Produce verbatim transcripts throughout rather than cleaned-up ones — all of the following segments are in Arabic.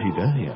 الهداية.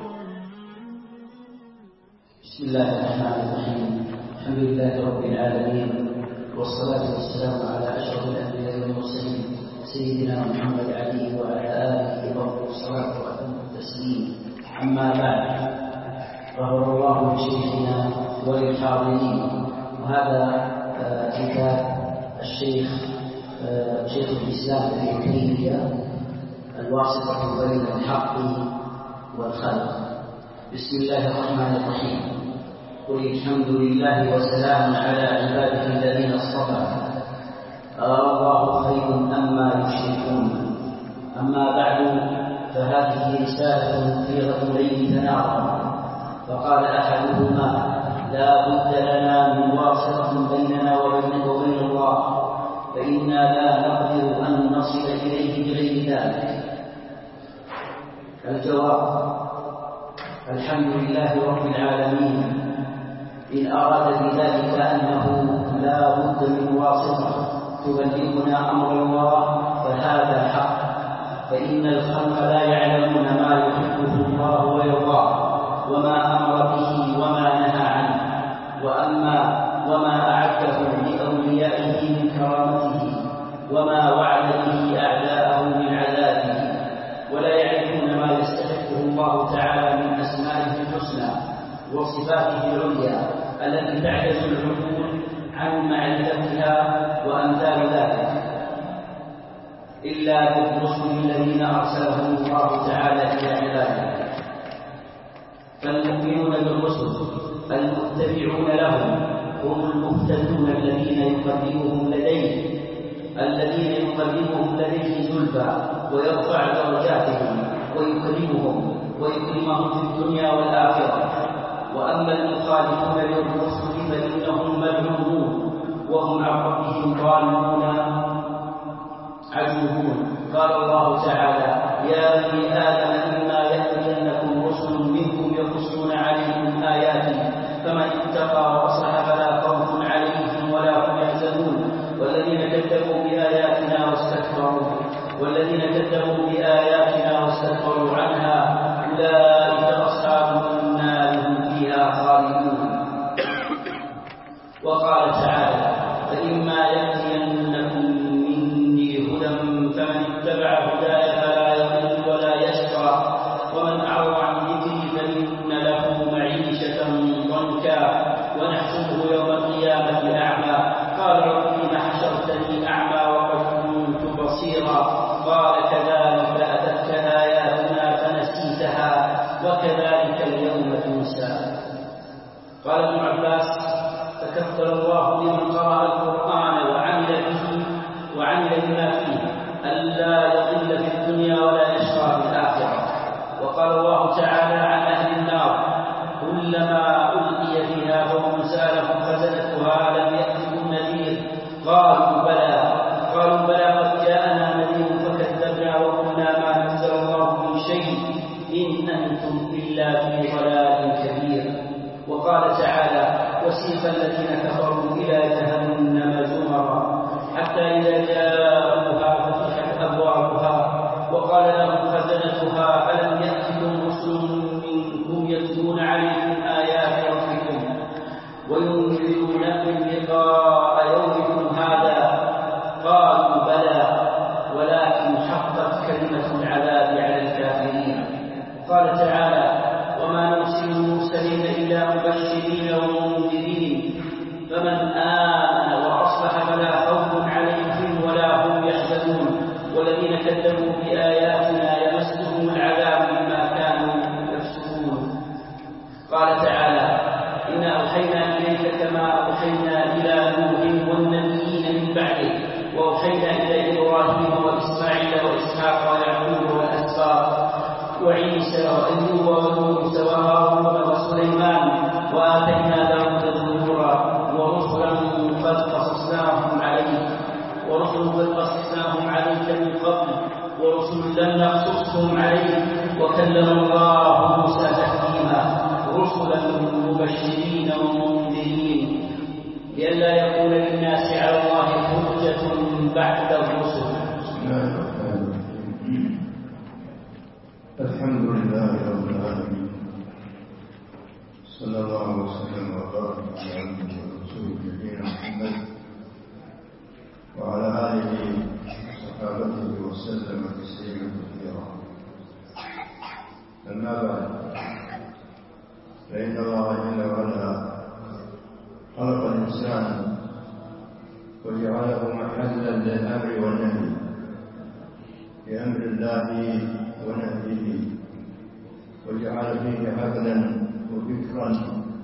بسم الله الرحمن الرحيم. الحمد لله رب العالمين، والصلاة والسلام على أشرف الأنبياء والمرسلين سيدنا محمد عليه وعلى آله وصحبه الصلاة والتسليم. أما بعد، غفر الله لشيخنا وللحاضرين. وهذا كتاب الشيخ شيخ الإسلام ابن تيمية، الواسطة بين الحق والخلق. بسم الله الرحمن الرحيم. قل الحمد لله وسلام على عباده الذين اصطفى، الله خير أما يشركون. أما بعد، فهذه رسالة في رجلين تناظرا، فقال أحدهما: لا بد لنا من واسطة بيننا وبين وبين الله، فإنا لا نقدر أن نصل إليه بغير ذلك. الجواب: الحمد لله رب العالمين، إن أراد بذلك أنه لا بد من واسطة تبلغنا أمر الله فهذا حق، فإن الخلق لا يعلمون ما يحبه الله ويرضاه وما أمر به وما نهى عنه، وأما وما أعده لأوليائه من كرامته وما وعد به أعداءه من عذابه، ولا يعرفون ما يستحقه الله تعالى من أسمائه الحسنى وصفاته العليا التي تعجز العقول عن معرفتها وأمثال ذلك، إلا بالرسل الذين أرسلهم الله تعالى إلى عباده. فالمؤمنون بالرسل المتبعون لهم هم المهتدون الذين يقدمهم لديه الذين يقدمهم لديه زلفى ويرفع درجاتهم ويكرمهم ويكرمهم في الدنيا والآخرة. وأما المخالفون للرسل فإنهم ملعونون وهم عن ربهم ضالون عجوبون. قال الله تعالى: يا بني آدم إما يأتينكم رسل منكم يقصون عليكم آياتي فمن اتقى وأصلح فلا خوف عليهم ولا هم يحزنون. والذين كذبوا بآياتنا واستكبروا والذين كذبوا بآياتنا واستكبروا عنها أولئك أصحاب النار هم فيها خالدون. وقال تعالى: فإما يأتينكم مني هدى فمن اتبع هداي فلا يضل ولا يشقى ومن أعرض عن ذكري فإن له معيشة ضنكا ونحشره يوم القيامة أعمى. قال: رب لم حشرتني أعمى وقد كنت بصيرا. قال: كذلك أتتك آياتنا فنسيتها وكذلك اليوم تنسى. قال ابن عباس: تكفل الله لمن قرأ القرآن وعمل به وعمل بما فيه ألا يضل في الدنيا ولا يشقى في الآخرة. وقال الله تعالى عن أهل النار: كلما ألقي فيها فوق سألهم خزنتها ألم يأتكم نذير؟ قالوا بلى قالوا بلى قد جاءنا نذير فكذبنا وقلنا ما نزل الله من شيء إن أنتم إلا في ضلال كبير. وقال تعالى: وسيق الذين كفروا إلى جهنم زمرا حتى إذا جاءوها فتحت أبوابها وقال لهم خزنتها ألم يأتكم رسل منكم يتلون عليكم آيات ربكم وينذرونكم لقاء يومكم هذا؟ قالوا بلى ولكن حقت كلمة العذاب على الكافرين. قال تعالى: وما نرسل المرسلين إلا مبشرين ومنذرين فمن آمن وأصلح فلا خوف عليهم ولا هم يحزنون والذين كذبوا بآياتنا يمسهم العذاب بما كانوا يفسقون. قال تعالى: إنا أوحينا إليك كما أوحينا إلى نوح والنبيين من بعده وأوحينا إلى إبراهيم وإسماعيل وإسحاق ويعقوب والأسباط وعيسى وأيوب ويونس وهارون وسليمان وآتينا داود زبورا ورسلا قد قصصناهم عليك ورسل قد قصصناهم عليك من قبل ورسل لم نقصصهم عليك وكلم الله موسى تكليما رسلا مبشرين ومنذرين لئلا يكون للناس على الله حجة بعد الرسل. الحمد لله رب العالمين أما بعد، فإن الله جل وعلا خلق الإنسان وجعله محلا للأمر والنهي، بأمر الله ونهيه، وجعل فيه عقلا وفكرا،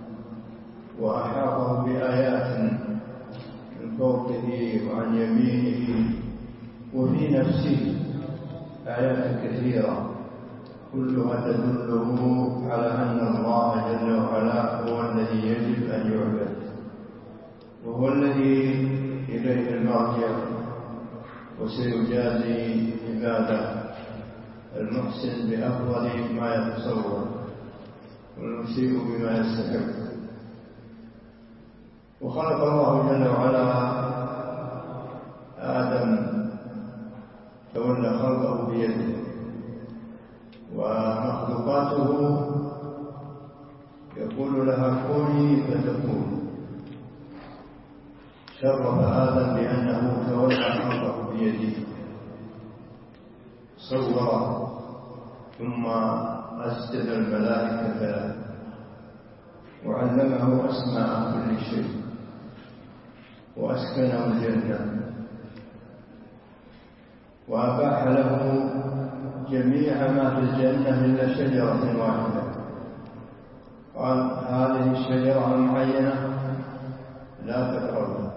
وأحاطه بآيات من فوقه وعن يمينه وفي نفسه آيات كثيرة كلها تدله على أن الله جل وعلا هو الذي يجب أن يعبد، وهو الذي إليه المرجع، وسيجازي عباده المحسن بأفضل ما يتصور والمسيء بما يستحق. وخلق الله جل وعلا آدم تولى خلقه بيده، ومخلوقاته يقول لها كوني فتكون. شرف آدم بأنه تولى خلقه بيده، صوره ثم أسجد الملائكة له، وعلمه أسماء كل شيء، وأسكنه الجنة، وأباح له جميع ما في الجنة إلا شجرة واحدة. قال هذه الشجرة المعينة لا تقربها.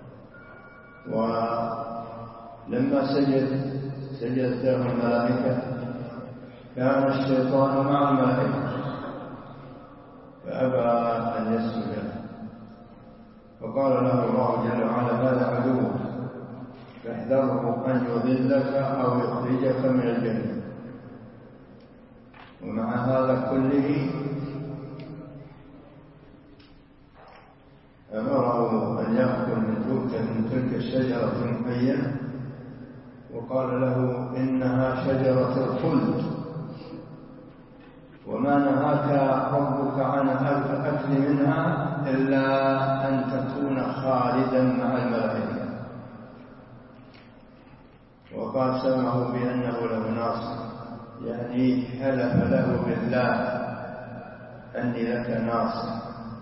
ولما سجد سجدت له الملائكة، كان الشيطان مع الملائكة فأبى أن يسجد له، فقال له الله جل وعلا هذا عدوك فاحذره أن يضلك أو يخرجك من الجنة. ومع هذا كله أمره أن يأكل من تلك من تلك الشجرة المعينة، وقال له إنها شجرة الخلد، وما نهاك ربك عن الأكل منها إلا أن تكون خالدا مع الملائكة. وقال سمعه بأنه له ناصر، يعني حلف له بالله أني لك ناصر،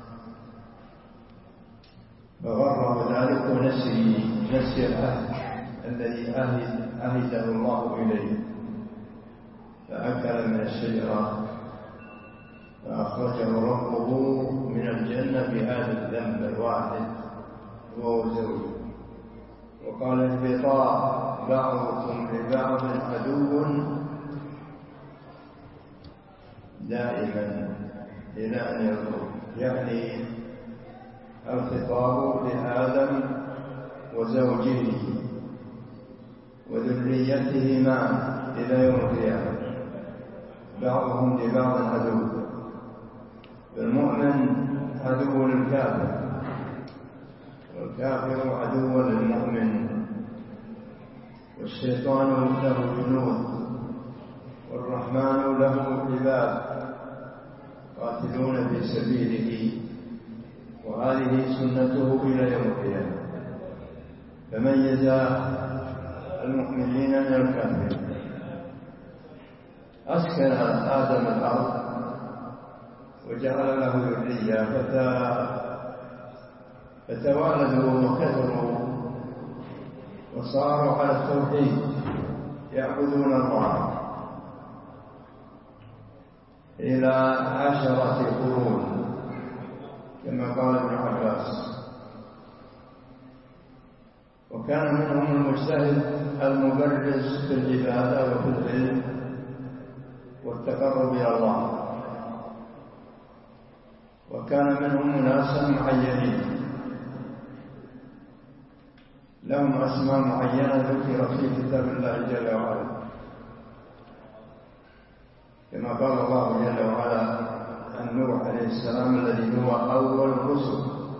فغره ذلك ونسي نسي العهد الذي عهده الله إليه، فأكل من الشجرة فأخرجه ربه من الجنة بهذا الذنب الواحد هو وزوجه، وقال اهبطا بعضكم لبعض عدو دائما إلى أن يرضوا. يعني الخطاب لآدم وزوجه وذريتهما إلى يوم القيامة، بعضهم لبعض عدو. المؤمن عدو للكافر، والكافر عدو للمؤمن، والشيطان له جنود، والرحمن له عباد قاتلون في سبيله، وهذه سنته إلى يوم القيامة. فميز المؤمنين من الكافرين. أسكن آدم الأرض وجعل له ذرية فتوالدوا وكثروا وصاروا على التوحيد يعبدون الله إلى عشرة قرون كما قال ابن عباس. وكان منهم المجتهد المبرز في العبادة وفي العلم والتقرب إلى الله، وكان منهم أناسا معينين لهم أسماء معينة ذكرت في كتاب الله جل وعلا، كما قال الله جل وعلا عن نوح عليه السلام الذي هو أول الرسل،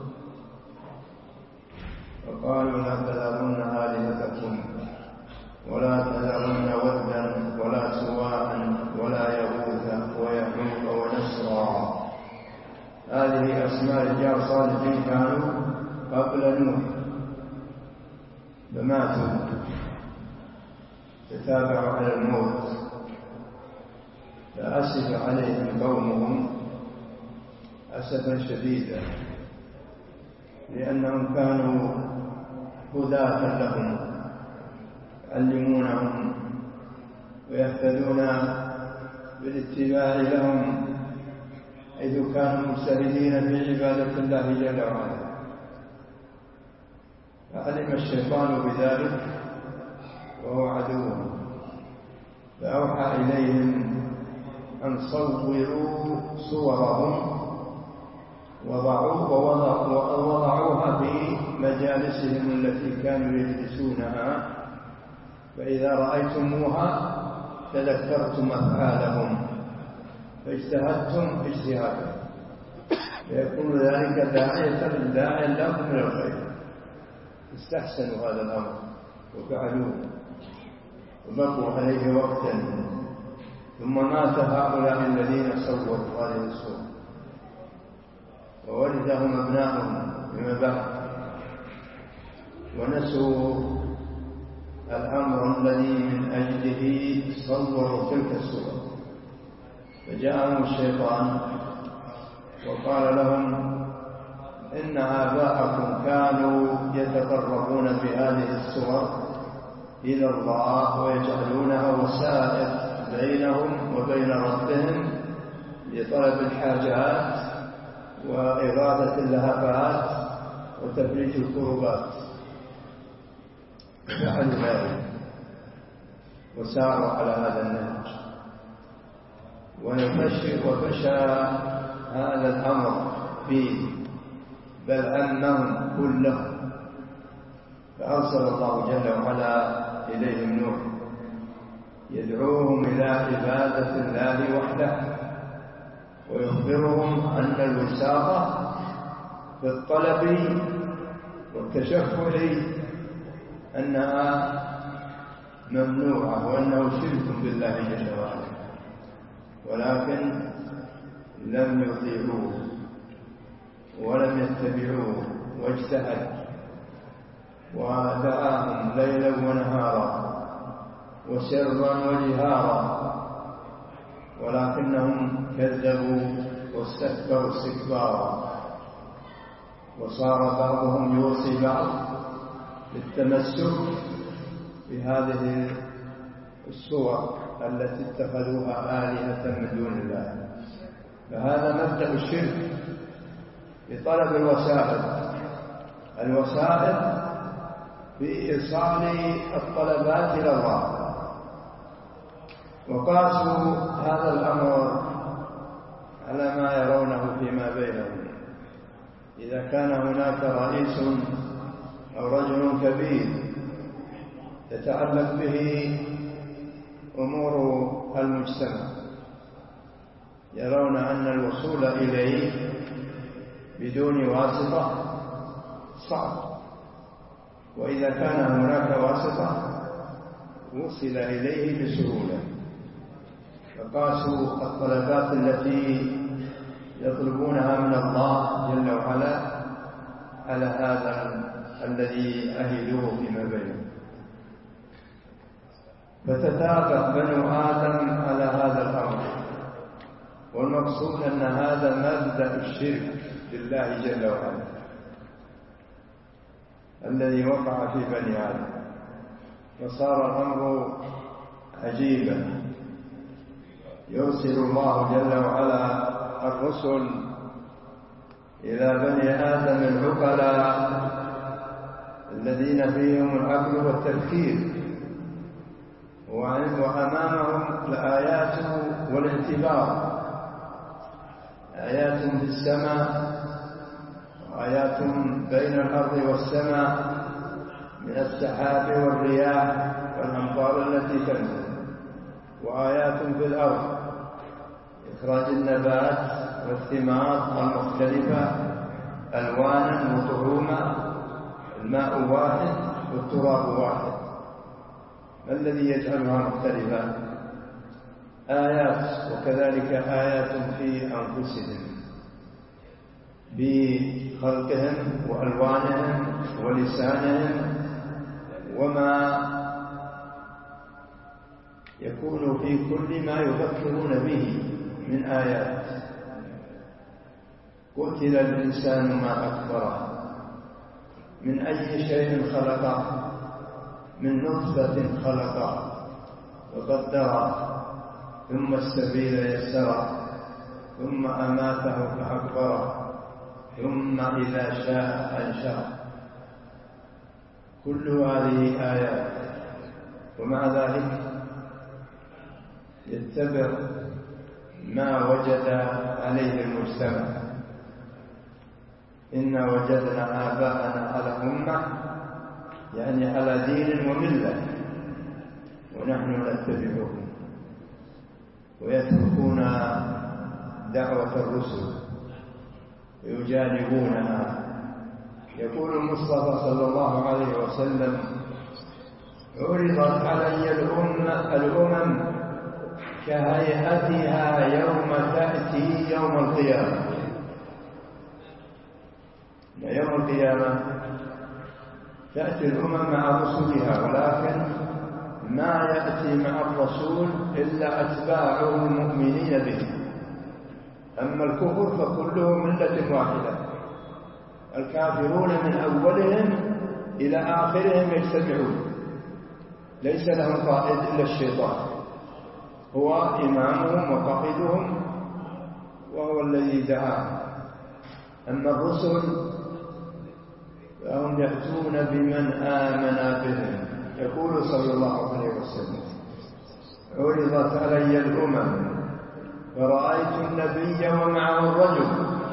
وقالوا لا تذرن آلهتكم ولا تذرن ودا ولا سواعا ولا يغوث ويعوق ونسرا. هذه أسماء رجال صالحين كانوا قبل نوح فماتوا تتابعوا على الموت، فأسف عليهم قومهم أسفا شديدا، لأنهم كانوا هداة لهم يعلمونهم ويهتدون بالاتباع لهم، حيث كانوا مجتهدين في عبادة الله جل وعلا. فعلم الشيطان بذلك وهو عدوهم، فأوحى إليهم أن صوروا صورهم ووضعوها في مجالسهم التي كانوا يجلسونها، فإذا رأيتموها تذكرتم أفعالهم فاجتهدتم اجتهادا، فيكون ذلك داعية داعيا لكم من الخير. استحسنوا هذا الأمر وفعلوه وبقوا عليه وقتا، ثم مات هؤلاء الذين صوروا هذه الصور وولدهم أبناؤهم فيما بعد، ونسوا الأمر الذي من أجله صوروا تلك الصور. فجاءهم الشيطان وقال لهم إن آباءكم كانوا يتقربون بهذه الصور إلى الله ويجعلونها وسائل بينهم وبين ربهم لطلب الحاجات وإغاثة اللهفات وتفريج الكربات، فعلوا ذلك وساروا على هذا النهج، وفشى هذا الأمر فيه بل أنهم كلهم، فأرسل الله جل وعلا إليهم نوح يدعوهم إلى عبادة الله وحده، ويخبرهم أن الوساطة في الطلب والتشفع أنها ممنوعة وأنه شرك بالله جل وعلا، ولكن لم يطيعوه ولم يتبعوه واجتهد ودعاهم ليلا ونهارا وسرا وجهارا، ولكنهم كذبوا واستكبروا استكبارا، وصار بعضهم يوصي بعض بالتمسك بهذه الصور التي اتخذوها آلهة من دون الله. فهذا مبدأ الشرك بطلب الوسائل الوسائل في إيصال الطلبات إلى الله. وقاسوا هذا الأمر على ما يرونه فيما بينهم. إذا كان هناك رئيس أو رجل كبير تتعلق به أمور المجتمع، يرون أن الوصول إليه بدون واسطة صعب، وإذا كان هناك واسطة وصل إليه بسهولة. فقاسوا الطلبات التي يطلبونها من الله جل وعلا على هذا الذي أهلوه فيما بينهم، فتتابع بنو آدم على هذا الأمر. والمقصود أن هذا مبدأ الشرك بالله جل وعلا الذي وقع في بني آدم، فصار الأمر عجيبا. يرسل الله جل وعلا الرسل إلى بني آدم العقلاء الذين فيهم العقل والتفكير، وأمامهم الآيات والاعتبار، آيات في السماء وآيات بين الأرض والسماء من السحاب والرياح والأمطار التي تنزل، وآيات في الأرض إخراج النبات والثمار المختلفة ألوانا وطعوما، الماء واحد والتراب واحد، ما الذي يجعلها مختلفة؟ آيات. وكذلك آيات في أنفسهم بخلقهم وألوانهم ولسانهم وما يكون في كل ما يفكرون به من آيات. قتل الإنسان ما أكبره، من أي شيء خلقه، من نطفة خلقه وقدره، ثم السبيل يسره، ثم أماته فأكبره، ثم إذا شاء أنشره. كل هذه آيات، ومع ذلك يتبع ما وجد عليه المجتمع. إنا وجدنا آباءنا على أمة، يعني على دين وملة، ونحن نتبعهم، ويتركون دعوة الرسل ويجانبونها. يقول المصطفى صلى الله عليه وسلم: عرضت علي الأمة الأمم كهيئتها يوم تأتي يوم القيامة. يوم القيامة تأتي الأمم مع رسلها، ولكن ما يأتي مع الرسول إلا أتباعه المؤمنين به. أما الكفر فكله ملة واحدة، الكافرون من أولهم إلى آخرهم يجتمعون، ليس لهم قائد إلا الشيطان، هو إمامهم وقائدهم وهو الذي دعاهم. أما الرسل فهم يأتون بمن آمن بهم. يقول صلى الله عليه وسلم: عرضت علي الأمم فرأيت النبي ومعه الرجل،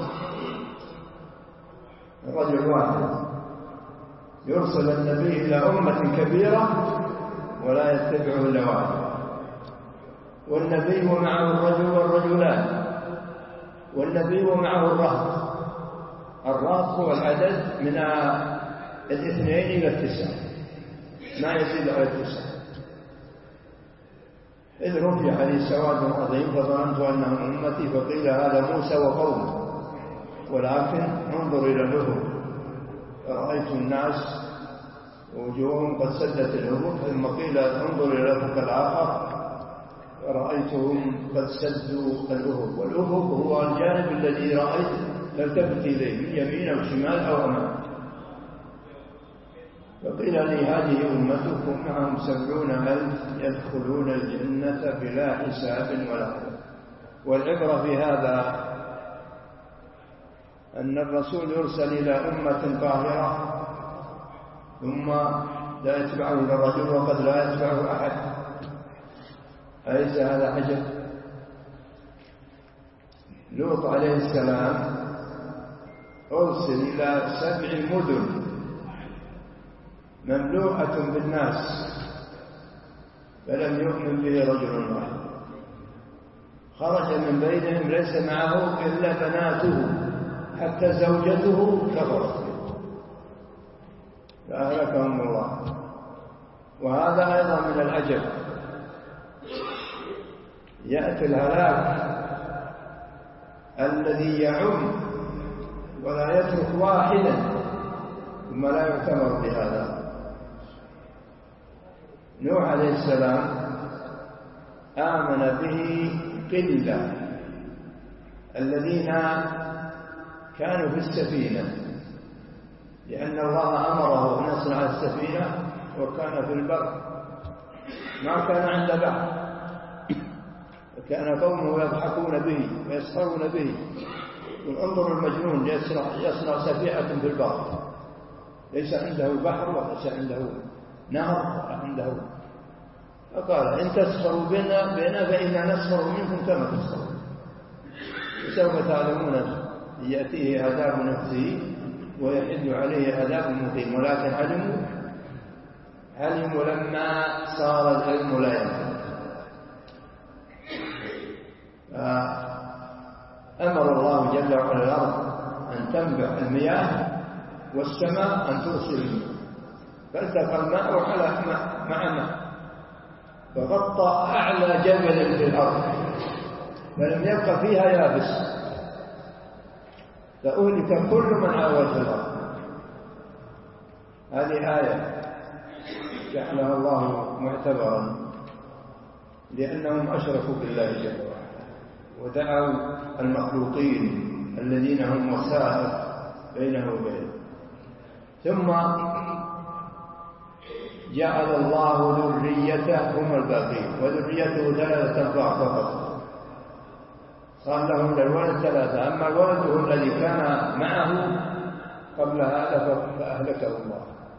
الرجل واحد يرسل النبي إلى أمة كبيرة ولا يتبعه إلا واحد، والنبي ومعه الرجل والرجلان، والنبي ومعه الرهط. الرهط هو العدد من الاثنين إلى التسعة، ما يزيد على التسعة. إذ رفع عليه سواد عظيم فظننت أنهم أمتي، فقيل هذا موسى وقومه، ولكن انظر إلى الأفق فرأيت الناس وجوههم قد سدت الأفق، ثم قيل انظر إلى الأفق الآخر فرأيتهم قد سدوا الأفق، والأفق هو الجانب الذي رأيت تلتفت إليه من يمين أو شمال أو أمام. فقيل لي هذه أمتكم معهم سبعون ألف يدخلون الجنة بلا حساب ولا عذاب. والعبرة في هذا أن الرسول يرسل إلى أمة طاهرة ثم لا يتبعه إلا الرجل وقد لا يتبعه أحد. أليس هذا عجب؟ لوط عليه السلام أرسل إلى سبع مدن مملوءة بالناس فلم يؤمن به رجل واحد. خرج من بينهم ليس معه إلا بناته، حتى زوجته كفرت به فأهلكهم الله. وهذا أيضا من العجب، يأتي الهلاك الذي يعم ولا يترك واحدا ثم لا يعتبر بهذا. نوح عليه السلام آمن به قلة الذين كانوا في السفينة، لأن الله أمره أن يصنع السفينة وكان في البر ما كان عند بحر، وكان قومه يضحكون به ويسخرون به. انظر المجنون يصنع, يصنع سفينة في البر، ليس عنده بحر وليس عنده نهر ولا عنده. فقال إن تسخروا بنا, بنا فإنا نسخر منكم كما تسخرون. وسوف تعلمون يأتيه عذاب نفسه ويحل عليه عذاب مقيم. ولكن علموا علموا لما صار العلم لا ينفع. أمر الله جل وعلا الأرض أن تنبع المياه والسماء أن ترسل الماء، فالتقى الماء على ماء مع ماء فغطى أعلى جبل في الأرض فلم يبق فيها يابس، فأهلك كل من عاود في الأرض. هذه آية جعلها الله معتبرا لأنهم أشركوا بالله جل وعلا ودعوا المخلوقين الذين هم وسائط بينه وبينه. ثم جعل الله ذريته هم الباقين، وذريته ثلاثة أنواع فقط، صار لهم الولد ثلاثة. أما الولد هو الذي كان معه قبل هذا فأهلكه الله،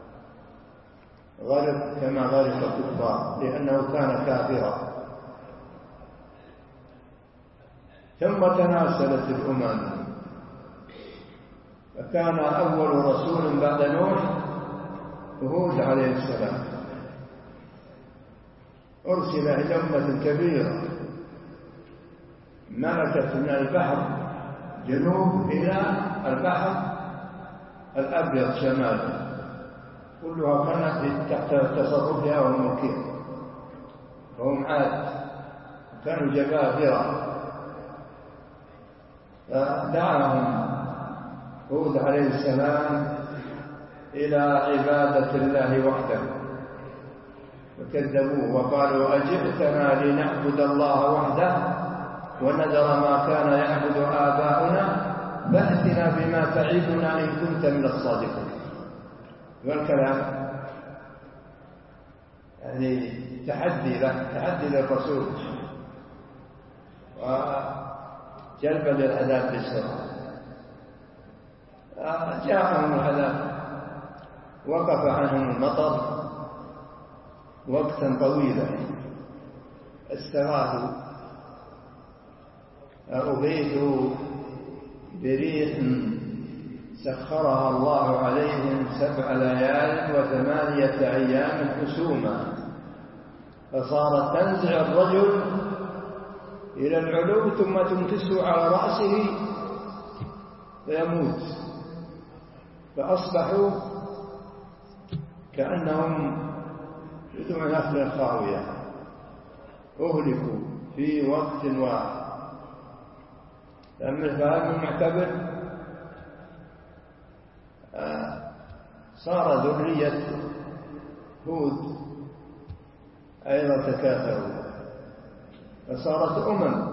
غرق كما غرق الكفار لأنه كان كافرا. ثم تناسلت الأمم، فكان أول رسول بعد نوح هود عليه السلام، أرسل إلى أمة كبيرة ملكت من البحر جنوب إلى البحر الأبيض شمالا، كلها كانت تحت تصرفها وملكها، وهم عاد كانوا جبابرة. فدعاهم هود عليه السلام إلى عبادة الله وحده، فكذبوه وقالوا أجئتنا لنعبد الله وحده ونذر ما كان يعبد آباؤنا فأتنا بما تعدنا إن كنت من الصادقين. والكلام يعني تحدي له، تحدي للرسول وجلب للعذاب بالسرعة. جاءهم العذاب، وقف عنهم المطر وقتا طويلا، استغاثوا، أغيثوا بريح سخرها الله عليهم سبع ليال وثمانية أيام حسوما، فصارت تنزع الرجل إلى العلو ثم تمكسه على رأسه فيموت، فأصبحوا كأنهم بدون نخل خاوية، أهلكوا في وقت واحد. فهذا المعتبر صار ذرية هود أيضا تكاثروا فصارت أمم.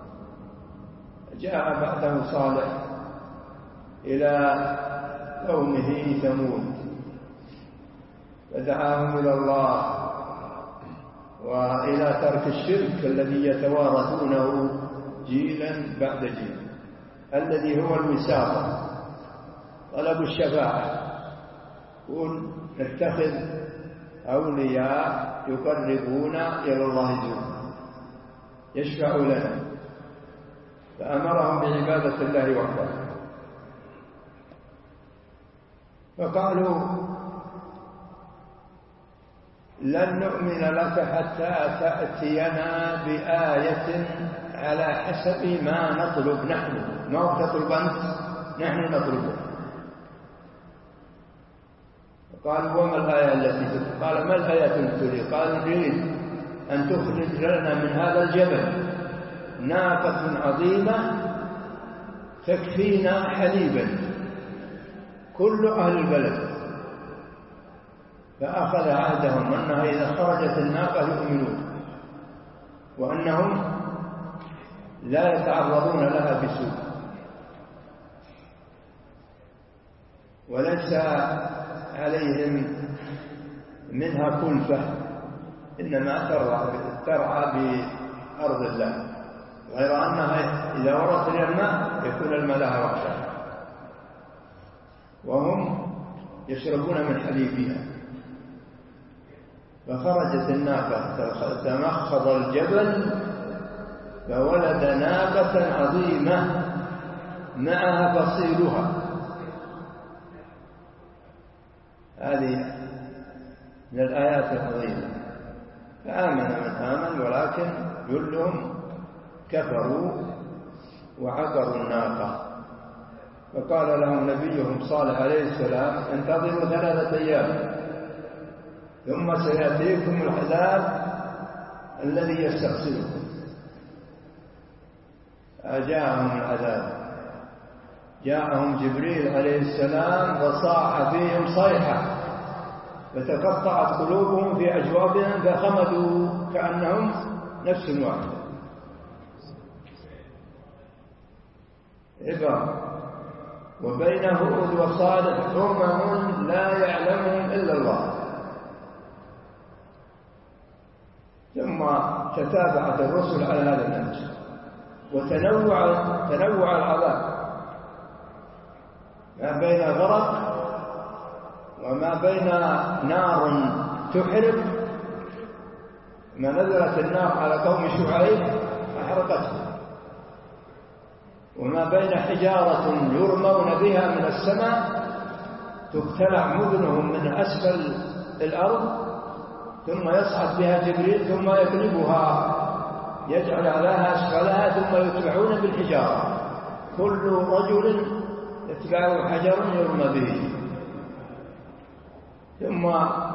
جاء بعده صالح إلى قومه ثمود فدعاهم إلى الله وإلى ترك الشرك الذي يتوارثونه جيلا بعد جيل، الذي هو الوساطة، طلب الشفاعة، قل نتخذ أولياء يقربونا إلى الله زلفى يشفعوا لنا، فأمرهم بعبادة الله وحده. فقالوا لن نؤمن لك حتى تأتينا بآية على حسب ما نطلب نحن، ما هو تطلب أنت، نحن نطلبه. قالوا وما الآية التي تطلب؟ قال ما الآية التي تطلب؟ قال نريد أن تخرج لنا من هذا الجبل ناقة عظيمة تكفينا حليبا كل أهل البلد. فأخذ عهدهم أنها إذا خرجت الناقة يؤمنون، وأنهم لا يتعرضون لها بسوء، وليس عليهم منها كلفة، إنما ترعى بأرض الله، غير أنها إذا وردت إلى الماء يكون الماء لها وحشا، وهم يشربون من حليبها. فخرجت الناقة تمخض الجبل فولد ناقة عظيمة معها فصيلها. هذه من الآيات العظيمة. فآمن من آمن، ولكن كلهم كفروا وعقروا الناقة. فقال لهم نبيهم صالح عليه السلام انتظروا ثلاثة أيام ثم سيأتيكم العذاب الذي يستخسركم. أجاءهم العذاب، جاءهم جبريل عليه السلام وصاح فيهم صيحة فتقطعت قلوبهم في أجوابهم فخمدوا كأنهم نفس واحدة عبارة. وبين هود وصالح أمم لا يعلمهم إلا الله. ثم تتابعت الرسل على هذا النهج وتنوع تنوع العذاب ما بين غرق وما بين نار تحرق. ما نزلت النار على قوم شعيب أحرقتهم، وما بين حجارة يرمون بها من السماء تقتلع مدنهم من أسفل الأرض ثم يصعد بها جبريل ثم يقلبها يجعل عليها أسفلها ثم يتبعون بالحجارة. كل رجل يتبعه حجر يرمى به. ثم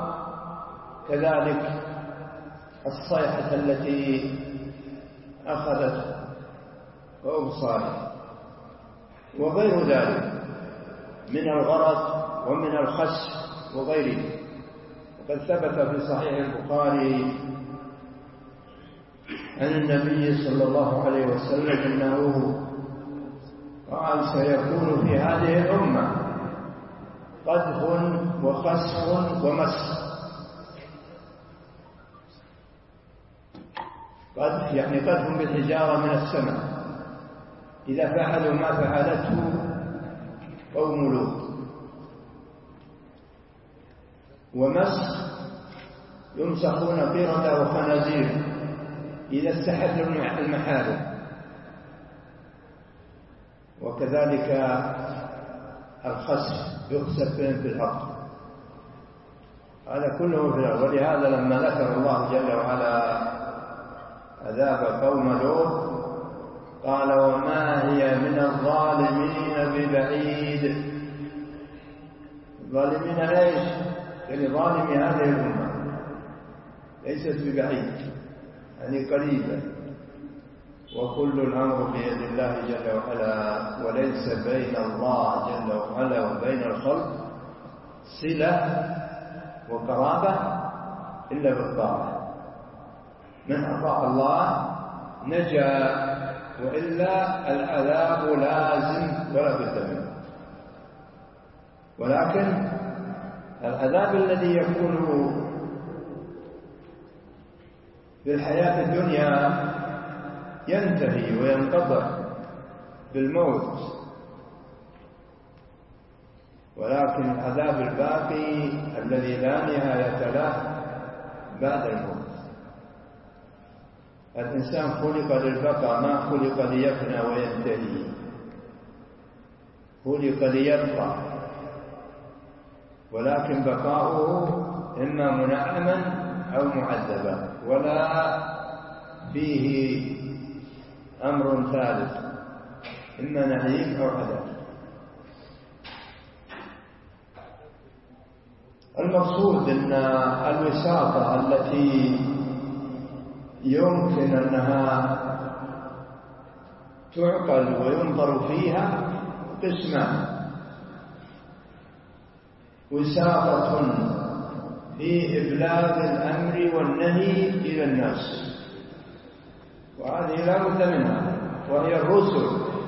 كذلك الصيحة التي أخذت قوم صالح وغير ذلك من الغرق ومن الخسف وغيره. وقد ثبت في صحيح البخاري عن النبي صلى الله عليه وسلم أنه قال سيكون في هذه الأمة قدح وخسف ومسخ. قدح يعني قدح بالحجارة من السماء إذا فعلوا ما فعلته قوم لوط، ومسخ يمسخون قردة وخنازير إذا استحلوا المحارم، وكذلك الخسف يخسف في الأرض. هذا كله في الأرض. ولهذا لما ذكر الله جل وعلا عذاب قوم لوط قال وما هي من الظالمين ببعيد. الظالمين ليش؟ يعني ظالمي هذه الأمة ليست ببعيد يعني قريبة. وكل الأمر بيد الله جل وعلا، وليس بين الله جل وعلا وبين الخلق صلة وقرابة إلا بالطاعة. من أطاع الله نجا، وإلا العذاب لازم ولا بد منه. ولكن العذاب الذي يكون في الحياة الدنيا ينتهي وينقطع بالموت، ولكن العذاب الباقي الذي لا نهاية له بعد الموت. الإنسان خلق للبقاء ما خلق ليفنى وينتهي، خلق ليبقى، ولكن بقاؤه إما منعما أو معذبا، ولا فيه أمر ثالث إما نعيم أو عذاب. المقصود أن الوساطة التي يمكن أنها تعقل وينظر فيها قسمان: وساطة في إبلاغ الأمر والنهي إلى الناس، وهذه لا بد منها، وهي الرسل،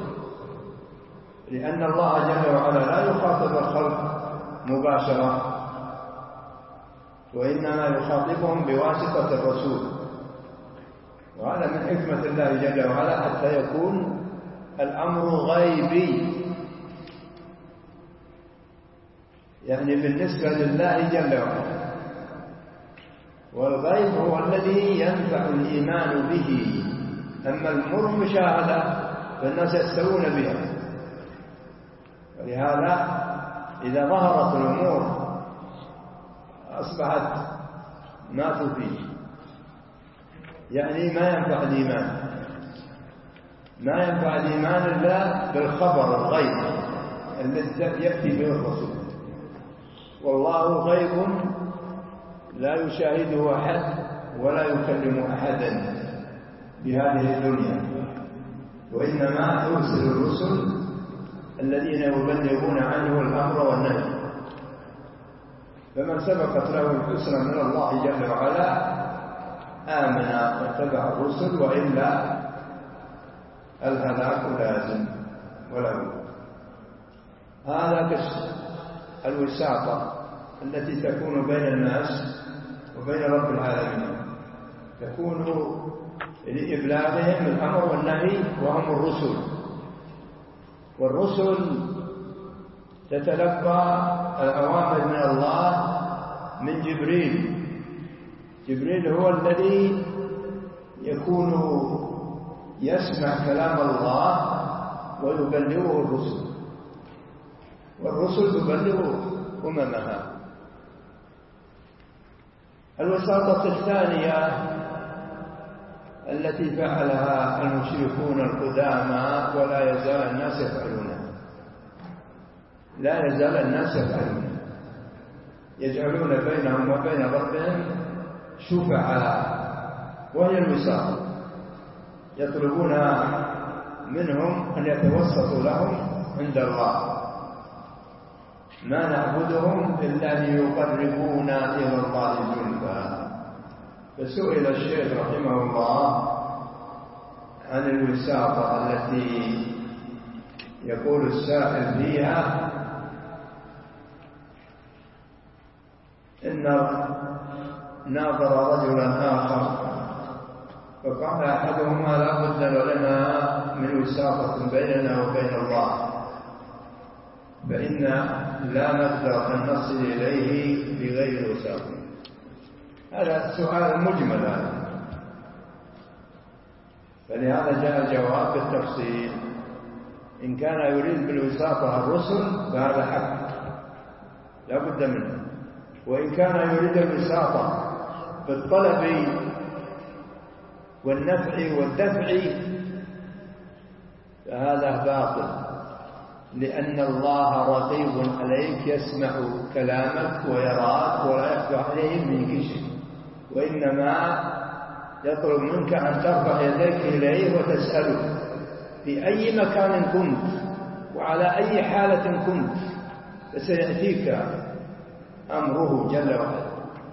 لأن الله جل وعلا لا يخاطب الخلق مباشرة، وإنما يخاطبهم بواسطة الرسول. وهذا من حكمة الله جل وعلا حتى يكون الأمر غيبي، يعني بالنسبة لله جل وعلا. والغيب هو الذي ينفع الإيمان به، أما الأمور المشاهدة فالناس يستوون بها. ولهذا إذا ظهرت الأمور أصبحت ما تفيد، يعني ما ينفع الإيمان، ما ينفع الإيمان إلا بالخبر الغيب الذي يأتي به الرسول. والله غيب لا يشاهده أحد ولا يكلم أحدا بهذه الدنيا، وإنما يرسل الرسل الذين يبلغون عنه الأمر والنهي. فمن سبقت له الحسنى من الله جل وعلا آمن واتبع الرسل، وإلا الهلاك لازم ولا بد. هذا قسم الوساطة التي تكون بين الناس وبين رب العالمين، تكون لإبلاغهم الأمر والنهي وهم الرسل. والرسل تتلقى الأوامر من الله من جبريل. جبريل هو الذي يكون يسمع كلام الله ويبلغه الرسل، والرسل تبلغ أممها. الوساطة الثانية التي فعلها المشركون القدامى ولا يزال الناس يفعلونها، لا يزال الناس يفعلونها، يجعلون بينهم وبين ربهم شفعاء، وهي الوساطة، يطلبون منهم أن يتوسطوا لهم عند الله، ما نعبدهم إلا ليقربونا إلى الله زلفى. فسئل الشيخ رحمه الله عن الوساطة التي يقول السائل فيها إن ناظر رجلا آخر فقال أحدهما لا بد لنا من وساطة بيننا وبين الله، فإن لا نقدر أن نصل إليه بغير وساطة. هذا سؤال مجمل هذا، فلهذا جاء الجواب بالتفصيل. إن كان يريد بالوساطة الرسل فهذا حق لا بد منه، وإن كان يريد الوساطة بالطلب والنفع والدفع فهذا باطل، لأن الله رقيب عليك يسمع كلامك ويراك ولا يخفى عليه منك شيء، وإنما يطلب منك أن ترفع يديك إليه وتسأله في أي مكان كنت وعلى أي حالة كنت، فسيأتيك أمره جل وعلا.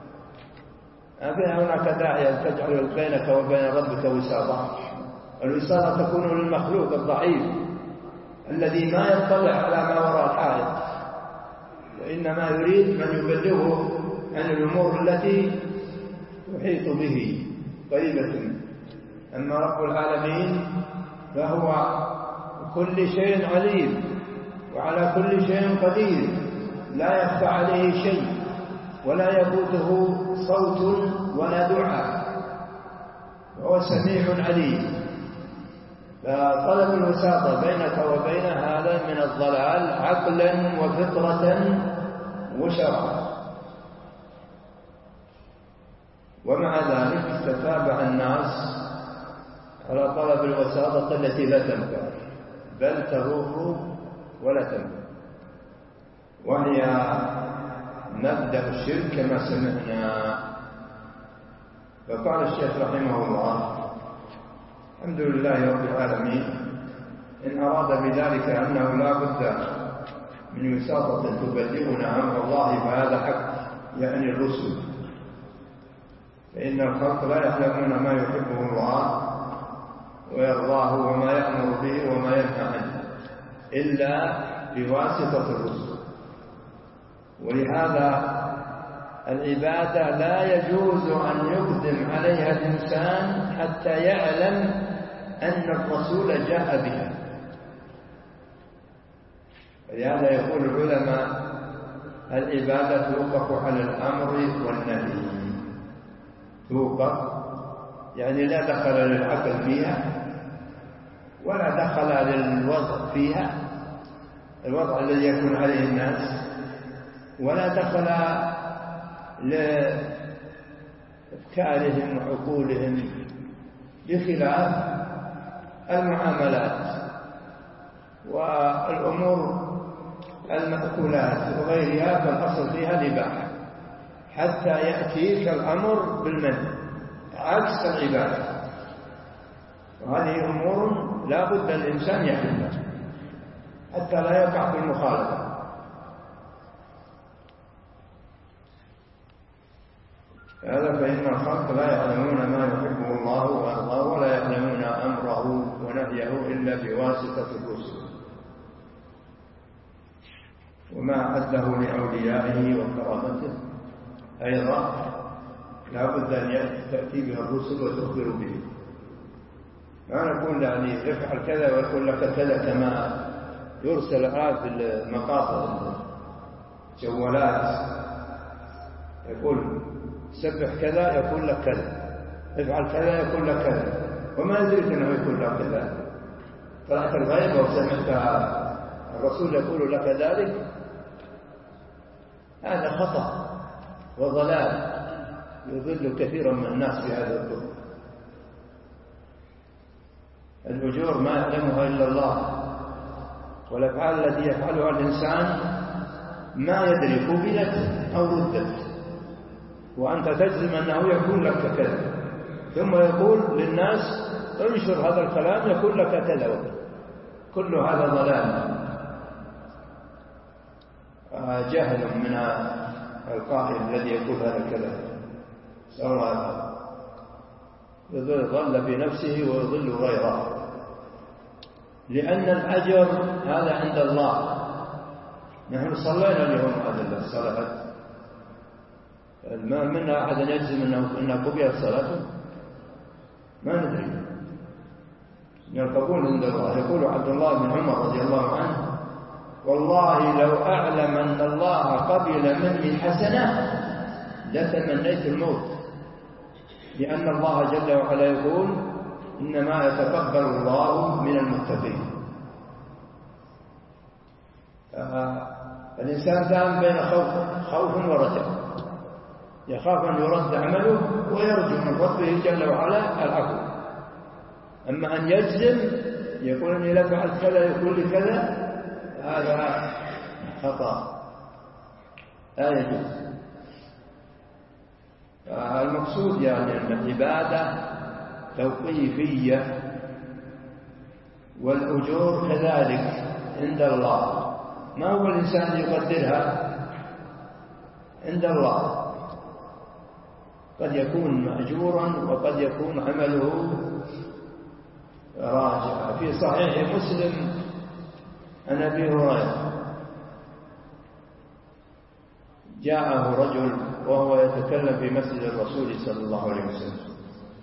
ما هناك داعي أن تجعل بينك وبين ربك وساطة. الوساطة تكون للمخلوق الضعيف الذي ما يطلع على ما وراء الحائط، وإنما يريد من يبلغه عن الأمور التي تحيط به قريبة منه. أما رب العالمين فهو كل شيء عليم وعلى كل شيء قدير، لا يخفى عليه شيء ولا يفوته صوت ولا دعاء، وهو سميع عليم. فطلب الوساطة بينك وبين هذا من الضلال عقلا وفطرة وشرعا. ومع ذلك تتابع الناس على طلب الوساطة التي لا تنفع بل تضر ولا تنفع، وهي مبدأ الشرك كما سمعنا. فقال الشيخ رحمه الله: الحمد لله رب العالمين، إن أراد بذلك أنه لا بد من وساطة تبلغنا أمر الله فهذا حق، يعني الرسل، فإن الخلق لا يعلمون ما يحبه الله ويرضاه وما يأمر به وما ينهى عنه إلا بواسطة الرسل. ولهذا العبادة لا يجوز أن يقدم عليها الإنسان حتى يعلم أن الرسول جاء بها. ولهذا يقول العلماء: العبادة توقف على الأمر والنهي. توقف يعني لا دخل للعقل فيها ولا دخل للوضع فيها، الوضع الذي يكون عليه الناس، ولا دخل لأفكارهم وعقولهم، بخلاف المعاملات والأمور المأكولات وغيرها، فالأصل فيها الإباحة حتى يأتيك الأمر بالمنع، عكس العبادة. وهذه أمور لا بد الإنسان يعلمها حتى لا يقع في المخالفة. هذا فإن الخلق لا يعلمون ما يحبه الله ويرضاه ولا يعلمون أمره ونهيه إلا بواسطة الرسل، وما عده لأوليائه وكرامته أيضا لا بد أن تأتي به الرسل وتخبر به. ما نقول يعني افعل كذا ويقول لك كذا، كما يرسل الآن في المقاطع الجوالات يقول سبح كذا يقول لك كذا، افعل كذا يقول لك كذا، وما يدرك أنه يقول لك كذا. طلعت الغيب وسمعت الرسول يقول لك ذلك، هذا خطأ وضلال يضل كثيرا من الناس بهذا الطرق. الأجور ما يعلمها إلا الله، والأفعال التي يفعلها الإنسان ما يدري قبلت أو ردت، وأنت تجزم أنه يقول لك كذا، ثم يقول للناس انشر هذا الكلام يقول لك كذا، كل هذا ضلال جهل من القائل الذي يقول هذا الكلام، سواء يضل بنفسه ويضل غيره، لأن الأجر هذا عند الله. نحن صلينا اليوم هذا الصلاة، ما منا أحد يجزم أنه إنها قبلت صلاته، ما ندري من القبول عند الله. يقول عبد الله بن عمر رضي الله عنه: والله لو أعلم أن الله قبل مني حسنة لتمنيت الموت، لأن الله جل وعلا يقول: إنما يتقبل الله من المتقين. الإنسان دائما بين خوف خوف ورجاء، يخاف أن يرد عمله ويرجو من ربه جل وعلا العفو. أما أن يجزم يقول إني لا فعلت كذا يقول لي كذا، هذا خطأ لا يجوز. المقصود يعني أن العبادة توقيفية، والأجور كذلك عند الله، ما هو الإنسان يقدرها عند الله. قد يكون مأجورا وقد يكون عمله راجعا. في صحيح مسلم عن أبي هريرة جاءه رجل وهو يتكلم في مسجد الرسول صلى الله عليه وسلم،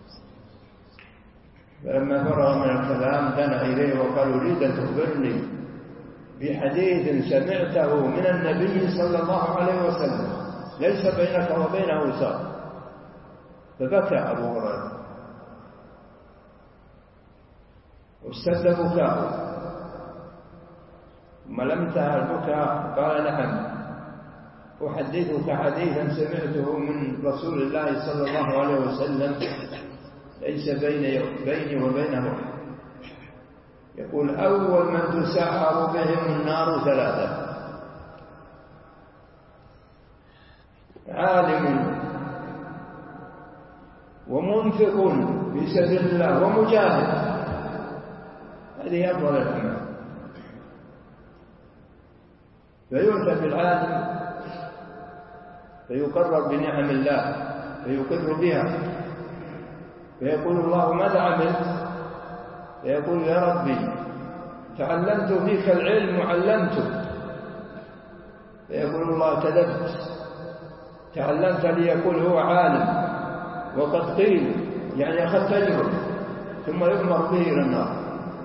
فلما فرغ من الكلام دنا إليه وقال: أريد أن تخبرني بحديث سمعته من النبي صلى الله عليه وسلم ليس بينك وبينه وساط. فبكى أبو هريرة واشتد بكاءه، ثم لم انتهى البكاء قال: نعم، أحدثك حديثا سمعته من رسول الله صلى الله عليه وسلم ليس بين بيني وبينه أحد. يقول: أول من تسعر بهم النار ثلاثة: عالم ومنفق في سبيل الله ومجاهد. هذه أفضل الأعمال. فيؤتى بالعالم فيقرر بنعم الله فيقر بها، فيقول الله: ماذا عملت؟ فيقول: يا ربي تعلمت فيك العلم وعلمته. فيقول الله: كذبت، تعلمت ليقول هو عالم، وقد قيل يعني أخذت أجره، ثم يؤمر به إلى النار.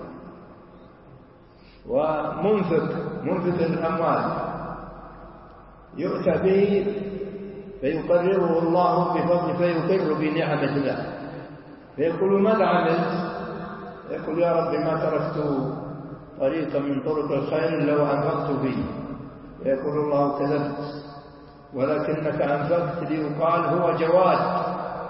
ومنفق منفق الأموال يؤتى به فيقرره الله بفضل فيقر بنعمة الله، فيقول: ماذا عملت؟ يقول: يا رب ما تركت طريقا من طرق الخير لو أنفقت فيه. فيقول الله: كذبت، ولكنك أنفقت ليقال هو جواد،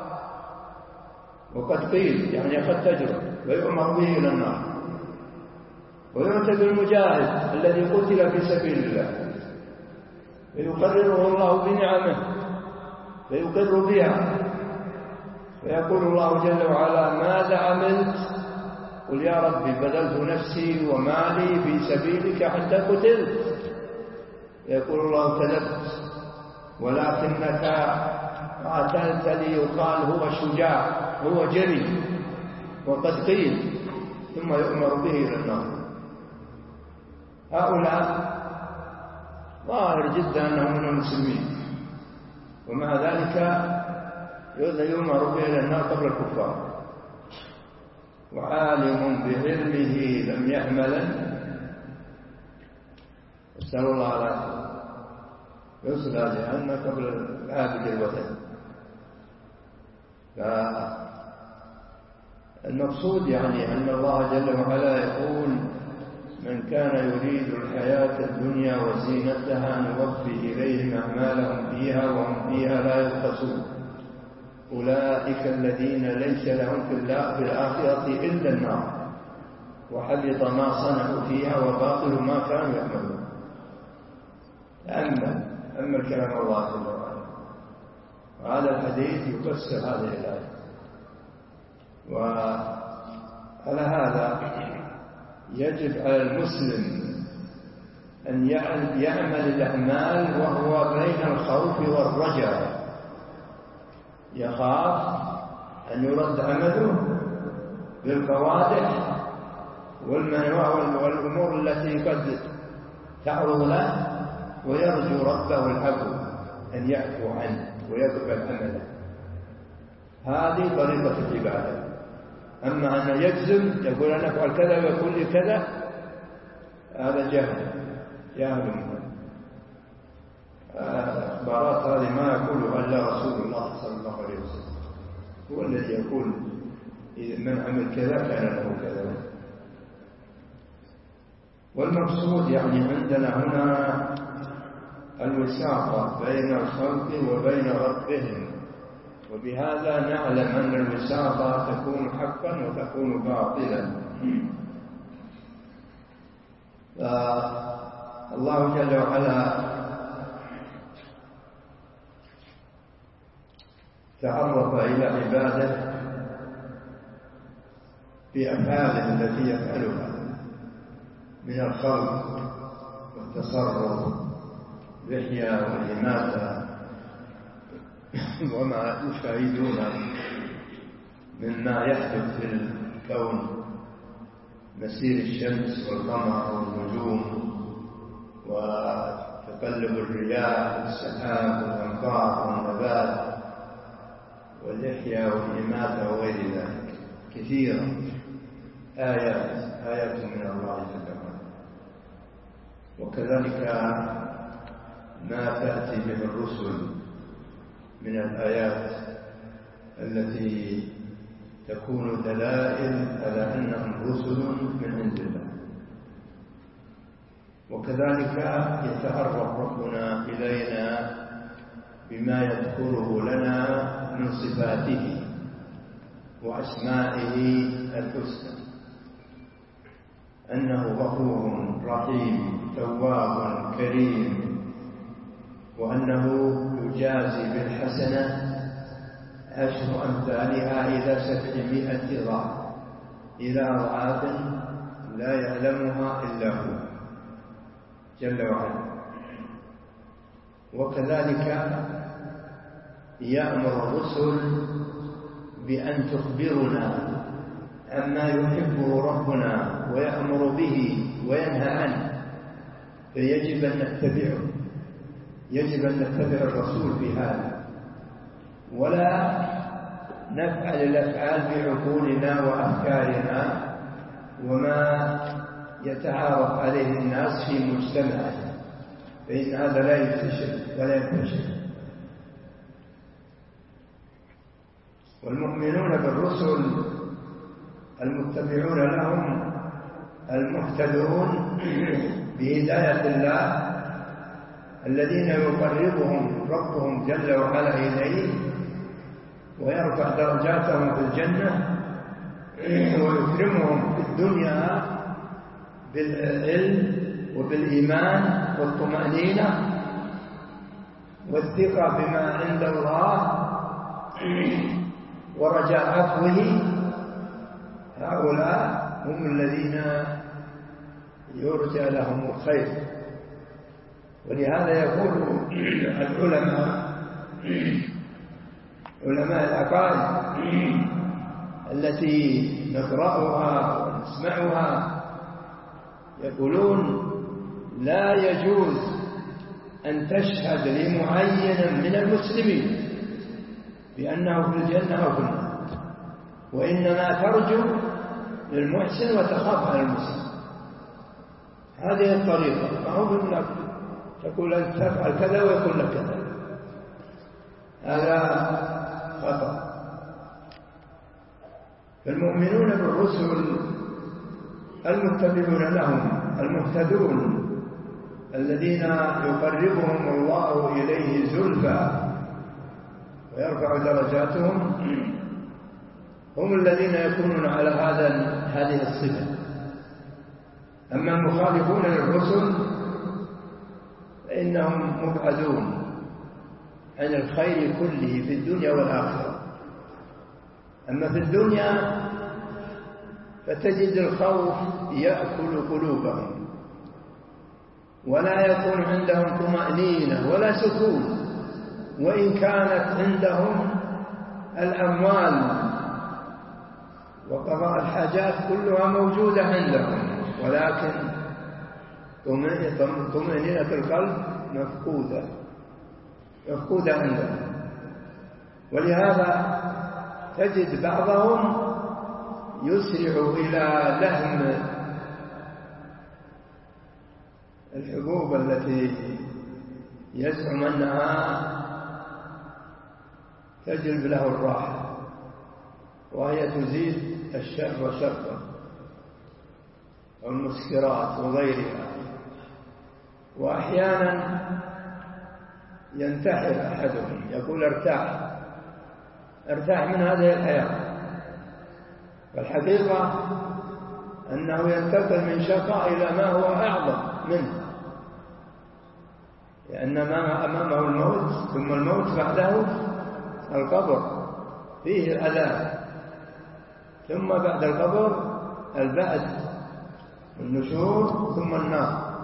وقد قيل يعني أخذت أجره، ويؤمر به إلى النار. ويؤتى بالمجاهد الذي قتل في سبيل الله فيقرره الله بنعمه فيقر بها، فيقول الله جل وعلا: ماذا عملت؟ قل: يا ربي بذلت نفسي ومالي في سبيلك حتى قتلت. يقول الله: كذبت، ولكنك قاتلتني يقال هو شجاع هو جري وقد قيل، ثم يؤمر به إلى النار. هؤلاء ظاهر جدا أنهم من المسلمين، ومع ذلك يؤمر به إلى النار قبل الكفار. وعالم بعلمه لم يعملا، نسأل الله العافية، يصلى جهنم قبل العابد الوثن. فالمقصود يعني أن الله جل وعلا يقول: من كان يريد الحياة الدنيا وزينتها نوفي إليهم أعمالهم فيها وهم فيها لا يبخسون، أولئك الذين ليس لهم في الآخرة إلا النار وحبط ما صنعوا فيها وباطل ما كانوا يعملون. أما أما كلام الله جل وعلا، وهذا الحديث يفسر هذه الآية. وعلى هذا يجب على المسلم أن يعمل الأعمال وهو بين الخوف والرجاء، يخاف أن يرد عمله بالقوادح والأمور التي قد تعرض له، ويرجو ربه العفو أن يعفو عنه ويقبل عمله. هذه طريقة العبادة. أما أن يجزم يقول أنا أفعل كذا ويقول لي كذا، هذا جهل جهل منه. الأخبارات هذه ما يقولها إلا رسول الله صلى الله عليه وسلم، هو الذي يقول من عمل كذا كان له كذا. والمقصود يعني عندنا هنا الوساطة بين الخلق وبين ربهم، وبهذا نعلم أن الوساطة تكون حقا وتكون باطلا. الله جل وعلا تعرف إلى عباده بأفعاله التي يفعلها من الخلق والتصرف والإحياء والإماتة وما يشاهدون مما يحدث في الكون، مسير الشمس والقمر والنجوم وتقلب الرياح والسحاب والأمطار والنبات والإحياء والإماتة وغير ذلك كثيرا، آيات آيات من الله جل وعلا. وكذلك ما تأتي به الرسل من الآيات التي تكون دلائل على أنهم رسل من عند الله. وكذلك يتعرف ربنا إلينا بما يذكره لنا من صفاته وأسمائه الحسنى، أنه غفور رحيم تواب كريم، وأنه يجازي بالحسنة عشر أمثالها إلى سبعمائة ضعف إلى أضعاف لا يعلمها إلا هو جل وعلا. وكذلك يأمر الرسل بأن تخبرنا عما يحبه ربنا ويأمر به وينهى عنه، فيجب أن نتبعه، يجب أن نتبع الرسول في هذا، ولا نفعل الأفعال بعقولنا وأفكارنا وما يتعارف عليه الناس في مجتمعنا، فإن هذا لا ينتشر ولا ينتشر. والمؤمنون بالرسل المتبعون لهم المهتدون بهداية الله الذين يقربهم ربهم جل وعلا إليه ويرفع درجاتهم في الجنة ويكرمهم في الدنيا بالعلم وبالإيمان والطمأنينة والثقة بما عند الله ورجاء عفوه. هؤلاء هم الذين يرجى لهم الخير. ولهذا يقول العلماء علماء العقائد التي نقرأها ونسمعها يقولون لا يجوز أن تشهد لمعين من المسلمين بأنه في الجنة أو في النار، وإنما ترجو للمحسن وتخاف على المسلم. هذه الطريقة، ما هو بالنقل تقول أن تفعل كذا ويقول لك كذا، هذا خطأ. فالمؤمنون بالرسل المتبعون لهم المهتدون الذين يقربهم الله إليه زلفى ويرفع درجاتهم هم الذين يكونون على هذا هذه الصفة. أما المخالفون للرسل فإنهم مبعدون عن الخير كله في الدنيا والآخرة. أما في الدنيا فتجد الخوف يأكل قلوبهم ولا يكون عندهم طمأنينة ولا سكون، وإن كانت عندهم الأموال وقضاء الحاجات كلها موجودة عندهم، ولكن طمأنينة القلب مفقودة مفقودة عندهم. ولهذا تجد بعضهم يسرع إلى لهم الحبوب التي يزعم أنها تجلب له الراحة، وهي تزيد الشر شرا، والمسكرات وغيرها. وأحيانا ينتحر أحدهم يقول ارتاح ارتاح من هذه الحياة، والحقيقة أنه ينتقل من شقاء إلى ما هو أعظم منه، لأن أمامه الموت، ثم الموت بعده القبر فيه العذاب، ثم بعد القبر البعث والنشور ثم النار.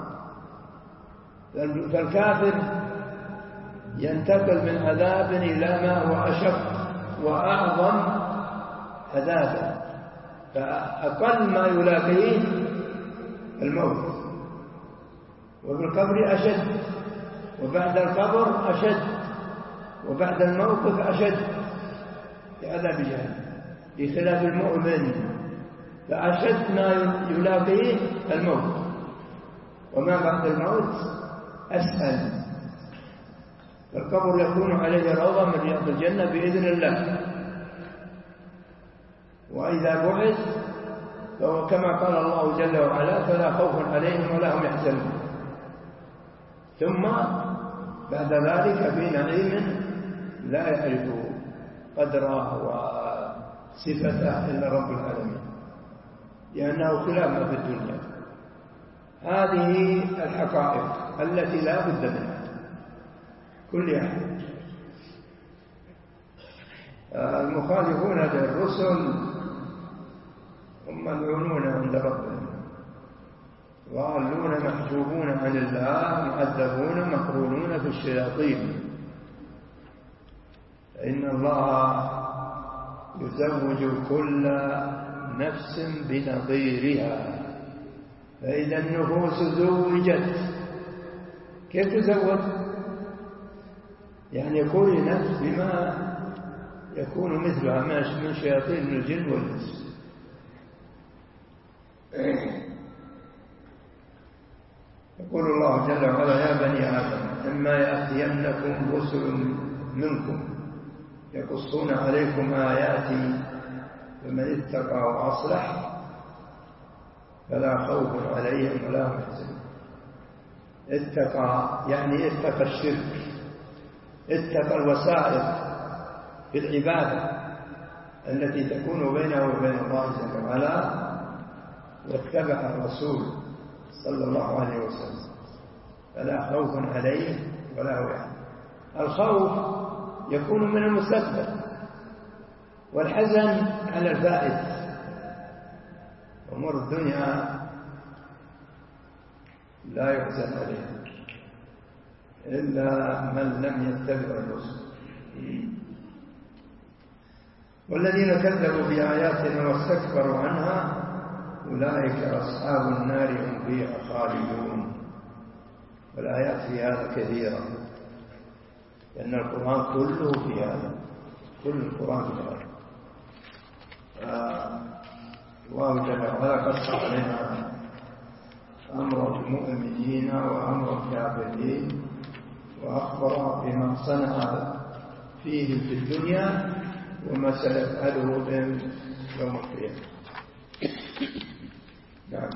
فالكافر ينتقل من عذاب إلى ما هو أشق وأعظم عذابا، فأقل ما يلاقيه الموت، وفي القبر أشد، وبعد القبر أشد، وبعد الموقف أشد بعذاب جهنم، بخلاف المؤمن فأشد ما يلاقيه الموت، وما بعد الموت أسهل. فالقبر يكون عليه روضة من رياض الجنة بإذن الله، وإذا بعث فهو كما قال الله جل وعلا فلا خوف عليهم ولا هم يحزنون. ثم بعد ذلك في نعيم لا يعرف قدره وصفته إلا رب العالمين، لأنه خلاف ما في الدنيا. هذه الحقائق التي لا بد منها كل أحد. المخالفون للرسل هم ملعونون عند ربهم، ضالون محجوبون عن الله، معذبون مقرونون في الشياطين. فإن الله يزوج كل نفس بنظيرها، فإذا النفوس زوجت كيف تزوج؟ يعني قرنت بما يكون مثلها من شياطين الجن والإنس. يقول الله جل وعلا يا بني آدم إما يأتينكم رسل منكم يقصون عليكم آياتي فمن اتقى وأصلح فلا خوف عليهم ولا هم يحزنون. اتقى يعني اتقى الشرك، اتقى الوسائط في العبادة التي تكون بينه وبين الله جل وعلا، واتبع الرسول صلى الله عليه وسلم فلا خوف عليه ولا هو يحزن. الخوف يكون من المستقبل، والحزن على الفائت. أمور الدنيا لا يحزن عليها إلا من لم يتبع الرسل. والذين كذبوا بآياتنا واستكبروا عنها أولئك أصحاب النار هم فيها خالدون. والآيات في هذا كثيرة، لأن القرآن كله في هذا، كل القرآن في هذا. الله جل وعلا قص علينا أمر المؤمنين وأمر الكافرين، وأخبر بما صنع فيهم في الدنيا وما سيفعله بهم يوم القيامة. نعم.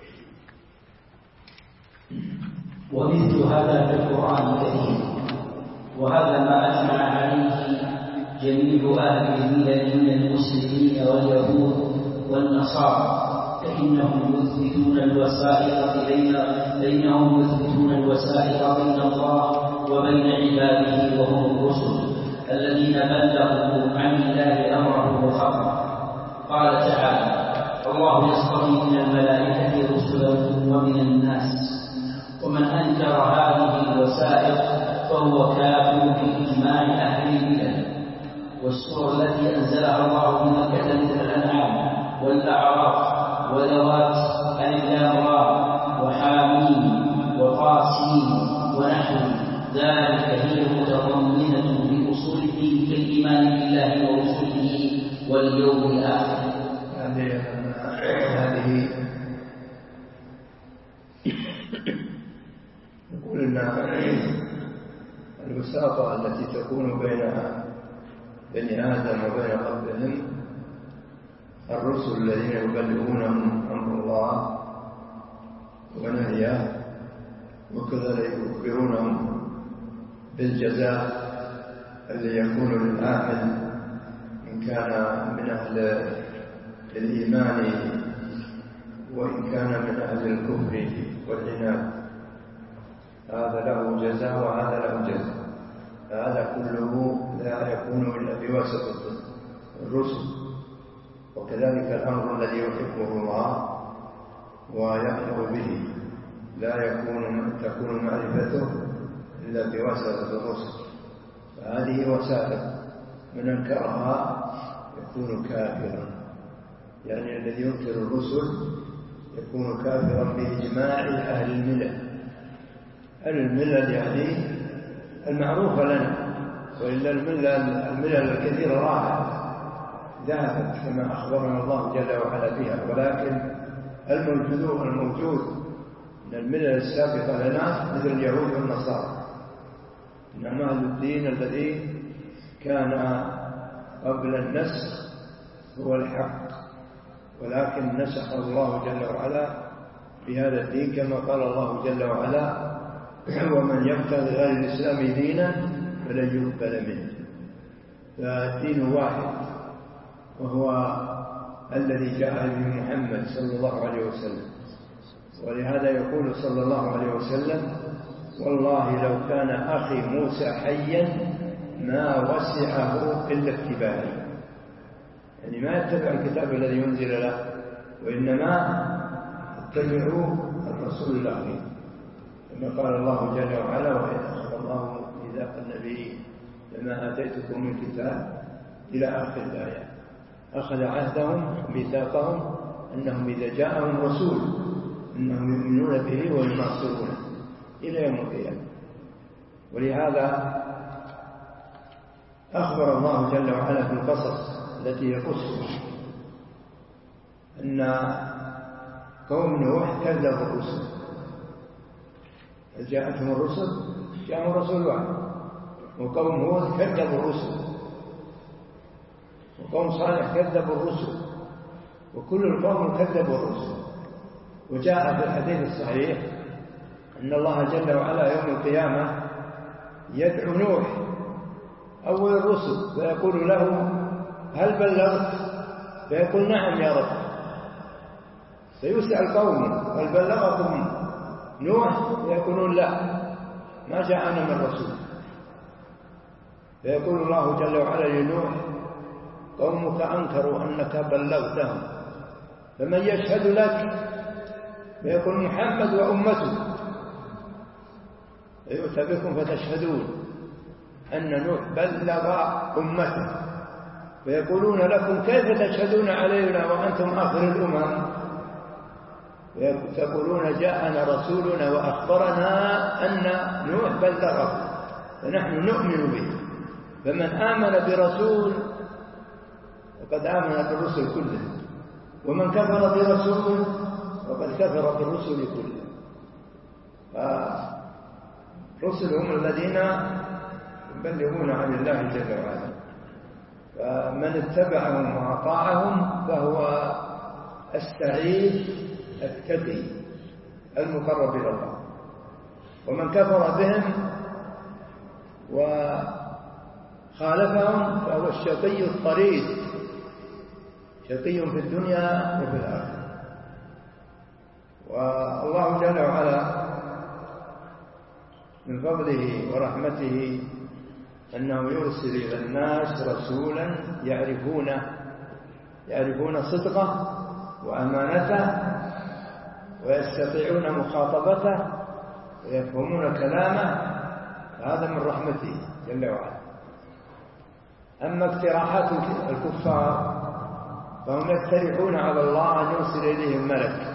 ومثل هذا في القرآن كثير، وهذا ما أجمع عليه جميع أهل الملل من المسلمين واليهود والنصارى، فإنهم يثبتون الوسائط بين بينهم يثبتون الوسائط بين الله وبين عباده وهم الرسل الذين بلغوا عن الله أمره وخبره. قال تعالى: الله يصطفي من الملائكة رسلا ومن الناس. ومن أنكر هذه الوسائط فهو كافر بإجماع أهل الملل. والسور التي أنزلها الله بمكة مثل الأنعام والأعراف وذوات الألام وحامين وطاسين ونحو ذلك هي متضمنة بأصول الدين كالإيمان بالله ورسله واليوم الآخر. هذه نقول أن الوساطة التي تكون بين بني آدم وبين ربهم الرسل الذين يبلغونهم أمر الله ونهيه، وكذلك يخبرونهم بالجزاء الذي يكون للعامل إن كان من أهل الإيمان وإن كان من أهل الكفر والعناد. هذا له جزاء وهذا له جزاء. هذا كله لا يكون إلا بواسطة الرسل. وكذلك الأمر الذي يحبه الله ويأمر به لا يكون تكون معرفته إلا بواسطة الرسل. فهذه وسائل، من أنكرها يكون كافرا، يعني الذي ينكر الرسل يكون كافرا بإجماع أهل الملل. أهل الملل يعني المعروفة لنا، وإلا الملل الملل الكثيرة راحت ذهبت كما أخبرنا الله جل وعلا بها، ولكن الموجود الموجود من الملل السابقة لنا مثل اليهود والنصارى، إنما أهل الدين الذي كان قبل النسخ هو الحق، ولكن نسخ الله جل وعلا بهذا الدين كما قال الله جل وعلا: ومن يبتغي غير الإسلام دينا فلن يقبل منه. فالدين واحد، وهو الذي جاء به محمد صلى الله عليه وسلم. ولهذا يقول صلى الله عليه وسلم: والله لو كان أخي موسى حيا ما وسعه إلا اتباعي. يعني ما يتبع الكتاب الذي ينزل له، وإنما اتبعوا الرسول الأخير، كما قال الله جل وعلا: وإذ أخذ الله ميثاق النبيين لما آتيتكم من كتاب إلى آخر الآية. أخذ عهدهم ميثاقهم أنهم إذا جاءهم رسول أنهم يؤمنون به ويناصرونه إلى يوم القيامة. ولهذا أخبر الله جل وعلا في القصص التي يقص أن قوم نوح كذبوا الرسل. جاءتهم الرسل جاءهم رسول واحد، وقوم هود كذبوا الرسل، وقوم صالح كذبوا الرسل، وكل القوم كذبوا الرسل. وجاء في الحديث الصحيح أن الله جل وعلا يوم القيامة يدعو نوح أول الرسل فيقول له: هل بلغت؟ فيقول: نعم يا رب. فيسأل قومه: هل بلغكم نوح؟ فيقولون: لا، ما جاءنا من رسول. فيقول الله جل وعلا لنوح: قومك أنكروا أنك بلغتهم، فمن يشهد لك؟ فيقول: محمد وأمته. فيؤتى بكم فتشهدون أن نوح بلغ أمته، فيقولون لكم كيف تشهدون علينا وأنتم آخر الأمم؟ تقولون جاءنا رسولنا وأخبرنا أن نوح بلغه فنحن نؤمن به، فمن آمن برسول وقد آمن بالرسل كلهم، ومن كفر برسول وقد كفر بالرسل كلهم. فالرسل هم الذين يبلغون عن الله جل وعلا، فمن اتبعهم وأطاعهم فهو السعيد التقي المقرب إلى الله، ومن كفر بهم وخالفهم فهو الشقي الطريد، شقي في الدنيا وفي الآخرة. والله جل وعلا من فضله ورحمته أنه يرسل إلى الناس رسولا يعرفونه يعرفون صدقه وأمانته ويستطيعون مخاطبته ويفهمون كلامه، هذا من رحمته جل وعلا. أما اقتراحات الكفار فهم يقترحون على الله أن يرسل إليهم ملك،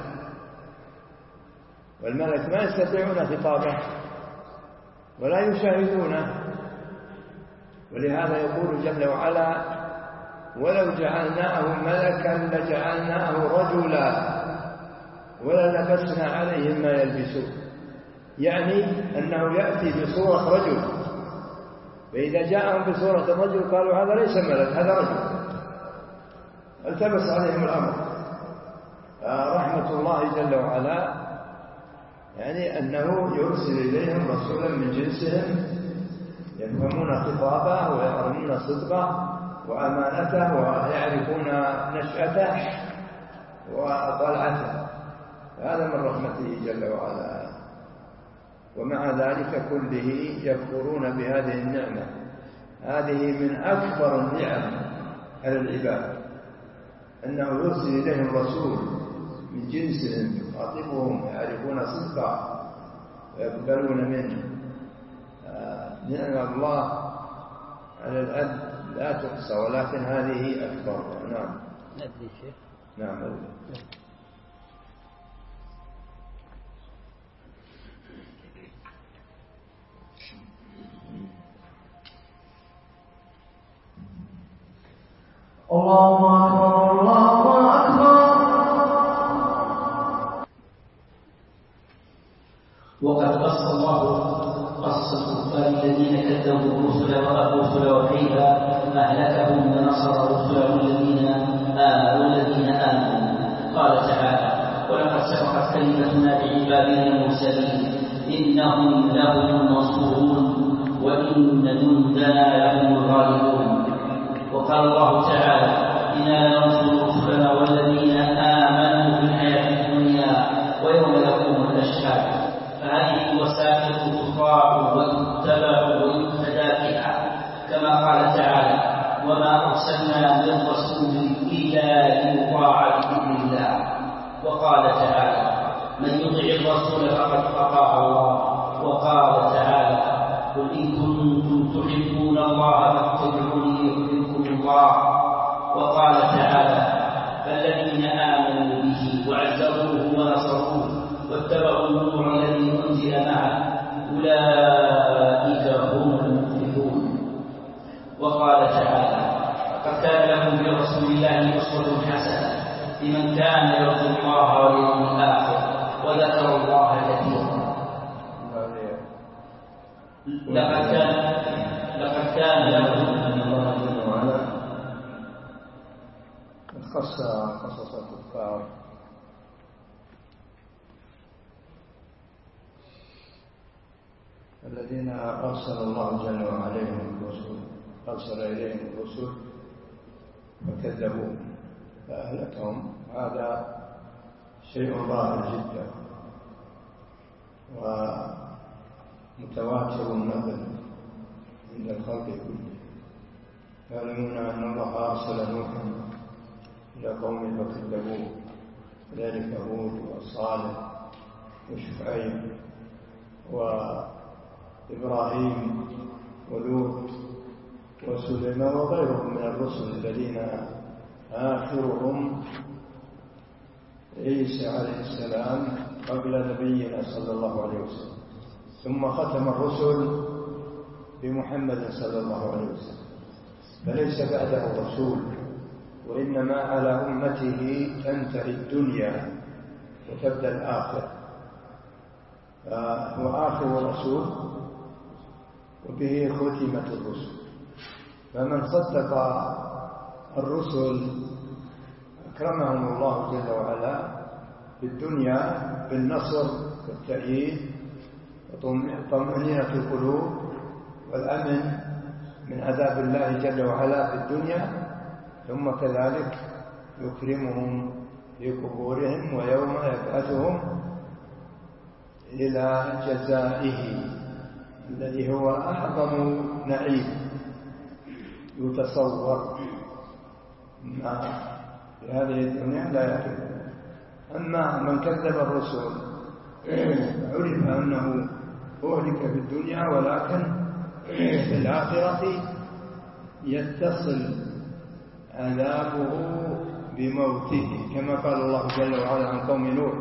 والملك ما يستطيعون خطابه ولا يشاهدونه، ولهذا يقول جل وعلا ولو جعلناه ملكا لجعلناه رجلا وللبسنا عليهم ما يلبسون، يعني أنه يأتي بصورة رجل، فإذا جاءهم بصورة الرجل قالوا هذا ليس ملك هذا رجل، التبس عليهم الأمر. رحمة الله جل وعلا يعني أنه يرسل إليهم رسولا من جنسهم يفهمون خطابه ويعلمون صدقه وأمانته ويعرفون نشأته وطلعته، هذا من رحمته جل وعلا. ومع ذلك كله يكفرون بهذه النعمة، هذه من أكبر النعم على العباد، أنه يرسل إليهم رسول من جنسهم يخاطبهم يعرفون صدقه ويقبلون منه. نعم الله على الأب لا تحصى، ولكن هذه أكبر. نعم ندري شيخ. نعم الله أكبر الله أكبر. وقد قص الله قص الكفار الذين كذبوا الرسل والرسل وكيف أهلكهم ونصر رسله الذين آمنوا الذين آمنوا. قال تعالى ولقد سبقت كلمتنا لعبادنا المرسلين إنهم لهم المنصورون وإن جندنا لهم الغالبون. وقال الله تعالى إنا لننصر رسلنا والذين آمنوا في الحياة الدنيا ويوم يقوم الأشهاد. فهذه وسائل تطاع وتتبع ويهتدى بها، كما قال تعالى وما أرسلنا من رسول إلا ليطاع بإذن الله. وقال تعالى من يطع الرسول فقد أطاع الله. وقال تعالى قل إن كنتم تحبون الله فاتبعوني يحببكم الله. وقال تعالى فالذين آمنوا به وعزروه ونصروه واتبعوا النور الذي أنزل معه أولئك هم المفلحون. وقال تعالى لقد كان لكم في رسول الله أسوة حسنة لمن كان يرجو الله واليوم الآخر وذكر الله كثيرا. لقد كان لقد كان لكم أن الله جل وعلا خص قصص الكفار الذين أرسل الله جل وعلا عليهم الرسل أرسل إليهم الرسل فكذبوا فأهلكهم. هذا شيء ظاهر جدا ومتواتر النقل عند الخلق كله، يعلمون أن الله أرسل نوحا إلى قومه فكذبوه، كذلك هود وصالح وشعيب وإبراهيم ولوط وسليمان وغيرهم من الرسل الذين آخرهم عيسى عليه السلام قبل نبينا صلى الله عليه وسلم، ثم ختم الرسل بمحمد صلى الله عليه وسلم، فليس بعده رسول، وإنما على أمته تنتهي الدنيا وتبدأ الآخرة، فهو آخر رسول وبه ختمت الرسل. فمن صدق الرسل أكرمهم الله جل وعلا في الدنيا بالنصر والتأييد وطمأنينة القلوب والأمن من عذاب الله جل وعلا في الدنيا، ثم كذلك يكرمهم في قبورهم ويوم يبعثهم إلى جزائه الذي هو أعظم نعيم يتصور في هذه الدنيا لا يكون. أما من كذب الرسل عرف أنه أهلك في الدنيا، ولكن في الآخرة يتصل عذابه بموته، كما قال الله جل وعلا عن قوم نوح: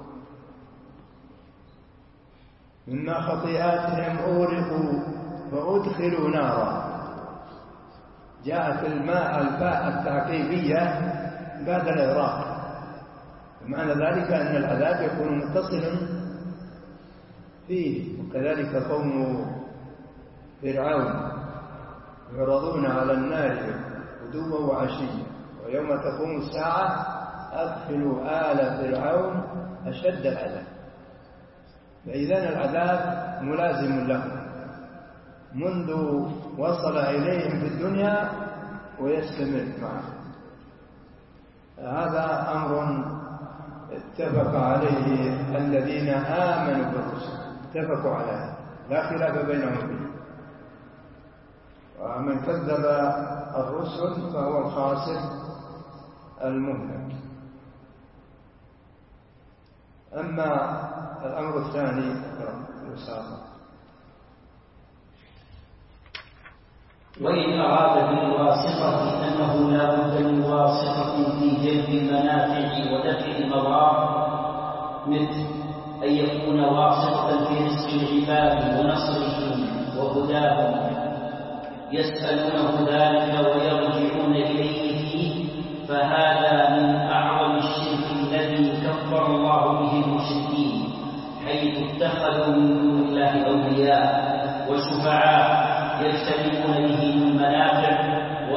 مما خطيئاتهم أغرقوا فأدخلوا نارا. جاءت الماء الفاء التعقيبية بعد الإغراق، ومعنى ذلك أن العذاب يكون متصلا فيه. وكذلك قوم فرعون يعرضون على النار غدوا وعشيا، ويوم تقوم الساعة أدخلوا آل فرعون أشد العذاب. فإذن العذاب ملازم لهم منذ وصل إليهم في الدنيا ويستمر معهم. هذا أمر اتفق عليه الذين آمنوا بالرسل، اتفقوا عليه لا خلاف بينهم فيه. ومن كذب الرسل فهو الخاسر المهلك. أما الأمر الثاني الوساطة. وإن أراد بالواسطة أنه لا بد من واسطة في جلب المنافع ودفع المضار، مثل أن يكون واسطة في رزق العباد ونصرهم وهداهم يسألونه ذلك ويرجعون إليه فيه، فهذا من أعظم الشرك الذي كفر الله به المشركين، حيث اتخذوا من دون الله أولياء وشفعاء يجتنبون به المنافع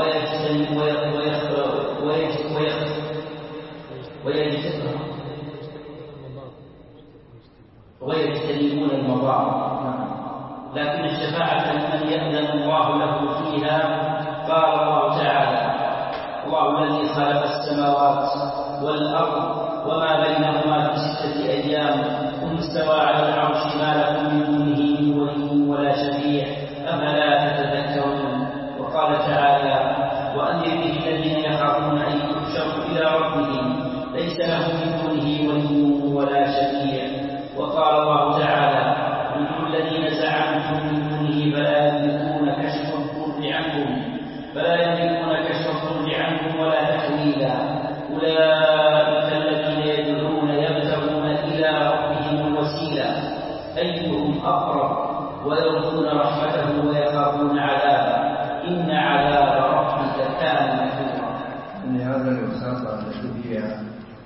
ويجتنبون المضار. لكن الشفاعة لمن يأذن الله له فيها. قال الله تعالى: الله الذي خلق السماوات والأرض وما بينهما في ستة أيام ثم استوى على العرش، ما لكم من دونه من ولي ولا شفيع، أفلا تتذكرون. وقال تعالى: وأنذر به الذين يخافون أن يحشروا إلى ربهم ليس لهم من دونه ولي ولا شفيع. وقال الله تعالى: ادعوا الذين زعمتم من دونه فلا يملكون كشف الضر عنهم فلا يملكون كشف الضر عنهم ولا تحويلا، أولئك الذين يدعون يبتغون إلى ربهم الوسيلة أيهم أقرب ويرجون رحمته ويخافون عذابه، إن عذاب ربك كان محذورا. من هذا الوساطة التي هي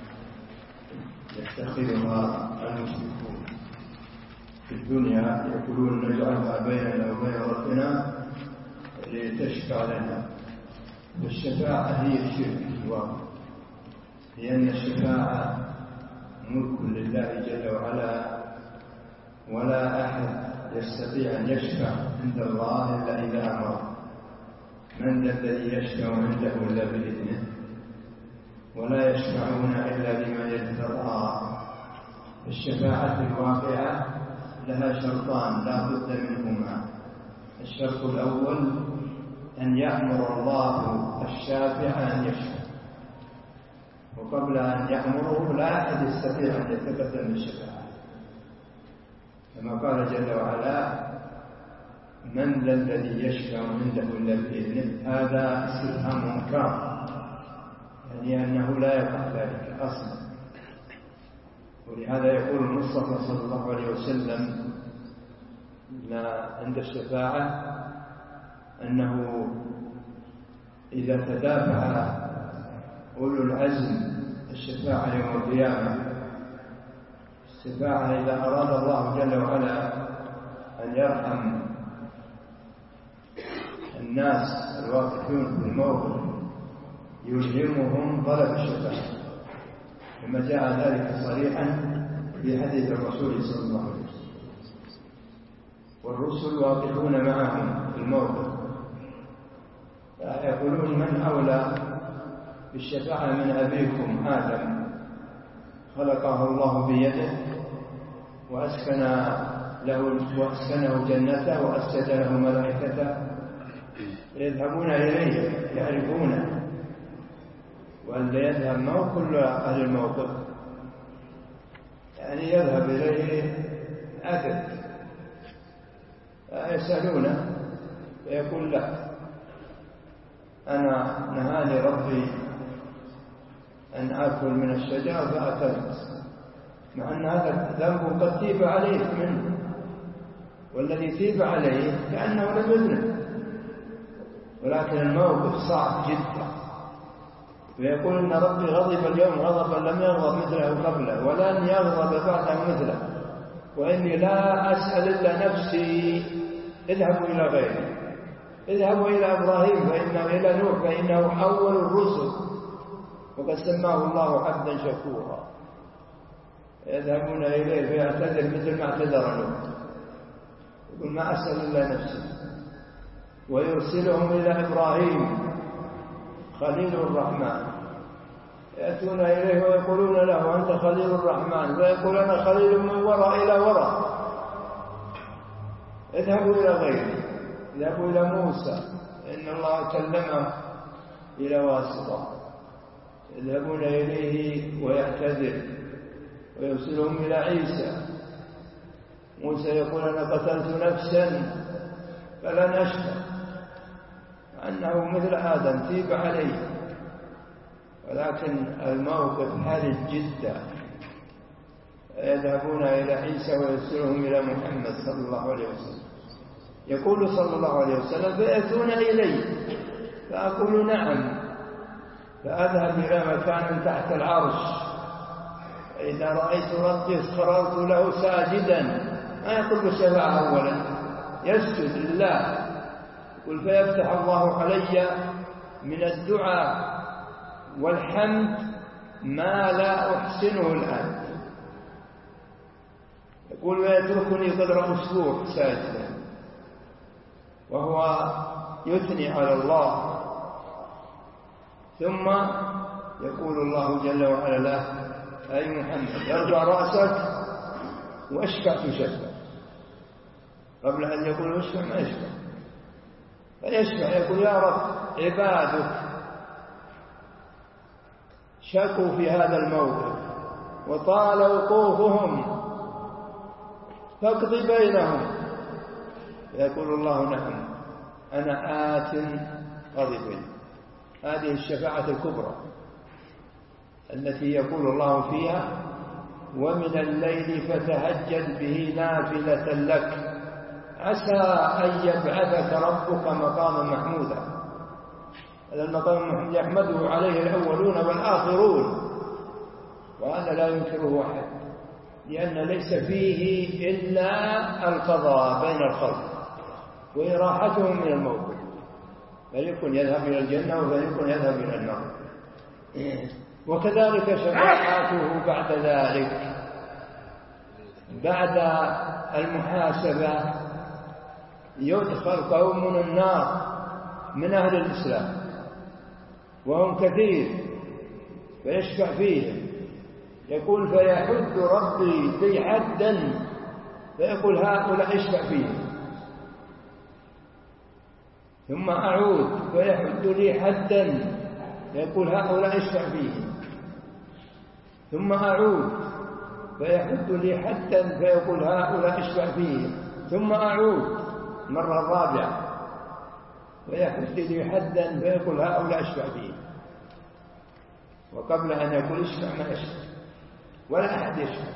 يتخذها المشركون في الدنيا، يقولون نجعلها بيننا وبين ربنا لتشفع لنا. والشفاعة هي الشرك الواقع، لأن الشفاعة ملك لله جل وعلا، ولا أحد يستطيع أن يشفع عند الله إلا إذا أمر. من ذا الذي يشفع عنده إلا بإذنه، ولا يشفعون إلا لمن ارتضى. الشفاعة الواقعة لها شرطان لا بد منهما. الشرط الأول أن يأمر الله الشافع أن يشفع، وقبل أن يأمره لا أحد يستطيع أن يتقدم بالشفاعة، كما قال جل وعلا: من ذا الذي يشفع عنده إلا بإذنه؟ هذا استفهام منكر، يعني أنه لا يقع ذلك أصلا. ولهذا يقول المصطفى صلى الله عليه وسلم عند الشفاعة أنه إذا تدافع أولو العزم الشفاعة يوم القيامة، الشفاعة إذا أراد الله جل وعلا أن يرحم الناس الواقفين في الموقف يلهمهم طلب الشفاعة، كما جاء ذلك صريحا في حديث الرسول صلى الله عليه وسلم. والرسل واقفون معهم في الموقف يقولون من أولى بالشفاعة من أبيكم آدم خلقه الله بيده وأسكن له وأسكنه جنته وأسجد له ملائكته، يذهبون إليه يعرفونه، وأن يذهب ما هو كل أهل الموقف، يعني يذهب إليه عدد يسألونه فيقول لا، أنا نهاني ربي أن آكل من الشجرة فأكلت، مع أن هذا ذنب قد تيب عليه منه، والذي تيب عليه كأنه لم يذنب، ولكن الموقف صعب جدا. ويقول إن ربي غضب اليوم غضبا لم يغضب مثله قبله ولن يغضب بعده مثله، وإني لا أسأل إلا نفسي، اذهبوا إلى غيره، اذهبوا إلى إبراهيم فإنه إلى نوح فإنه أول الرسل وقد سماه الله عبدا شكورا. يذهبون إليه فيعتذر مثل ما اعتذر نوح، يقول ما أسأل إلا نفسي، ويرسلهم إلى إبراهيم خليل الرحمن، يأتون إليه ويقولون له أنت خليل الرحمن، فيقول أنا خليل من وراء إلى وراء، اذهبوا إلى غيره، اذهبوا إلى موسى إن الله كلمه إلى واسطة، يذهبون إليه ويعتذر، ويرسلهم إلى عيسى، موسى يقول أنا قتلت نفسا فلن أشفع، أنه مثل آدم تيب عليه، ولكن الموقف حرج جدا. يذهبون إلى عيسى ويرسلهم إلى محمد صلى الله عليه وسلم، يقول صلى الله عليه وسلم فيأتون إلي فأقول نعم، فأذهب إلى مكان تحت العرش، فإذا رأيت ربي اصخررت له ساجدا، ما يقول بالشفاعة أولا، يسجد لله، يقول فيفتح الله علي من الدعاء والحمد ما لا أحسنه الآن، يقول ويتركني قدر أسبوع ساجدا وهو يثني على الله، ثم يقول الله جل وعلا له أي محمد ارفع رأسك واشفع تشفع، قبل أن يقول اشفع ما يشفع، فيشفع يقول يا رب عبادك شكوا في هذا الموقف وطال وقوفهم فاقض بينهم، يقول الله نعم أنا آت قضي. هذه الشفاعة الكبرى التي يقول الله فيها ومن الليل فتهجد به نافلة لك عسى أن يبعثك ربك مقاما محمودا. هذا المقام المحمود يحمده عليه الأولون والآخرون، وهذا لا ينكره أحد، لأن ليس فيه إلا القضاء بين الخلق وإراحتهم من الموقف، فليكن يذهب إلى الجنة وفليكن يذهب إلى النار. وكذلك شفاعته بعد ذلك، بعد المحاسبة يدخل قوم النار من أهل الإسلام وهم كثير، فيشفع فيهم، يقول فيحد ربي لي حدا، فيقول هؤلاء اشفع فيهم، ثم أعود فيحد لي حدا، فيقول هؤلاء اشفع فيهم، ثم أعود فيحد لي حدا، فيقول هؤلاء اشفع فيهم، ثم أعود المرة الرابعة ويحدد حدا فيقول هؤلاء أشفع فيه، وقبل أن يقول اشفع ما يشفع ولا أحد يشفع.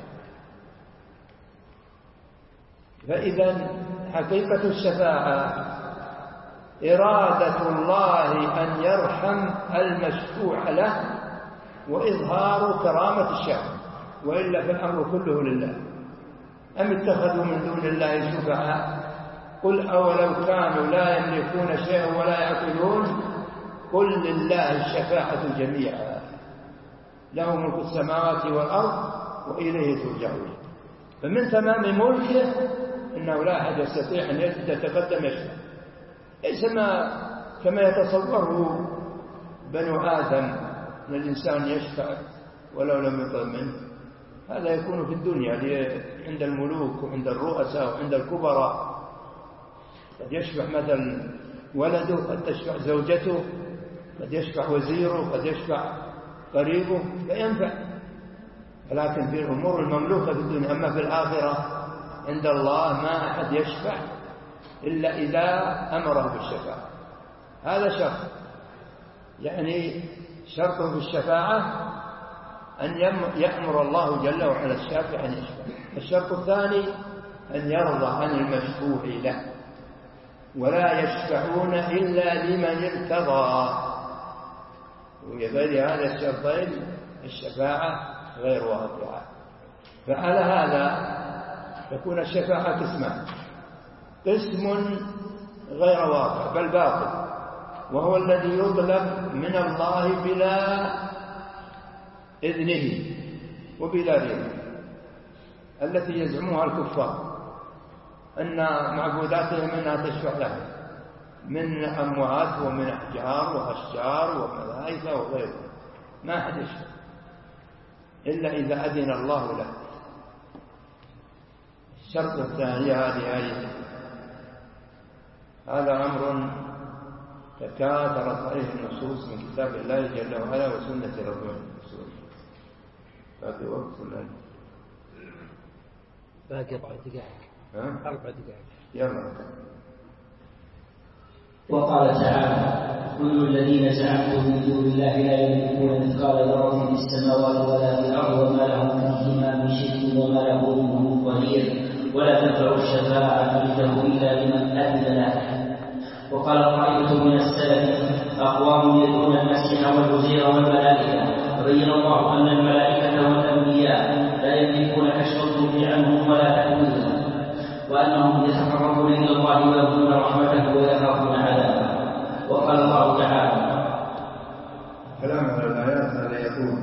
فإذا حقيقة الشفاعة إرادة الله أن يرحم المشفوع له وإظهار كرامة الشافع، وإلا فالأمر كله لله. أم اتخذوا من دون الله شفعاء قل أولو كانوا لا يملكون شيئا ولا يعقلون قل لله الشفاعة جميعا له ملك السماوات والأرض وإليه ترجعون. فمن تمام ملكه إنه لا أحد يستطيع أن يتقدم يشفع، ليس ما كما يتصوره بنو آدم أن الإنسان يشفع ولو لم يطلب منه. هذا يكون في الدنيا عند الملوك وعند الرؤساء وعند الكبراء، قد يشفع مثلا ولده، قد تشفع زوجته، قد يشفع وزيره، قد يشفع قريبه فينفع. ولكن في الأمور المملوكة في الدنيا، أما في الآخرة عند الله ما أحد يشفع إلا إذا أمره بالشفاعة. هذا شرط، يعني شرط في الشفاعة أن يأمر الله جل وعلا الشافع أن يشفع. الشرط الثاني أن يرضى عن المشفوع له، ولا يشفعون إلا لمن ارتضى. وبغير هذا الشرطين الشفاعة غير واقعة. فعلى هذا تكون الشفاعة قسمان: قسم غير واقع بل باطل، وهو الذي يطلب من الله بلا إذنه وبلا رضاه، التي يزعمها الكفار أن معبوداتهم أنها تشفع لهم من أموات ومن أحجار وأشجار وملائكة وغيره. ما أحد يشفع إلا إذا أذن الله له. الشرط الثاني هذه آية، هذا أمر تكاثرت عليه النصوص من كتاب الله جل وعلا وسنة رسوله. باقي وقت ولا باقي أربع دقائق؟ أربع دقائق يلا. وقال تعالى: كل الذين زعمتم من دون الله لا يملكون مثقال ذرة في السماوات ولا في الأرض وما لهم فيهما من شرك وما له منهم ظهير ولا تنفع الشفاعة عنده إلا لمن أذن له. وقال طائفة من السلف: أقوام يدعون المسيح والوزير والملائكة، فبين الله أن الملائكة والأنبياء لا يملكون كشف الضر عنهم ولا تحويلهم، وأنهم يتقربون إلى الله ويرجون رحمته ويخافون عذابه. وقال الله تعالى: كلام على الآيات هذا يقول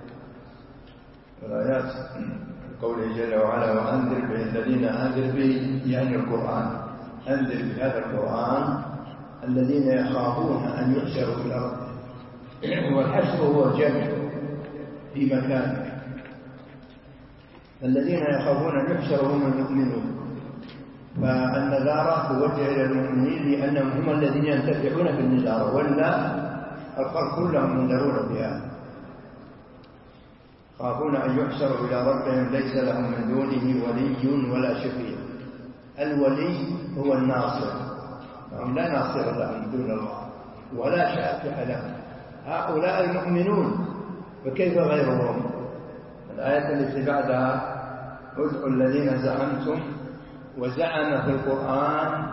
الآيات قوله جل وعلا: وأنذر به الذين أنذر به، يعني القرآن، أنذر بهذا القرآن الذين يخافون أن يحشروا في الأرض. والحشر هو الجمع في مكان. الذين يخافون أن يحشروا هم المؤمنون، فالنذارة توجه إلى المؤمنين لأنهم هم الذين ينتفعون بالنذارة، ولا الخلق كلهم منذرون بها. خافون أن يحشروا إلى ربهم ليس لهم من دونه ولي ولا شفيع. الولي هو الناصر، هم لا ناصر لهم من دون الله ولا شافع لهم. هؤلاء المؤمنون، فكيف غيرهم؟ الآية التي بعدها: ادعوا الذين زعمتم. وزعم في القرآن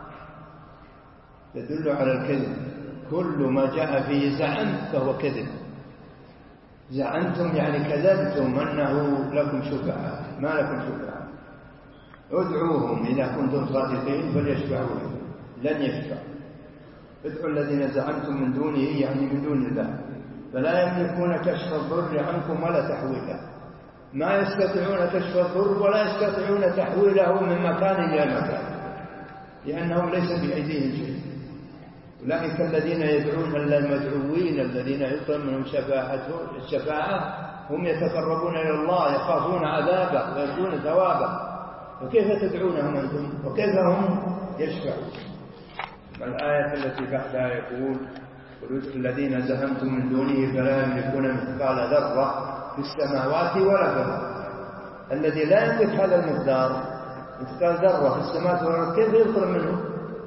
تدل على الكذب، كل ما جاء فيه زعم فهو كذب. زعمتم يعني كذبتم أنه لكم شفعاء، ما لكم شفعاء. ادعوهم إذا كنتم صادقين فليشفعوا لكم، لن يشفعوا. ادعوا الذين زعمتم من دونه، يعني من دون الله، فلا يملكون كشف الضر عنكم ولا تحويله. ما يستطيعون كشف الضر ولا يستطيعون تحويله من مكان إلى مكان، لأنهم ليس بأيديهم شيء. أولئك الذين يدعون المدعوين الذين يطلب منهم الشفاعة هم يتقربون إلى الله، يخافون عذابه ويرجون ثوابه. وكيف تدعونهم أنتم وكيف هم يشفعون؟ الآية التي بعدها يقول: الذين زعمتم من دونه فلا يملكون مثقال ذرة في السماوات ولا في الأرض. الذي لا يملك هذا المقدار مثقال ذرة في السماوات والأرض كيف يطلب منه؟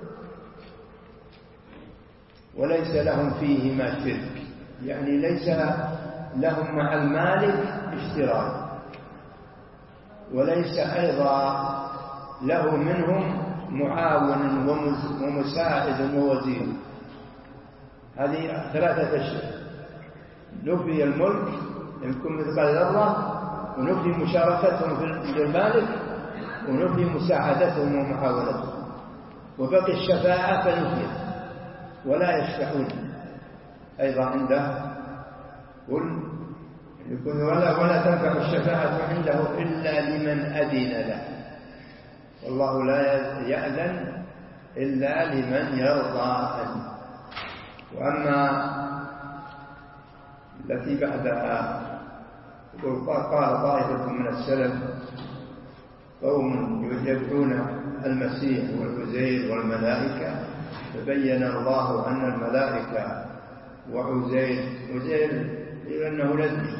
وليس لهم فيهما شرك، يعني ليس لهم مع المالك اشتراك، وليس أيضا له منهم معاون ومساعد ووزير. هذه ثلاثة أشياء: نفي الملك يكون مثقال ذرة، ونفي مشاركتهم في المالك، ونفي مساعدتهم ومعاونتهم. وبقي الشفاعة فنفيت ولا يشفعون أيضا عنده، قل يكون ولا ولا تنفع الشفاعة عنده إلا لمن أذن له، والله لا يأذن إلا لمن يرضى عنه. وأما التي بعدها قال طائفة من السلف: قوم يدعون المسيح والعزير والملائكة، فبين الله أن الملائكة وعزير عزير لأنه نبي،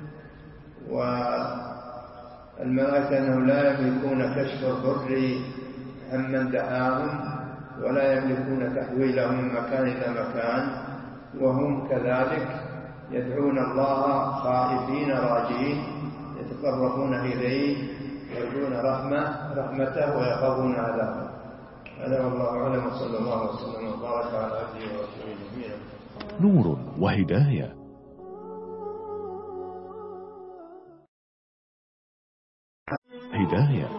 والملائكة أنهم لا يملكون كشف الضر عمن دعاهم، ولا يملكون تحويلهم من مكان إلى مكان، وهم كذلك يدعون الله خائفين راجين، يتقربون إليه، يرجون رحمة رحمته ويخافون عذابه. هذا والله أعلم، وصلى الله وسلم وبارك على عبده ورسوله نبينا نور وهداية. هداية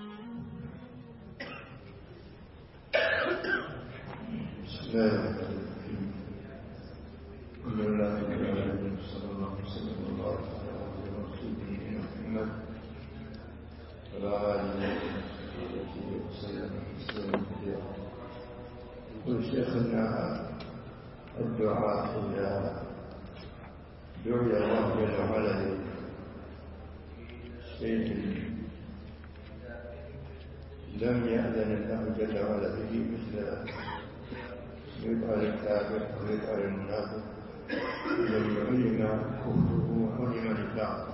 بسم الله الرحمن الرحيم. الحمد لله رب العالمين، صلى الله وسلم وبارك على عبده ورسوله محمد وعلى آله وصحبه وسلم تسليما كثيرا. يقول شيخنا: الدعاء إذا دعي الله جل وعلا شيء لم يأذن الله جل وعلا به، مثل يدعى للكافر ويدعى للمنافق الذي علم كفره وعلم نفاقه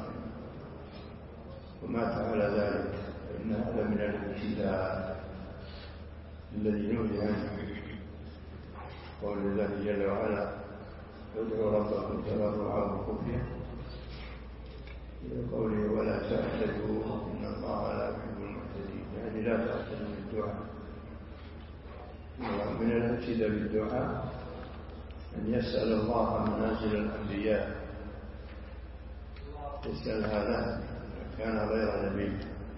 ومات على ذلك، فإن هذا من الابتلاء الذي نهي عنه. قول الله جل وعلا: ادعوا ربكم تضرعا وخفيا، قوله: ولا تعتدوا إن الله لا يحب المعتدين، يعني لا تعتدوا بالدعاء. ومن الاعتداء بالدعاء أن يسأل الله منازل الأنبياء، يسأل هذا كان غير نبي.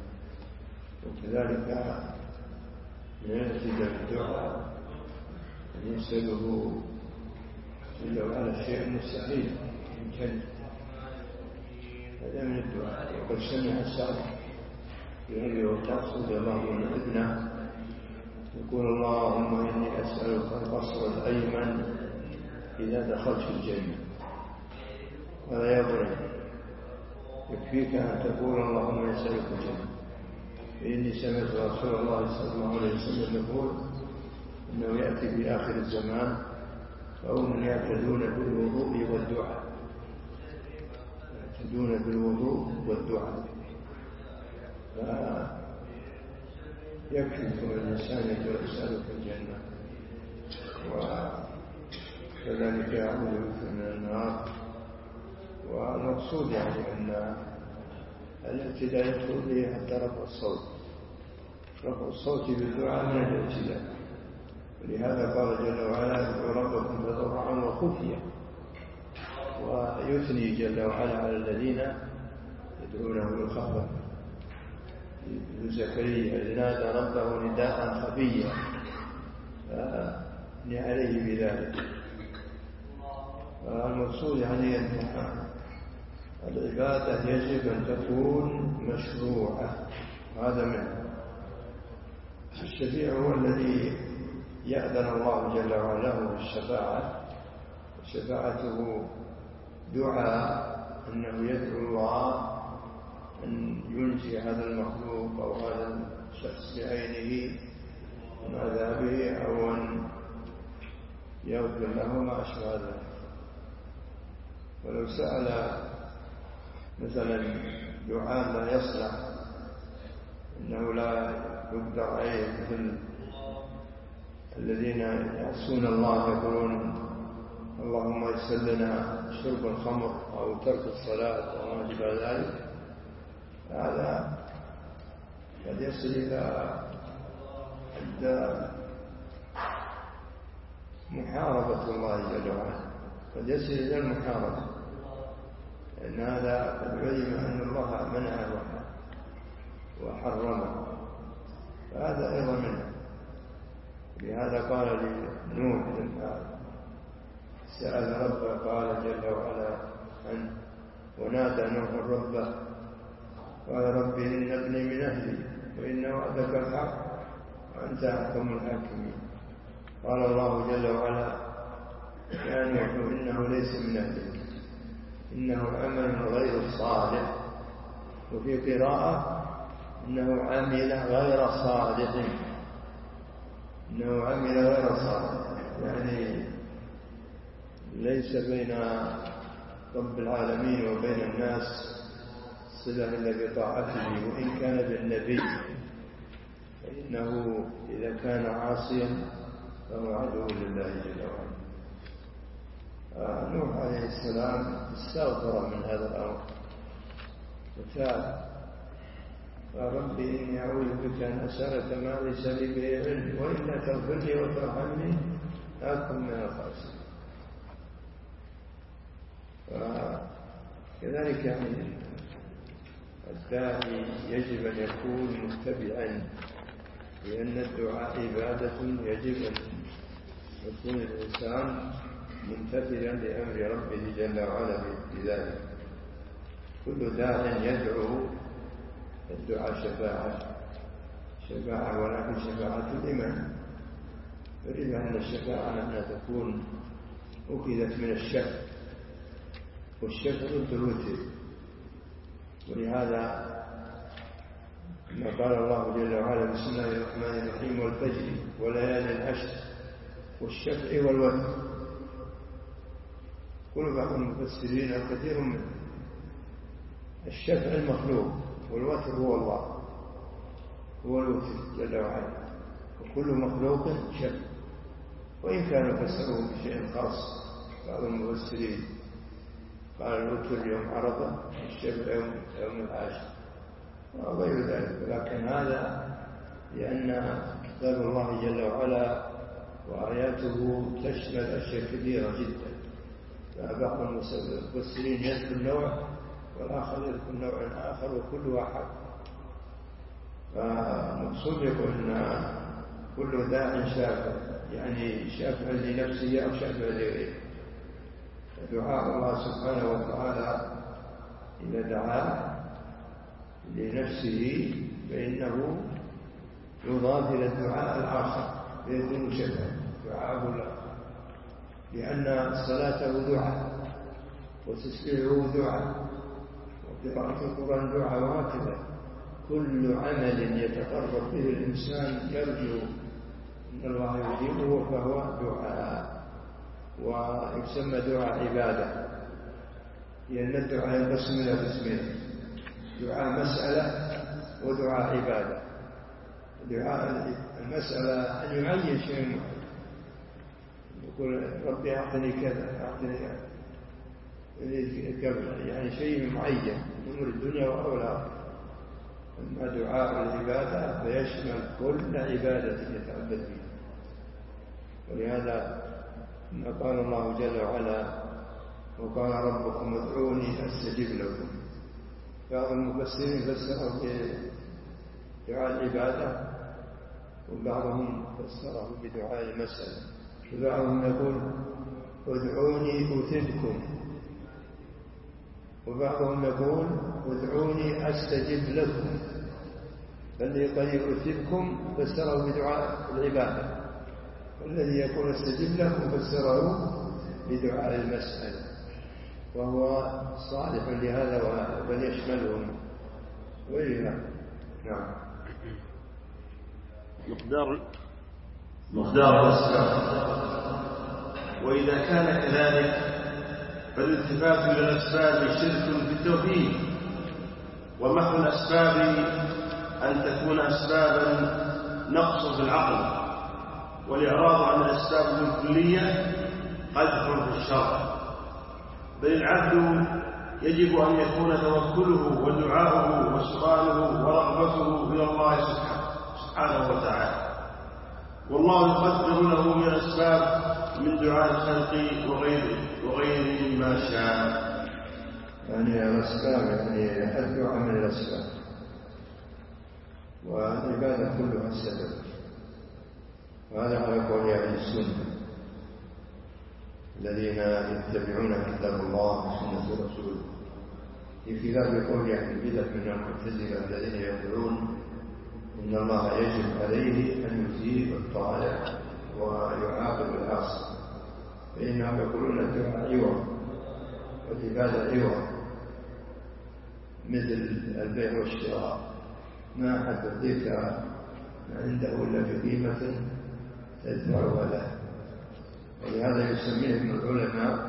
وكذلك من الاعتداء بالدعاء أن يسأله جل وعلا شيء مستحيل يمكن، هذا من الدعاء. وقد سمع السعد في أبي وقاص رضي الله عنه ابنه يقول: اللهم إني أسألك البصر الأيمن إذا دخلت الجنة. ولا يضرب، يكفيك أن تقول: اللهم أسألك الجنة. فإني سمعت رسول الله صلى الله عليه وسلم يقول إنه يأتي في آخر الزمان قوم يعتدون بالوضوء والدعاء، يعتدون بالوضوء والدعاء. فيكفي الإنسان يسألك الجنة، وكذلك يعود بك من النار. والمقصود يعني أن الاعتداء يدخل به حتى رفع الصوت، رفع الصوت بالدعاء من الاعتداء. ولهذا قال جل وعلا: ادعوا ربكم تضرعا وخفيا. ويثني جل وعلا على الذين يدعونه بالخفة. ابن زكريا إذ نادى ربه نداء خفيا فأثني عليه بذلك. المقصود يعني أن العبادة يجب أن تكون مشروعة، هذا منه. الشفيع هو الذي يأذن الله جل وعلا بالشفاعة، وشفاعته دعاء أنه يدعو الله أن ينجي هذا المخلوق أو هذا الشخص بعينه من عذابه، أو أن يغفر له ما أشبه ذلك. ولو سأل مثلا دعاء لا يصلح إنه لا يقدر عليه مثل الذين يعصون الله يقولون اللهم يسر لنا شرب الخمر أو ترك الصلاة أو ما شابه ذلك. هذا قد يصل إلى عند محاربة الله جل وعلا، قد يصل إلى المحاربة، لأن هذا قد علم أن الله منعه وحرمه، فهذا أيضا منه. لهذا قال لنوح لما سأل ربه قال جل وعلا عنه ونادى نوح ربه قال ربي إن ابني من أهلي وإن وعدك الحق وأنت أحكم الحاكمين. قال الله جل وعلا يا نوح إنه ليس من أهلك إنه عمل غير صالح، وفي قراءة إنه عمل غير صالح، إنه عمل غير صالح، يعني ليس بين رب العالمين وبين الناس صلة إلا بطاعته، وإن كان بالنبي فإنه إذا كان عاصيا فهو عدو لله جل وعلا. آه نوح عليه السلام استغفر من هذا الأمر وتاب قال ربي إني أعوذ بك أن أسألك ما ليس لي به علم وإلا تغفر لي وترحمني أكن من الخاسرين. وكذلك يعني الداعي يجب أن يكون متبعا، لأن الدعاء عبادة يجب أن يكون الإنسان ممتثلا لأمر ربه جل وعلا بذلك. كل داع يدعو الدعاء شفاعة شفاعة ولكن شفاعة الإيمان، فإذ أن الشفاعة أنها تكون أخذت من الشفع، والشفع ضد الوتر، ولهذا ما قال الله جل وعلا بسم الله الرحمن الرحيم والفجر وليالي العشر والشفع والوتر. كل بعض المفسرين الكثير من الشفع المخلوق والوتر هو الله، هو الوتر جل وعلا، وكل مخلوق شفع، وإن كانوا فسروه بشيء خاص بعض المفسرين قال الوتر يوم عرفة الشفع يوم, يوم العاشر وغير ذلك، ولكن هذا لأن كتاب الله جل وعلا وآياته تشمل أشياء كثيرة جدا، فبعض المفسرين يذكر نوع والآخر يذكر نوع آخر وكل واحد. فمقصود يقول أن كل داع شافع، يعني شافع لنفسه أو شافع لغيره. دعاء الله سبحانه وتعالى إذا دعا لنفسه فإنه يضاف إلى الدعاء الآخر فيكون شفعا دعاءه الآخر، لأن صلاته دعاء وتسبيحه دعاء وقراءة القرآن دعاء، وهكذا كل عمل يتقرب به الإنسان يرجو أن الله يجيبه فهو دعاء، ويسمى دعاء عبادة، لأن الدعاء ينقسم إلى قسمين: دعاء مسألة ودعاء عبادة. دعاء المسألة أن يعين شيء معين، يقول ربي أعطني كذا أعطني كذا، يعني شيء معين من أمور الدنيا والآخرة. أما دعاء العبادة فيشمل كل عبادة يتعبد بها، ولهذا ما قال الله جل وعلا وقال ربكم ادعوني أستجب لكم. بعض المفسرين فسره بدعاء العبادة وبعضهم فسره بدعاء المسألة، وبعضهم يقول ادعوني أثبكم، وبعضهم يقول ادعوني أستجب لكم. فالذي قال أثبكم فسره بدعاء العبادة، والذي يقول استجب لكم فسره بدعاء المسألة، وهو صالح لهذا وهذا بل يشملهم وإلا. نعم. مقدار مقدار الأسباب. وإذا كان كذلك فالالتفات إلى الأسباب شرك في التوحيد، ومحو الأسباب أن تكون أسبابا نقص في العقل، والإعراض عن الأسباب بالكلية قدح في الشرع، بل العبد يجب أن يكون توكله ودعاؤه وسؤاله ورغبته إلى الله سبحانه وتعالى، والله يقدر له من الأسباب من دعاء الخلق وغيره وغيره ما شاء. يعني الأسباب يعني الدعاء من الأسباب، والعبادة كلها السبب، وهذا على قول أهل السنة الذين يتبعون كتاب الله وسنة رسوله، في خلاف قول يعني بدع من المعتزلة الذين يقولون إن الله يجب عليه أن يثيب الطالع ويعاقب العاصي، فإنهم يقولون الدعاء عوض والعبادة عوض، مثل البيع والشراء، ما أحد يعطيك عنده إلا بقيمة تدفعها له، ولهذا يسميه ابن العلماء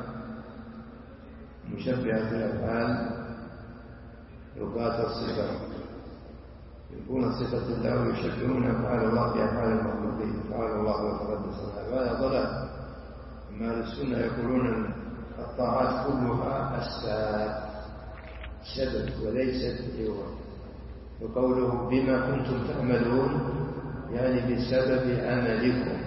مشبهة الأفعال رقاة الصفة، يكون صفة الله ويشبهون أفعال الله بأفعال المخلوقين، فعل الله وتقدس الله، وهذا ضلال. أما أهل السنة يقولون الطاعات كلها أسباب سبب وليست عوض، وقوله بما كنتم تعملون يعني بسبب عملكم،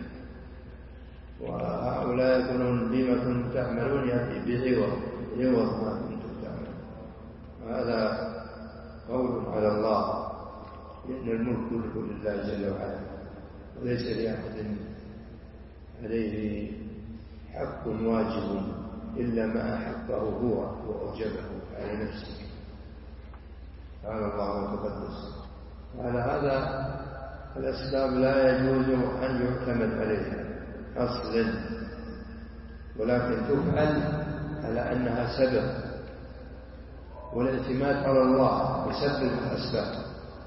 وهؤلاء يقولون بما كنتم تعملون يعني بعوض عوض ما كنتم تعملون، وهذا قول على الله، لأن الملك كله لله جل وعلا، وليس لأحد عليه حق واجب إلا ما أحقه هو وأوجبه على نفسه، قال الله وتقدس. وعلى هذا الأسباب لا يجوز أن يعتمد عليها أصلا، ولكن تفعل على أنها سبب، والاعتماد على الله يسبب الأسباب،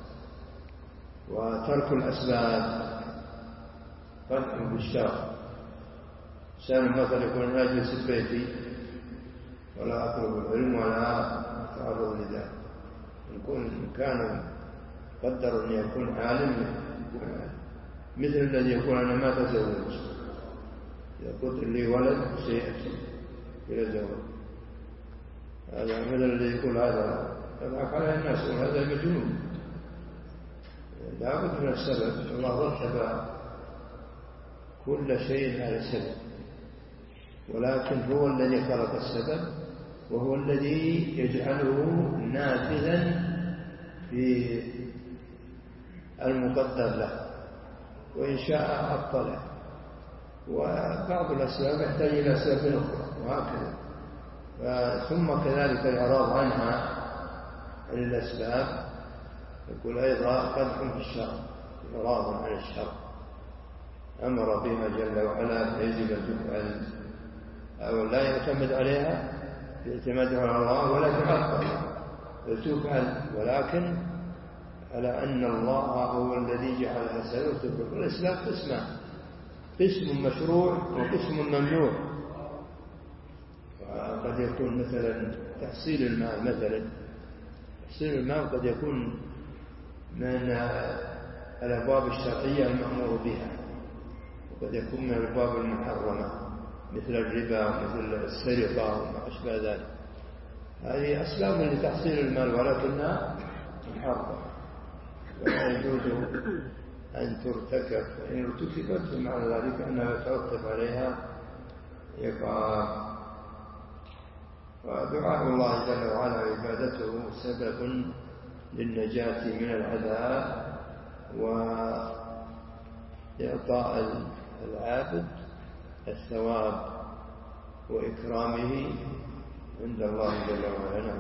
وترك الأسباب قدح بالشر. إنسان مثلا يكون أجلس في بيتي ولا أطلب العلم ولا أتعرض لذلك، يكون كان قدر أن يكون عالم يكون عالم، مثل الذي يقول أنا ما تزوج، إذا قلت لي ولد سيأتي إلى زواج، هذا مثل الذي يقول هذا يضحك عليه الناس يقول هذا مجنون. لا بد من السبب، الله رتب كل شيء على سبب، ولكن هو الذي خلق السبب، وهو الذي يجعله نافذا في المقدر له، وإن شاء أبطله، وبعض الأسباب يحتاج إلى أسباب أخرى وهكذا. ثم كذلك الإعراض عنها عن الأسباب يقول أيضا قدح في الشر، إعراض عن الشر أمر بها جل وعلا فيجب أن تفعل، أو لا يعتمد عليها باعتمادها على الله ولا تعقل وتفعل، ولكن على أن الله هو الذي جعلها سبب تفعل. والأسباب قسمان، قسم مشروع وقسم ممنوع، وقد يكون مثلا تحصيل المال، مثلا تحصيل المال قد يكون من الأبواب الشرعية المأمور بها، وقد يكون من الأبواب المحرمة مثل الربا مثل السرقة وما أشبه ذلك، هذه أسباب لتحصيل المال ولكنها محرمة ولا يجوز أن ترتكب، فإن ارتكبت فمعنى ذلك أنها يترتب عليها عقاب. ودعاء الله جل وعلا عبادته سبب للنجاة من العذاب وإعطاء العابد الثواب وإكرامه عند الله جل وعلا.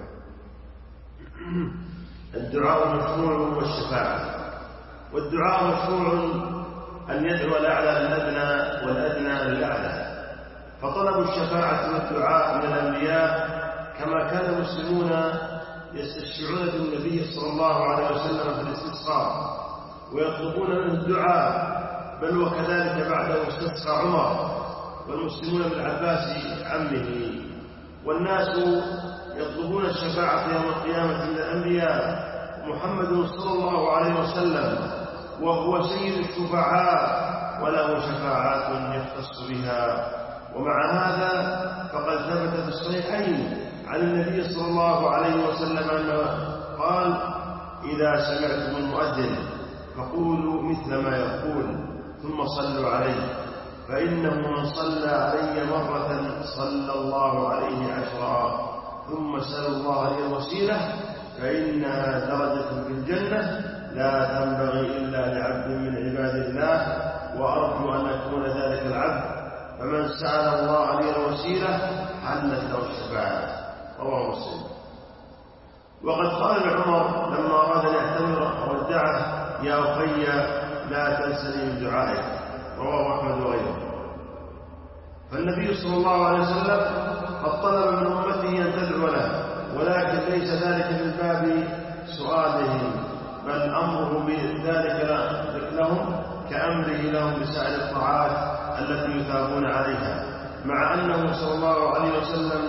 الدعاء مشروع والشفاعة. والدعاء مشروع أن يدعو الأعلى للأدنى والأدنى للأعلى، فطلب الشفاعة والدعاء من الأنبياء كما كان المسلمون يستشفعون بالنبي صلى الله عليه وسلم في الاستسقاء ويطلبون منه الدعاء، بل وكذلك بعده استسقى عمر والمسلمون بالعباس عمه. والناس يطلبون الشفاعة يوم القيامة من الأنبياء محمد صلى الله عليه وسلم وهو سيد الشفعاء وله شفاعات يختص بها. ومع هذا فقد ثبت في الصحيحين عن النبي صلى الله عليه وسلم أنه قال: إذا سمعتم المؤذن فقولوا مثل ما يقول ثم صلوا عليه، فإنه من صلى علي مرة صلى الله عليه عشرا، ثم سألوا الله لي الوسيلة فإنها درجة في الجنة لا تنبغي إلا لعبد من عباد الله، وأرجو أن يكون ذلك العبد، فمن سأل الله لي الوسيلة حلت له الشفاعة. رواه مسلم. وقد قال عمر لما أراد أن يعتمر ودعه: يا أخي لا تنسني من دعائك. رواه أحمد وغيره. فالنبي صلى الله عليه وسلم قد طلب من أمته أن تدعو له، ولكن ليس ذلك من باب سؤالهم، بل أمره بذلك لهم كأمره لهم بسائر الطاعات التي يثابون عليها، مع أنه صلى الله عليه وسلم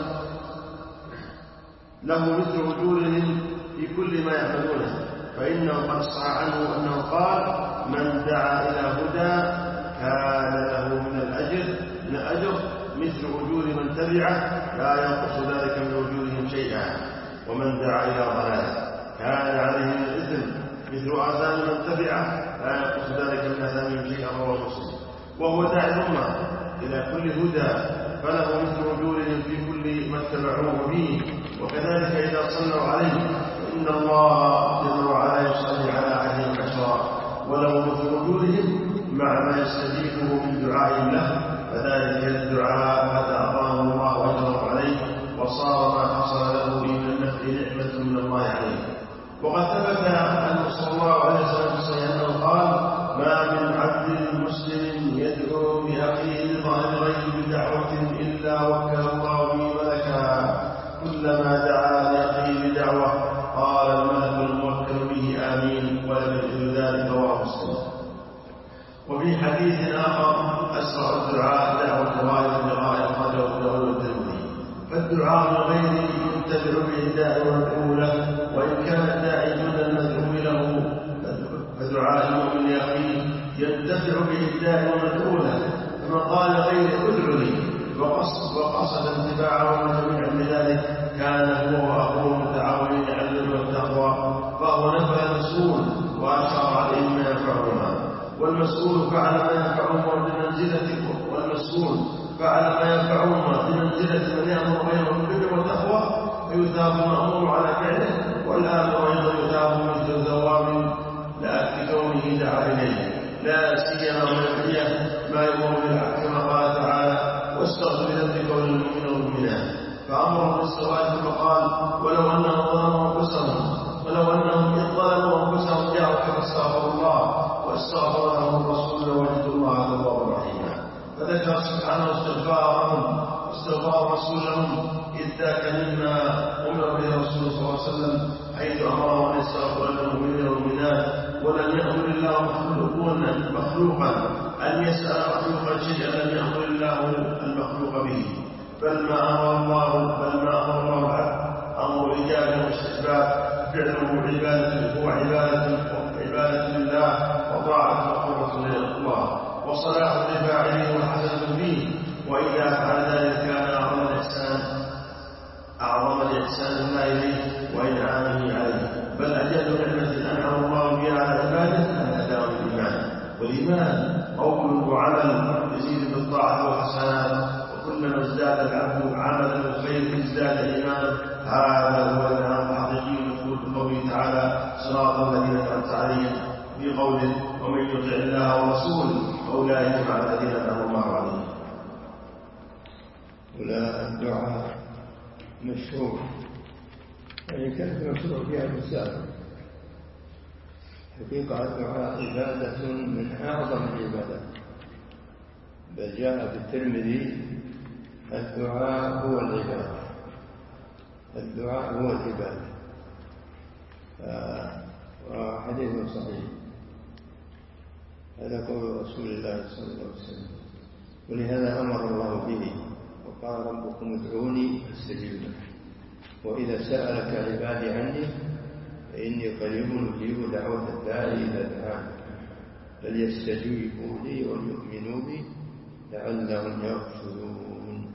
له مثل أجورهم في كل ما يعملونه، فإنه قد صح عنه أنه قال: من دعا إلى هدى كان له من الأجر من الأجر مثل أجور من تبعه لا ينقص ذلك من أجورهم شيئا، ومن دعا إلى ضلال كان عليه من الإثم مثل آثام من تبعه لا ينقص ذلك من آثامهم شيئا. رواه مسلم. وهو داعي الأمة إلى كل هدى، فله مثل أجورهم في كل ما اتبعوه به، وكذلك إذا صلوا عليه فإن الله جل وعلا يصلي على أحدهم عشرا، وله مثل أجورهم مع ما يستجيبه من دعائهم له، فذلك الدعاء قد أعطاه الله أجره عليه، وصار ما حصل له من النفع نعمة من الله عليه. وقد ثبت أن صلى الله عليه وسلم أنه قال: ما من عبد مسلم يدعو بأخيه بظاهر غيب بدعوة إلا وكل الله به ملكا، كلما دعا لأخيه بدعوة قال الملك الموكل به آمين، ولم يجد ذلك. رواه مسلم. وفي حديث آخر: أسرع الدعاء دعوة غائب لغائب أخرجه أبو داود والترمذي. فالدعاء من غيره ينتفع به الداعي والمدعو له، وإن كان الداعي دون المدعو له فدعاء المؤمن لأخيه ينتفع به الداعي والمدعو له. فمن قال غيره ادعو لي وقصد, وقصد اتباعه وجميع بذلك كان هو وأخوه متعاونين على البر والتقوى، فهو نفع المسؤول وأشار عليه ما ينفعهما، والمسؤول فعل ما ينفعهما بمنزلة والمسؤول فعل ما ينفعهما بمنزلة من يأمر غيره بالبر والتقوى فيثاب المأمور على فعله، والآمر أيضا يثاب مثل ثواب لأجل كونه دعا إليه، لا سيما من ما يأمر بالحق كما قال تعالى: واستغفر لذنبك وللمؤمنين والمؤمنات. فأمرهم بالسواء فقال: ولو أنهم ظلموا أنفسهم ولو أنهم إذ ظلموا أنفسهم جاءوك فاستغفروا الله واستغفر لهم الرسول وجدوا الله توابا رحيما. فذكر سبحانه استغفارهم واستغفار رسولهم إذ ذاك مما أمر به الرسول صلى الله عليه وسلم، حيث أمرهم أن يستغفر للمؤمنين والمؤمنات، ولم يأمر الله مخلوقا أن يسأل مخلوقا شيئا لم يأمر الله المخلوق به، بل ما أمر الله بل ما أمر الله العبد أمر إجابة واستحباب، فعله عبادة هو عبادة عبادة لله وطاعة وقرة لله، وصلاح لفاعله وحسنة فيه، وإذا فعل ذلك كان أعظم الإحسان أعظم الإحسان الله إليه وإنعامه عليه، بل أجل نعمة أنعم الله بها على عباده أن أداهم الإيمان، والإيمان قول وعمل يزيد بالطاعة والحسنات، وكلما ازداد العبد عملا بالخير ازداد إيمانا. هذا هو الإنعام الحقيقي المذكور قوله تعالى: صراط الذين أنعمت عليهم، في قوله: ومن يطع الله ورسوله أولئك مع الذين أنعم الله عليهم. ولا الدعاء مشروع، يعني كانت مشروع فيها المسائل. حقيقة الدعاء عبادة من أعظم العبادات، بل جاء في الترمذي: الدعاء هو العبادة، الدعاء هو العبادة. وحديث صحيح، هذا قول رسول الله صلى الله عليه وسلم، ولهذا أمر الله به وقال: ربكم ادعوني أستجب لكم، وإذا سألك عبادي عني فإني قريب أجيب دعوة الداعي إذا دعان فليستجيبوا لي وليؤمنوا بي لعلهم يرشدون.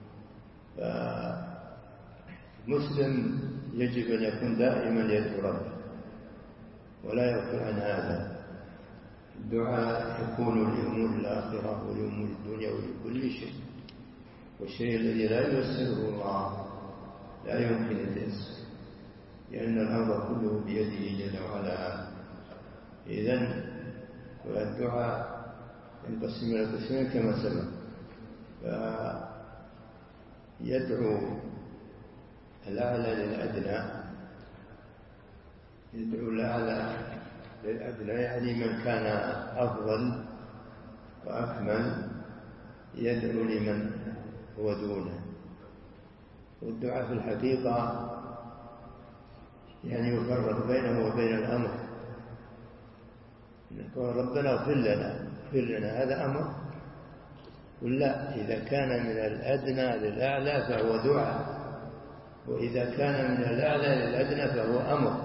فمسلم يجب أن يكون دائما يدعو ربه ولا يغفل عن هذا. الدعاء يكون لأمور الآخرة ولأمور الدنيا ولكل شيء، والشيء الذي لا ييسره الله لا يمكن التيسير، لأن الأمر كله بيده جل وعلا. إذن والدعاء ينقسم إلى قسمين كما سبق، فيدعو الأعلى للأدنى، يدعو الأعلى للأدنى يعني من كان أفضل وأكمل يدعو لمن هو دونه. والدعاء في الحقيقة يعني يفرق بينه وبين الأمر. نقول ربنا اغفر لنا اغفر لنا هذا أمر، ولا إذا كان من الأدنى للأعلى فهو دعاء، وإذا كان من الأعلى للأدنى فهو أمر.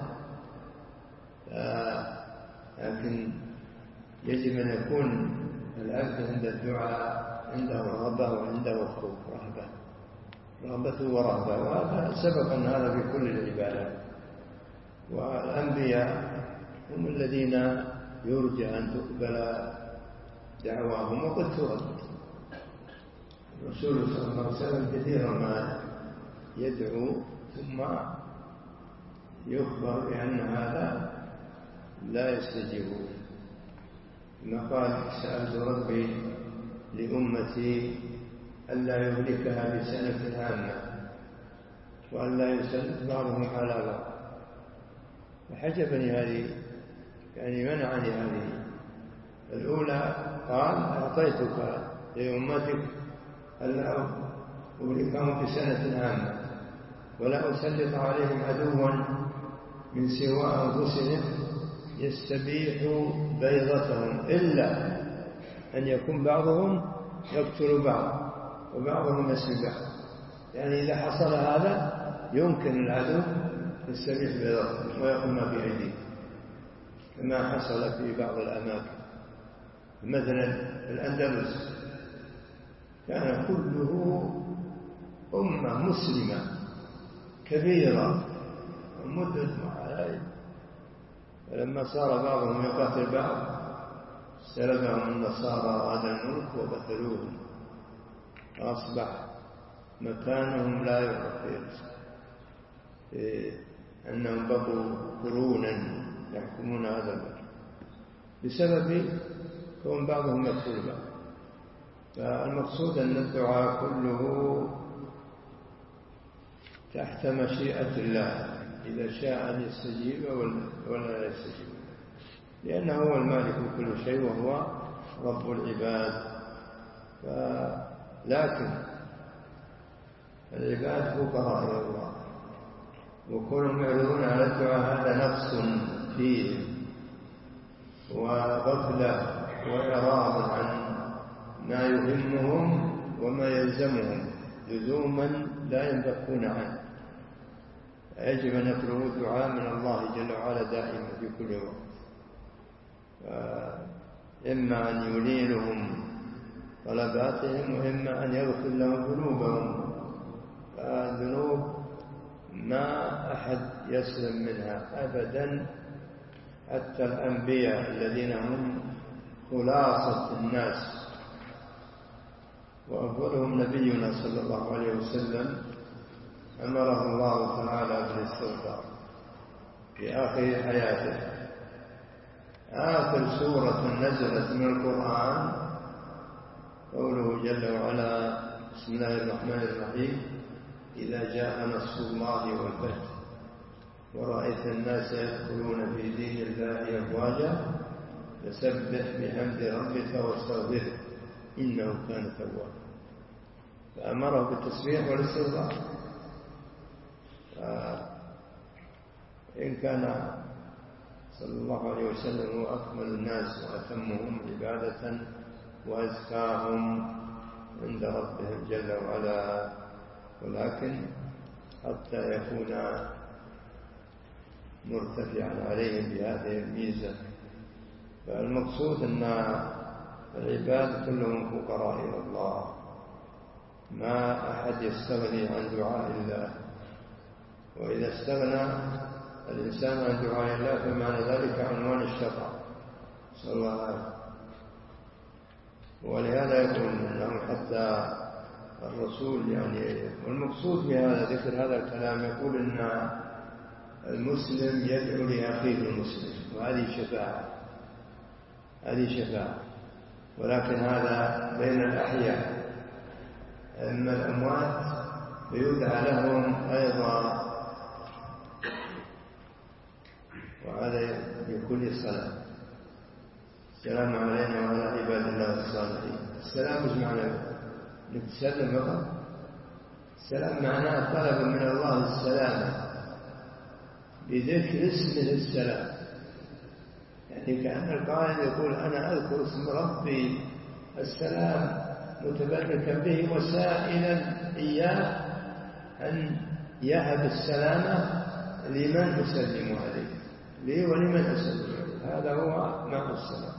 لكن يجب أن يكون العبد عند الدعاء عنده رغبة وعنده خوف، رهبة رغبة ورهبة، وهذا سبق أن هذا في كل العبادات. والأنبياء هم الذين يرجى أن تقبل دعواهم وقد ترد. الرسول صلى الله عليه وسلم كثيرا ما يدعو ثم يخبر بأن هذا لا يستجيبون. كما قال سألت ربي لأمتي ألا يهلكها بسنة عامة وألا يسلط بعضهم على بعض. وحجبني هذه يعني منعني هذه الأولى. قال أعطيتك لأمتك ألا أهلكهم بسنة عامة ولا أسلط عليهم عدوا من سوى أنفسهم يستبيح بيضتهم إلا أن يكون بعضهم يقتل بعض وبعضهم يسلب بعض. يعني إذا حصل هذا يمكن العدو يستبيح بيضتهم ويأخذ ما في أيديهم، كما حصل في بعض الأماكن. مثلا الأندلس كان كله أمة مسلمة كبيرة ومدة معايا، فلما صار بعضهم يقاتل بعض استلبهم النصارى هذا الملك وقتلوهم، فأصبح مكانهم لا يعرف، أنهم بقوا قرونا يحكمون هذا المكان بسبب كون بعضهم يقتل بعض. فالمقصود أن الدعاء كله تحت مشيئة الله، إذا شاء أن يستجيب ولا يستجيب، لأنه هو المالك كل شيء وهو رب العباد. لكن العباد فقراء إلى الله، وكونهم يعرضون على الدعاء هذا نقص فيهم وغفلة وإعراض عن ما يهمهم وما يلزمهم لزوما لا ينبقون عنه. يجب أن يطلبوا الدعاء من الله جل وعلا دائما في كل وقت، إما أن يلينهم طلباتهم وإما أن يغفر لهم ذنوبهم. فالذنوب ما أحد يسلم منها أبدا، حتى الأنبياء الذين هم خلاصة الناس، وأفضلهم نبينا صلى الله عليه وسلم أمره الله تعالى بالاستغفار في آخر حياته. آخر سورة نزلت من القرآن قوله جل وعلا: بسم الله الرحمن الرحيم، إذا جاء نصر الله والفتح ورأيت الناس يدخلون في دين الله أفواجا فسبح بحمد ربك واستغفره إنه كان توابا. فأمره بالتسبيح والاستغفار. إن كان صلى الله عليه وسلم هو أكمل الناس وأتمهم عبادة وأزكاهم عند ربهم جل وعلا، ولكن حتى يكون مرتفعا عليهم بهذه الميزة. فالمقصود أن العباد كلهم فقراء إلى الله، ما أحد يستغني عن دعاء الله، وإذا استغنى الإنسان عن دعاء الله فمعنى ذلك عنوان الشرع صلى الله عليه وسلم. ولهذا يقول أنه حتى الرسول يعني، والمقصود بهذا ذكر هذا الكلام، يقول أن المسلم يدعو لأخيه المسلم، وهذه شفاعة، هذه شفاعة. ولكن هذا بين الأحياء، أما الأموات فيدعى لهم أيضا، وهذا بكل صلاة. السلام علينا وعلى عباد الله الصالحين. السلام مش معنى نتسلم فقط، السلام معناه طلب من الله السلامة بذكر اسمه السلام، يعني كأن القائل يقول أنا أذكر اسم ربي السلام متبركا به وسائلا إياه أن يهب السلامة لمن أسلم عليه، لي ولمن أسلم عليه. هذا هو معنى السلام.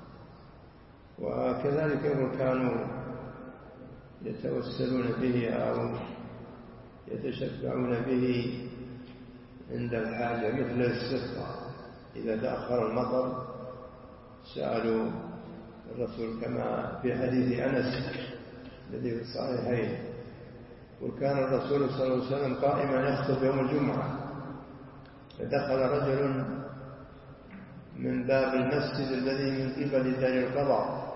وكذلك يقول كانوا يتوسلون به أو يتشفعون به عند الحاجة، مثل الاستسقاء إذا تأخر المطر سألوا الرسول كما في حديث أنس الذي في الصحيحين، وكان الرسول صلى الله عليه وسلم قائما يخطب يوم الجمعة، فدخل رجل من باب المسجد الذي من قبل دار القضاء،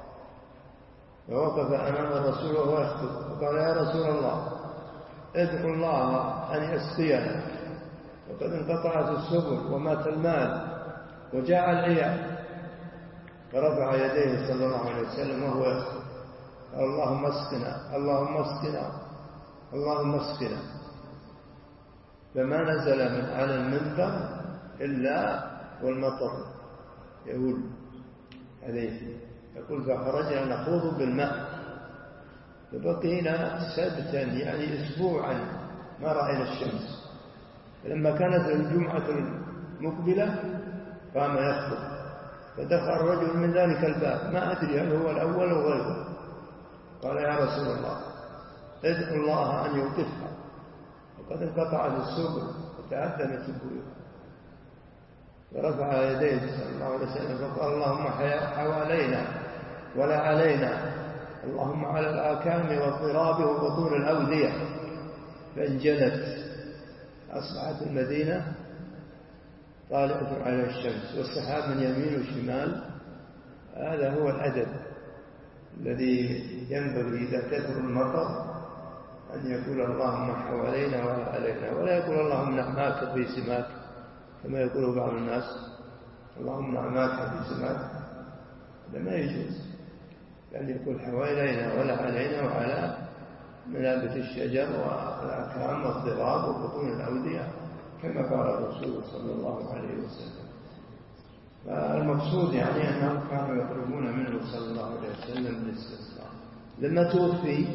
فوقف أمام الرسول وهو يخطب وقال يا رسول الله ادعو الله أن يسقينا، وقد انقطعت السبل ومات المال وجاء العيال. فرفع يديه صلى الله عليه وسلم وهو يخطب قال اللهم اسقنا اللهم اسقنا اللهم اسقنا، فما نزل من على المنبر إلا والمطر يهول عليه. يقول فخرجنا نخوض بالماء فبقينا سبتا يعني أسبوعا ما رأينا الشمس. فلما كانت الجمعة المقبلة قام يخطب، فدخل رجل من ذلك الباب ما أدري هل هو الأول أو غيره، قال يا رسول الله ادعو الله أن يوقفها وقد انقطعت السبل وتعدمت البيوت. فرفع يديه صلى الله عليه وسلم فقال اللهم حوالينا ولا علينا، اللهم على الآكام والضراب وبطون الأودية. فانجلت، أصبحت المدينة طالعة على الشمس والسحاب من يمين وشمال. هذا هو الأدب الذي ينبغي إذا كثر المطر أن يقول اللهم حوالينا ولا علينا، ولا يقول اللهم نعماك في سماك كما يقول بعض الناس اللهم نعماك في سماك. هذا ما يجوز، بل يقول حوالينا ولا علينا وعلى منابت الشجر والأكرام والضراب وبطون الأودية كما قال الرسول صلى الله عليه وسلم. فالمقصود يعني أنهم كانوا يطلبون منه صلى الله عليه وسلم الاستسقاء. لما توفي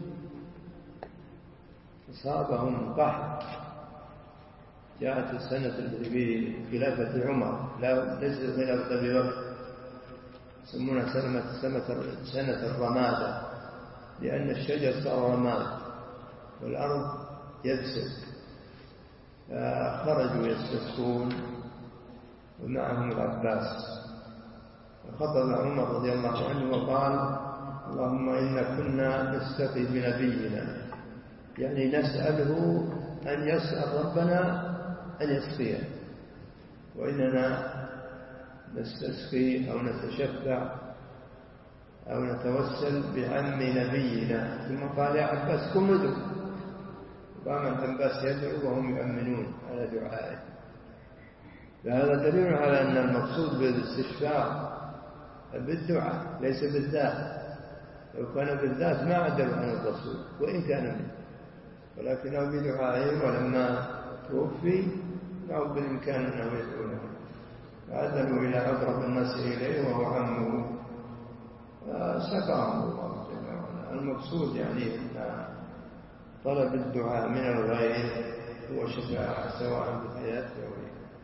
أصابهم قحط، جاءت السنة التي بخلافة عمر، لا ليست خلافة أبي بكر، يسمونها سنة سنة الرمادة، لأن الشجر صار رماد والأرض يبسل. فخرجوا يستسقون ومعهم العباس، فخطب عمر رضي الله عنه وقال اللهم إنا كنا نستقي بنبينا، يعني نسأله أن يسأل ربنا أن يسقيه، وإننا نستسقي أو نتشفع أو نتوسل بعم نبينا. ثم قال يا عباس قم ادعو، وقام العباس يدعو وهم يؤمنون على دعائه. فهذا دليل على أن المقصود بالاستشفاع بالدعاء ليس بالذات. لو كان بالذات ما عدلوا عن الرسول وإن كان منه، ولكنه بدعائه، ولما توفي له بالإمكان أنه يدعو له، فأذنوا إلى أقرب الناس إليه وهو عمه فسقاهم الله جل وعلا. المقصود يعني أن طلب الدعاء من الغير هو شفاعة سواء بالحياة أو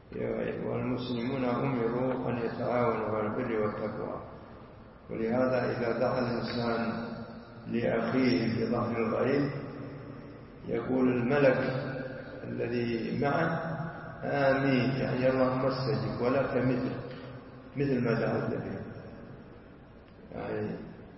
والمسلمون أمروا أن يتعاونوا على البر والتقوى. ولهذا إذا دعا الإنسان لأخيه في ظهر الغيب يقول الملك الذي معه آمين، يعني اللهم استجب، ولا كمثل مثل ما دعا النبي. يعني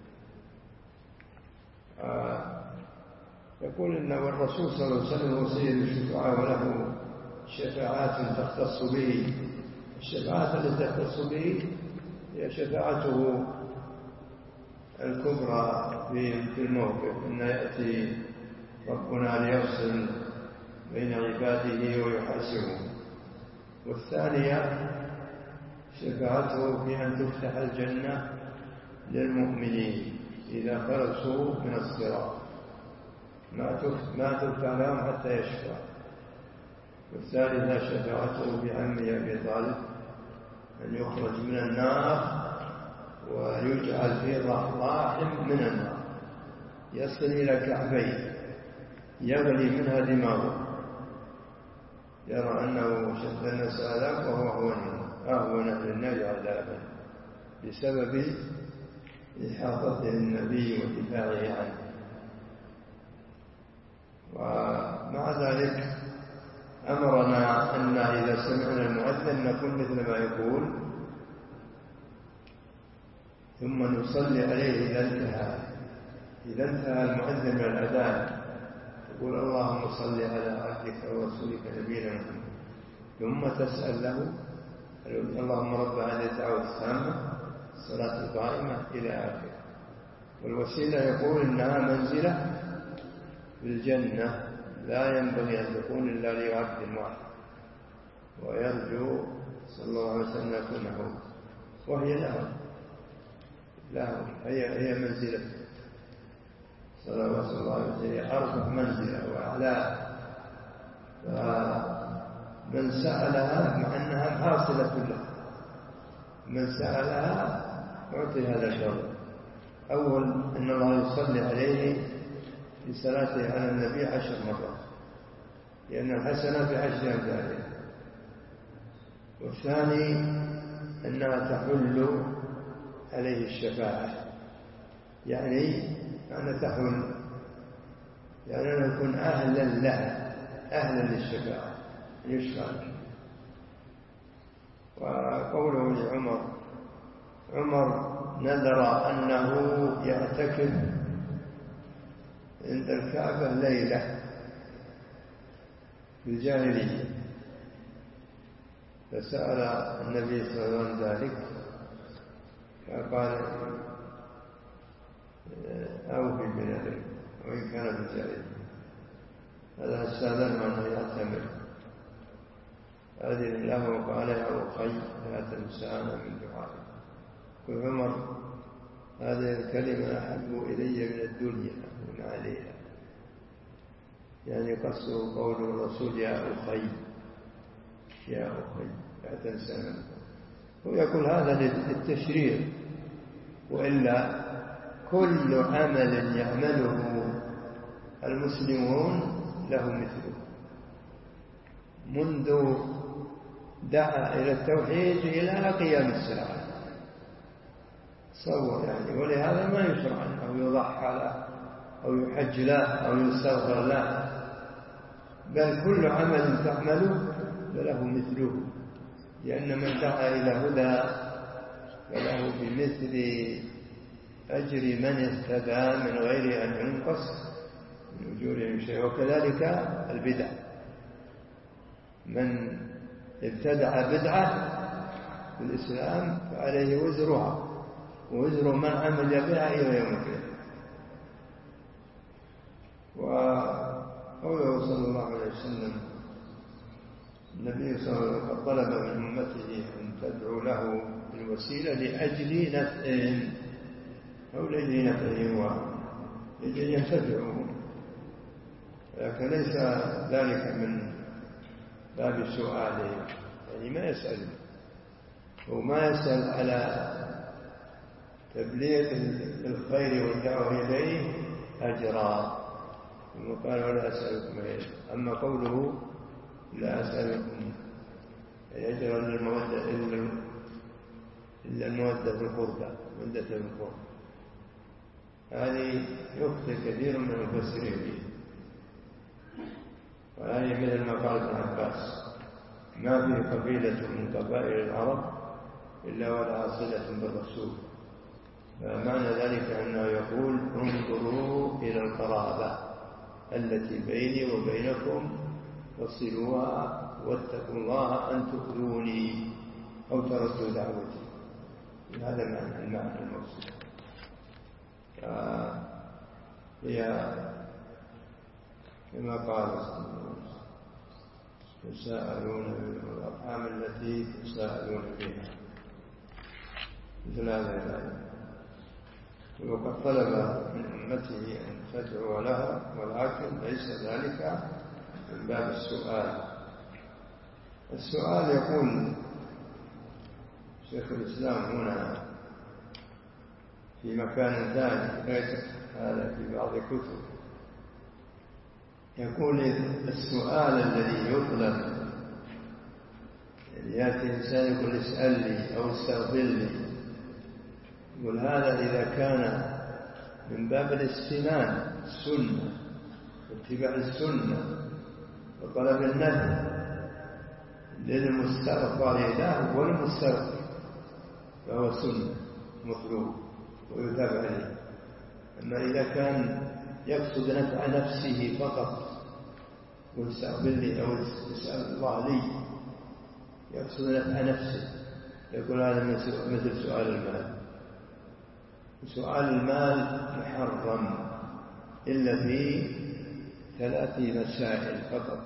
آه يقول إن الرسول صلى الله عليه وسلم هو سيد الشفعاء وله شفاعات تختص به. الشفاعات التي تختص به هي شفاعته الكبرى في الموقف، أن يأتي ربنا ليفصل بين عباده ويحاسبهم. والثانية شفاعته في أن تفتح الجنة للمؤمنين إذا خلصوا من الصراط، ما تفتح لهم حتى يشفع. والثالثة شفاعته بعمه أبي طالب أن يخرج من النار ويجعل في ضحضاح من النار يصل إلى كعبيه يغلي منها دماغه، يرى أنه شد الناس آلاف وهو أهون أهل النار عذابا بسبب إحاطته النبي ودفاعه عنه. ومع ذلك أمرنا أن إذا سمعنا المؤذن نقول مثل ما يقول، ثم نصلي عليه إذا انتهى إذا انتهى المؤذن من الأذان يقول اللهم صل على عبدك ورسولك نبينا محمد، ثم تسأل له اللهم رب هذه الدعوة التامة الصلاة القائمة إلى آخره. والوسيلة يقول إنها منزلة في الجنة لا ينبغي أن تكون إلا لعبد واحد، ويرجو صلى الله عليه وسلم يكونه، وهي لهم لهم هي هي منزلة صلوات الله عليه وسلم، هي أرفع منزلة وأعلى. فمن سألها مع أنها حاصلة له، من سألها أعطي هذا الشرط. أول أن الله يصلي عليه في صلاته على النبي عشر مرات لأن الحسنة بعشر أمثالها. والثاني أنها تحل عليه الشفاعة، يعني أن تحل يعني أن يكون أهلا لها أهلا للشفاعة يشفع. وقوله لعمر عمر نذر أنه يعتكف عند الكعبة ليلة في الجاهلية، فسأل النبي صلى الله عليه وسلم ذلك فقال أوفي بنذرك وإن كان في الجاهلية. هذا استاذنه أنه يعتمر. أذن له وقال يا أخي لا تنسانا من دعائك. قل عمر هذه الكلمة أحب إلي من الدنيا من عليها، يعني قصده قول الرسول يا أخي يا أخي لا تنسانا. هو يقول هذا للتشريع، وإلا كل عمل يعمله المسلمون له مثله منذ دعا إلى التوحيد إلى قيام الساعة. تصور يعني. ولهذا ما يشرع أو يضحى له أو يحج له أو يستغفر له، بل كل عمل تعمله فله مثله، لأن من دعا إلى هدى فله بمثل أجر من اهتدى من غير أن ينقص من أجورهم شيء. وكذلك البدع، من ابتدع بدعة في الإسلام فعليه وزرها ووزر من عمل بها إلى يوم القيامة. وقوله صلى الله عليه وسلم النبي صلى الله عليه وسلم طلب من أمته أن تدعو له بالوسيلة لأجل نفعهم أو لأجل نفعهم ولأجل ينتفعهم، لكن ليس ذلك من باب سؤاله، يعني ما يسأل وما يسأل على تبليغ الخير والدعوة إليه أجرا، ثم قال ولا أسألكم عليه. أما قوله لا أسألكم يجرى المودة إلا المودة في القربى، مودة في القربى. هذه يخطئ كثير من المفسرين فيه، وهذه مثل ما قال ابن عباس: ما في قبيلة من قبائل العرب إلا ولها صلة بالرسول. فمعنى ذلك أنه يقول: انظروا إلى القرابة التي بيني وبينكم وصلوها واتقوا الله أن تؤذوني أو تردوا دعوتي. هذا معنى المعنى المقصود. هي كما قال تساءلون بالأرحام التي تساءلون بها، مثل هذا الآية. وقد طلب من أمته أن تدعو لها، ولكن ليس ذلك من باب السؤال. السؤال يقول شيخ الإسلام هنا في مكان ثاني غير هذا في بعض الكتب، يقول: السؤال الذي يطلب، يأتي إنسان يقول: اسأل لي أو استغفر لي، يقول هذا إذا كان من باب الاستنان السنة واتباع السنة وطلب النهي للمستغفر له والمستغفر، فهو سنة مطلوب ويتابع عليه. أما إذا كان يقصد نفع نفسه فقط ويستغفر لي أو يسأل الله لي، يقصد نفع نفسه، يقول هذا مثل سؤال المال. سؤال المال محرم إلا في ثلاث مسائل فقط: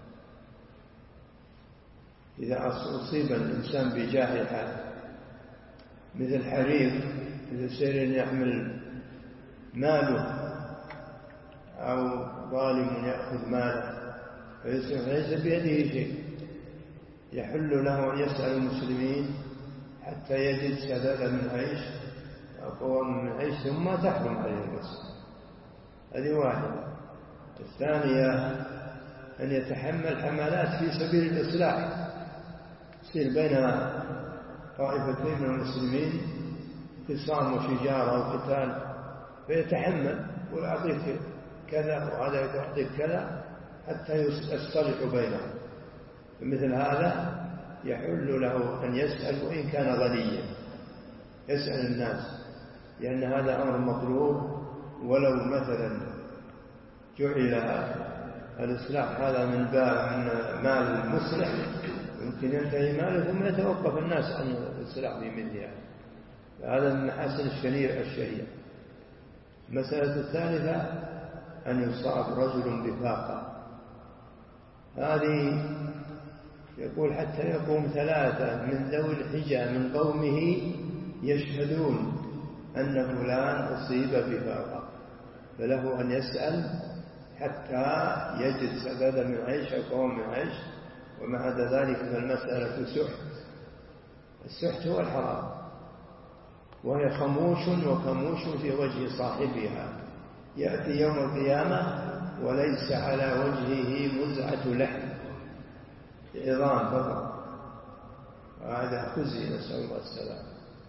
إذا أصيب الإنسان بجائحة مثل حريق، مثل سير يحمل ماله أو ظالم يأخذ ماله فليس بيده شيء، يحل له أن يسأل المسلمين حتى يجد سببا من عيش أو قوام من عيش، ثم تحرم عليه المسألة. هذه واحدة. الثانية أن يتحمل حملات في سبيل الإصلاح، يصير بين طائفتين من المسلمين خصام وشجار أو قتال، فيتحمل ويعطيك كذا وهذا يعطيك كذا حتى يصطلحوا بينهم. فمثل هذا يحل له أن يسأل وإن كان غنيا، يسأل الناس، لأن هذا أمر مطلوب. ولو مثلا جعل الإصلاح هذا من باب من مال المصلح يمكن ينتهي ماله ثم يتوقف الناس عن الإصلاح بمثلها، فهذا من محاسن الشريعة الشريعة. المسألة الثالثة أن يصاب رجل بفاقة، هذه يقول حتى يقوم ثلاثة من ذوي الحجة من قومه يشهدون أن فلان أصيب بفاقة، فله أن يسأل حتى يجد سببا من عيش أو قوام من عيش. ومع ذلك فالمسألة سحت. السحت هو الحرام، وهي خموش وخموش في وجه صاحبها، يأتي يوم القيامة وليس على وجهه مزعة لحم، عظام فقط، وهذا خزي، نسأل الله السلام.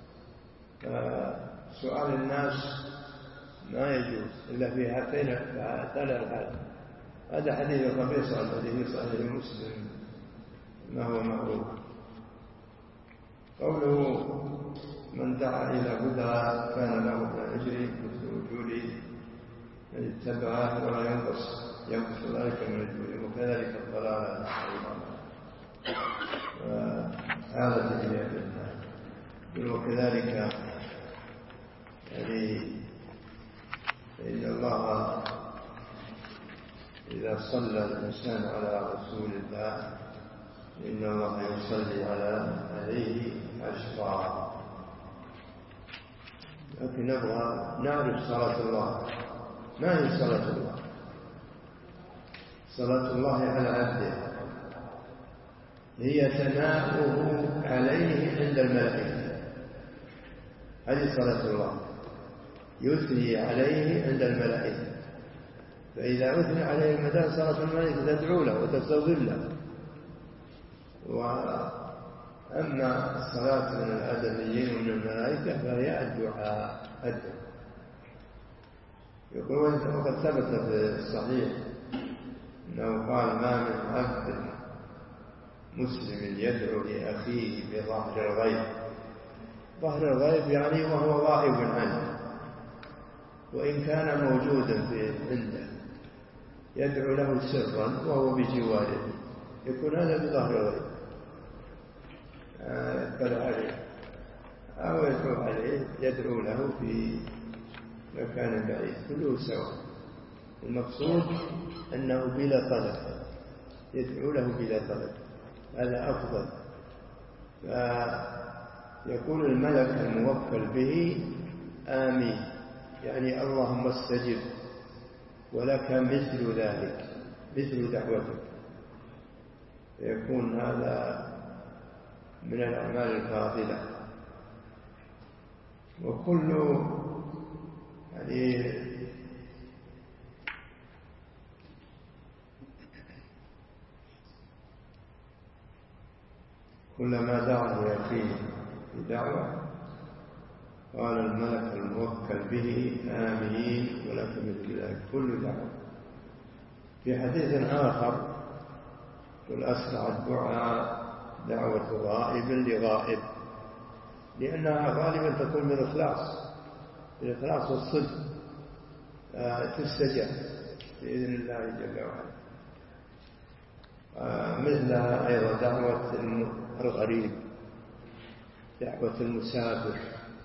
فسؤال الناس ما يجوز إلا في هاتين الحالات. هذا حديث القبيصة الذي في صحيح مسلم ما هو معروف. قوله: من دعا إلى هدى كان له من أجره مثل أجور من اتبعه ولا ينقص ينقص ذلك من أجره، وكذلك الضلالة وهذا هي. وكذلك يعني إن الله إذا صلى الإنسان على رسول الله إن الله يصلي على عليه عشرا. لكن نبغى نعرف صلاة الله. ما هي صلاة الله؟ صلاة الله على عبده هي ثناؤه عليه عند الملائكة. هذه صلاة الله، يثني عليه عند الملائكة. فإذا أثني عليه المدى صلاة الملائكة تدعو له وتستغفر له. أما الصلاة من الآدميين ومن الملائكة فهي الدعاء الدعاء. يقول وقد ثبت في الصحيح أنه قال ما من عبد مسلم يدعو لأخيه بظهر الغيب. ظهر الغيب يعني وهو غائب عنه، وإن كان موجودا في عنده يدعو له سرا وهو بجواره، يكون هذا بظهر الغيب يدخل عليه أو يدعو عليه، يدعو له في مكان بعيد، كله سواء. المقصود أنه بلا طلب، يدعو له بلا طلب، هذا أفضل. فيقول الملك الموكل به آمين، يعني اللهم استجب ولك مثل ذلك، مثل دعوتك. فيكون هذا من الأعمال الفاضلة. وكل يعني كلما دعا لأخيه بدعوة قال الملك الموكل به آمين ولك مثل ذلك، كل دعوة. في حديث آخر قل أسرع الدعاء دعوة غائب لغائب، لأنها غالبا تكون من الإخلاص، الإخلاص والصدق تستجاب بإذن الله جل وعلا. مثلها أيضا دعوة الغريب، دعوة المسافر.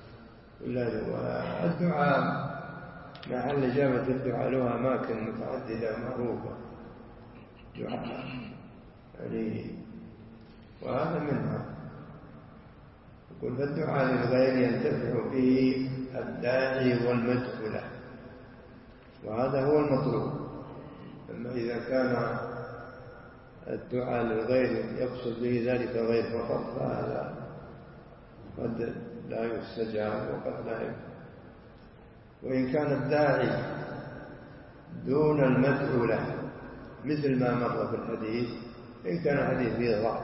والدعاء محل إجابة الدعاء له أماكن متعددة معروفة دعاء يعني، وهذا منها. يقول فالدعاء للغير ينتفع به الداعي والمدعو له، وهذا هو المطلوب. أما إذا كان الدعاء للغير يقصد به ذلك غير فقط فهذا قد لا يستجاب وقد لا يفعل. وإن كان الداعي دون المدعو له مثل ما مر في الحديث، إن كان الحديث فيه ضعف،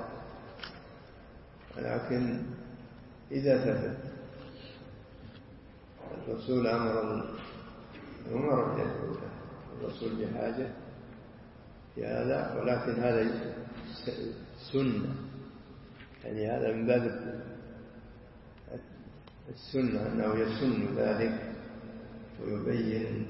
لكن إذا ثبت الرسول أمر عمر يدعو له، الرسول بحاجة في هذا، ولكن هذا سنة، يعني هذا من باب السنة أنه يسن ذلك ويبين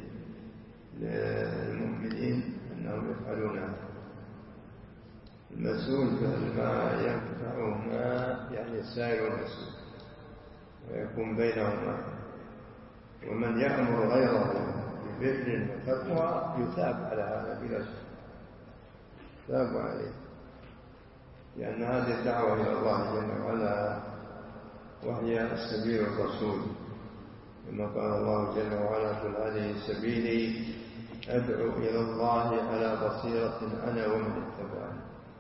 للمؤمنين أنهم يفعلون هذا. المسؤول ما ينفعهما يعني السائل والمسؤول، ويكون بينهما. ومن يأمر غيره ببر وتقوى يثاب على هذا بلا شك، يثاب عليه، لأن هذه الدعوة إلى الله جل وعلا وهي سبيل الرسول، كما قال الله جل وعلا قل هذه سبيلي أدعو إلى الله على بصيرة أنا ومن اتبعني.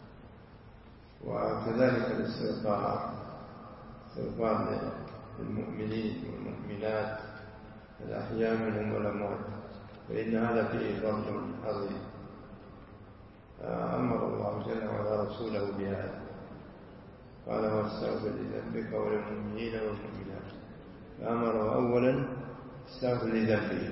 وكذلك الاستغفار، استغفار للمؤمنين والمؤمنات الأحياء منهم والأموات، فإن هذا فيه فضل عظيم. أمر الله جل وعلا رسوله بهذا، قال واستغفر لذنبك وللمؤمنين والمؤمنات، فأمره أولا استغفر لذنبه،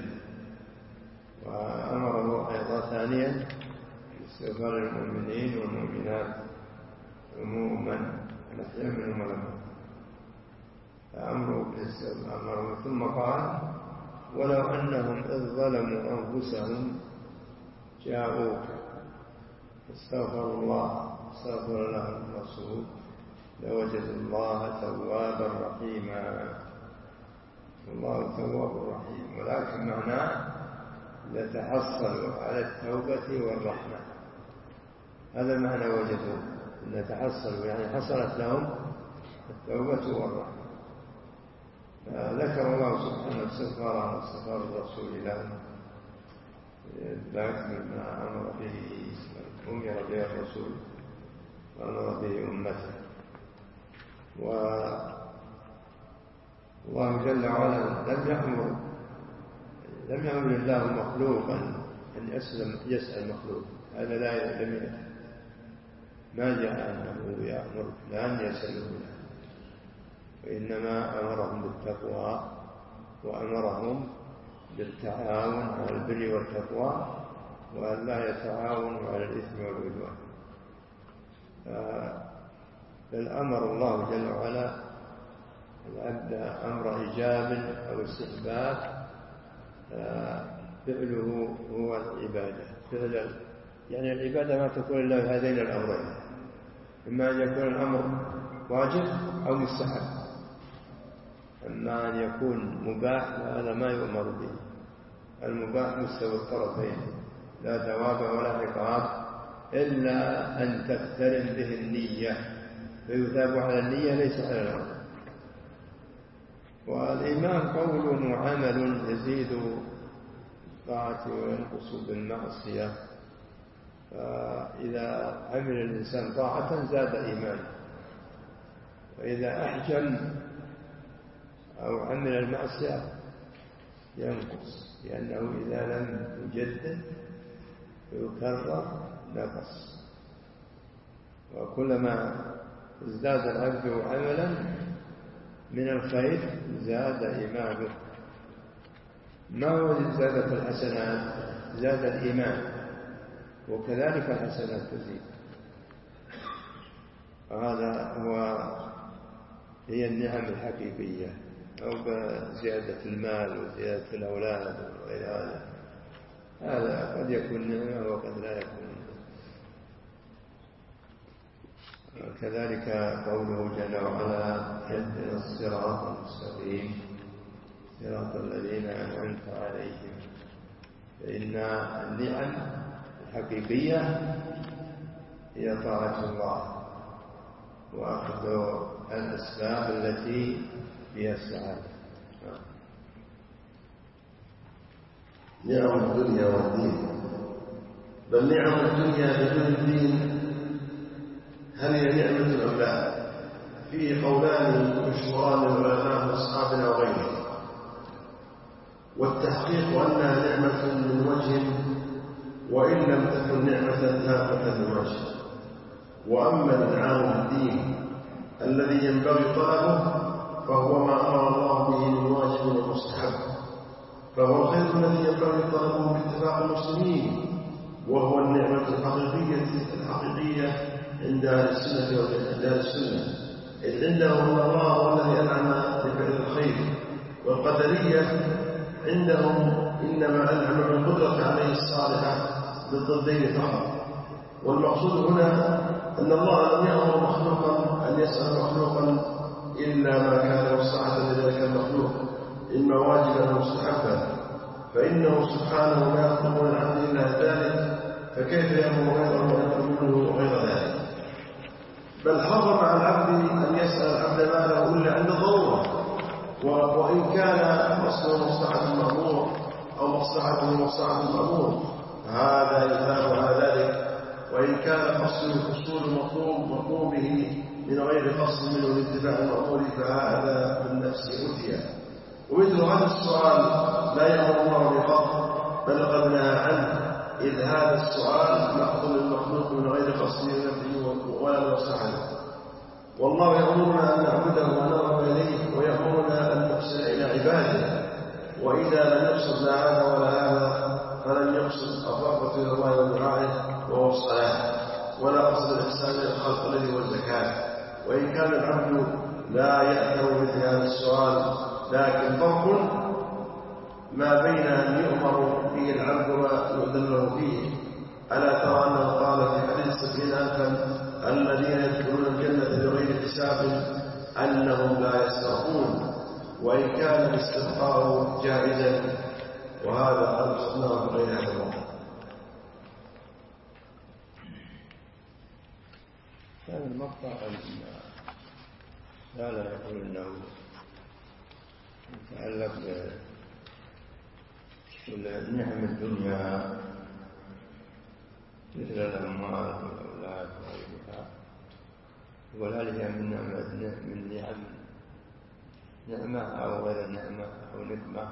وأمره أيضا ثانيا استغفار للمؤمنين والمؤمنات عموما الأحياء منهم والأموات، فأمره بالاستغفار. ثم قال ولو أنهم إذ ظلموا أنفسهم جاءوك فاستغفروا الله استغفر لهم الرسول لوجدوا الله توابا رحيما. الله تواب رحيم، ولكن معناه يتحصل على التوبة والرحمة، هذا معنى وجدوا، أن يتحصل يعني حصلت لهم التوبة والرحمة. ذكر الله سبحانه استغفار واستغفار الرسول لهم لا يكمل ما أمر به أمر به الرسول وأمر به أمته. والله جل وعلا لم يأمر لم يأمر الله مخلوقا أن يسلم يسأل مخلوق، هذا لا لم ما جاء أنه يأمر فلان يسأله له، وإنما أمرهم بالتقوى وأمرهم بالتعاون على البر والتقوى وأن لا يتعاونوا على الإثم والعدوان. بل أمر الله جل وعلا العبد أمر إيجاب أو استحباب، فعله هو العبادة. فعل يعني العبادة ما تكون إلا بهذين الأمرين، إما أن يكون الأمر واجب أو مستحب، أما أن يكون مباح فهذا ما يؤمر به. المباح مستوى الطرفين، لا ثواب ولا عقاب إلا أن تقترن به النية، فيثاب على النية ليس على الأمر. والإيمان قول وعمل يزيد بالطاعة وينقص بالمعصية، فإذا عمل الإنسان طاعة زاد إيمانه، وإذا أحجم أو عمل المعصية ينقص، لأنه إذا لم يجدد ويكرر نقص. وكلما ازداد العبد عملا من الخير زاد إيمانه. ما هو زيادة الحسنات؟ زاد الإيمان، وكذلك الحسنات تزيد. وهذا هو هي النعم الحقيقية، أو بزيادة المال وزيادة الأولاد وغير هذا. هذا قد يكون نعمة وقد لا يكون. كذلك قوله جل وعلا: اهدنا الصراط المستقيم صراط الذين أنعمت عليهم. فإن النعم الحقيقية هي طاعة الله وأخذ الأسباب التي فيها السعادة. نعم الدنيا والدين. بل نعم الدنيا بدون الدين هل هي نعمة أم لا؟ فيه قولان مشهوران للعلماء من أصحابنا وغيرهم، والتحقيق أنها نعمة من وجه وإن لم تكن نعمة نافعة من وجه. وأما الإنعام بالدين الذي ينبغي طلبه فهو ما أمر الله به من واجب ومستحب، فهو الخير الذي ينبغي طلبه باتفاق المسلمين، وهو النعمة الحقيقية الحقيقية عند أهل السنة وعند أهل السنة، إذ عندهم أن الله هو الذي أنعم بفعل الخير. والقدرية عندهم إنما أنعم بالقدرة عليه الصالحة بالضدين فقط. والمقصود هنا أن الله لم يأمر مخلوقا أن يسأل مخلوقا إلا ما كان وسعة لذلك المخلوق، إما واجبا أو مستحبا، فإنه سبحانه لا يطلب من العبد إلا ذلك، فكيف يأمر غيره ويطلب منه غير ذلك؟ بل حرم على العبد أن يسأل العبد ماله إلا عند الضرورة، وإن كان مصلحة مصلحة المأمور أو مصلحته مصلحة المأمور هذا يثاب على ذلك. وإن كان قصد حصول المطلوب مطلوبه من غير قصد منه لاتباع المأمور فهذا بالنفس أتي. ومثل هذا السؤال لا يأمر الله بقط، بل قد نهى عنه، إذ هذا السؤال مأخذ المخلوق من غير قصد نفعه ولا مصلحته. والله يأمرنا أن نعبده ونرغب إليه، ويأمرنا أن نحسن إلى عباده. وإذا لم يقصد لا هذا ولا هذا فلم يقصد الرغبة إلى الله ودعائه وهو الصلاة، ولا قصد الإحسان إلى الخلق الذي هو الزكاة. وإن كان العبد لا يأتوا مثل هذا السؤال، لكن فرق ما بين أن يؤمر به العبد ويؤذن له فيه. ألا ترى أنه قال في حديث سبعين ألفا الذين يدخلون الجنة بغير حساب أنهم لا يسترقون، وإن كان الاستغفار جائزا، وهذا قد صدناه بغير هذا الموضوع. كان المقطع لا لا يقول انه يتعلق بنعم الدنيا مثل الاموال والاولاد وغيرها، وذلك من نعمه من نعم نعمه او غير نعمه او نقمه.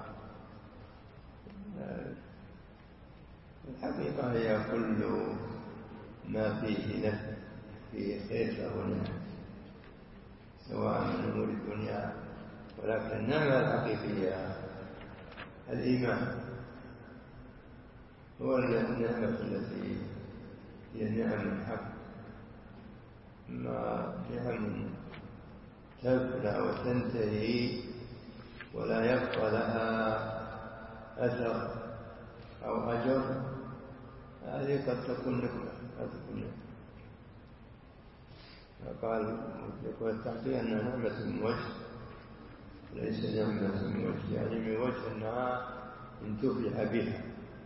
الحقيقه هي كل ما فيه نفع فيه خير ونعم سواء من أمور الدنيا، ولكن النعمة الحقيقية الإيمان هو النعمة التي هي نعم الحق، ما نعم تبنى وتنتهي ولا يبقى لها أثر أو أجر، هذه قد تكون نقمة قد تكون نقمة. قال يقول التحقيق أنها نعمة من وجه ليس نعمة من وجه، يعني من وجه أنها انتفع بها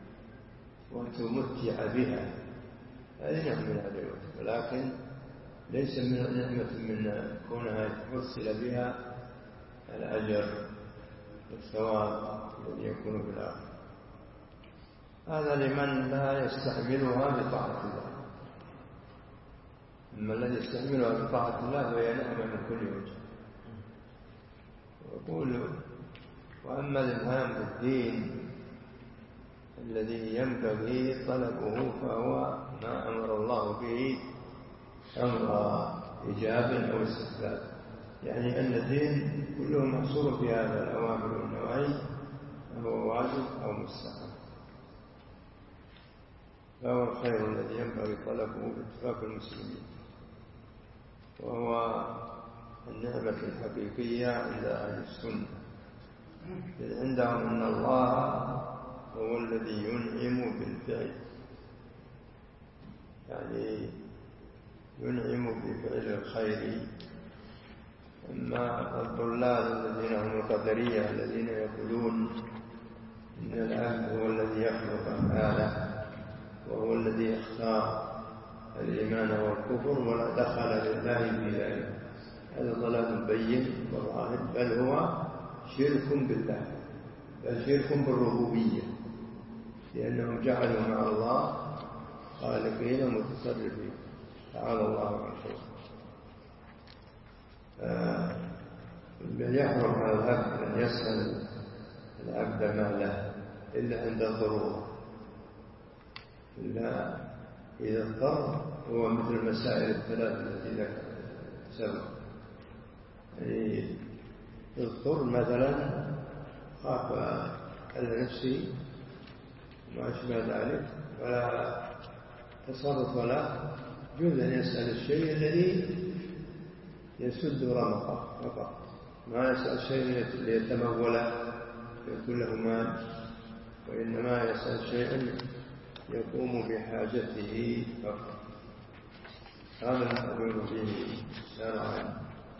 وتمتع بها، هذه نعمة من هذا الوجه، ولكن ليس من نعمة من كونها تحصل بها الأجر والثواب الذي يكون في الآخرة. هذا لمن لا يستعملها بطاعة الله، أما الذي يستعملها بطاعة الله فهي نعمة من كل وجه. ويقول وأما الإلهام بالدين الذي ينبغي طلبه فهو ما أمر الله به أمر إيجاب أو استحباب، يعني أن الدين كله محصور في هذا الأوامر والنواهي، فهو واجب أو مستحب، فهو الخير الذي ينبغي طلبه باتفاق المسلمين، وهو النعمة الحقيقية عند أهل السنة، إذ عندهم أن الله هو الذي ينعم بالفعل، يعني ينعم بفعل الخير. أما الضلال الذين هم القدرية الذين يقولون إن العبد هو الذي يخلق أفعاله وهو الذي يختار الإيمان والكفر ولا دخل لله في ذلك، هذا ضلال بين وظاهر، بل هو شرك بالله، بل شرك بالربوبية، لأنهم جعلوا مع الله خالقين متصرفين، تعالى الله عن ذلك. بل يحرم على العبد أن يسأل العبد ماله إلا عند الضرورة، إلا إذا اضطر، هو مثل المسائل الثلاث التي ذكر سبق، يعني اضطر مثلا خاف على نفسي ما أشبه ذلك ولا تصرف له، جوز أن يسأل الشيء الذي يسد رمقه فقط، ما يسأل شيء ليتمول يكون له مال، وإنما يسأل شيئا يقوم بحاجته فقط. هذا المأمور به شرعا،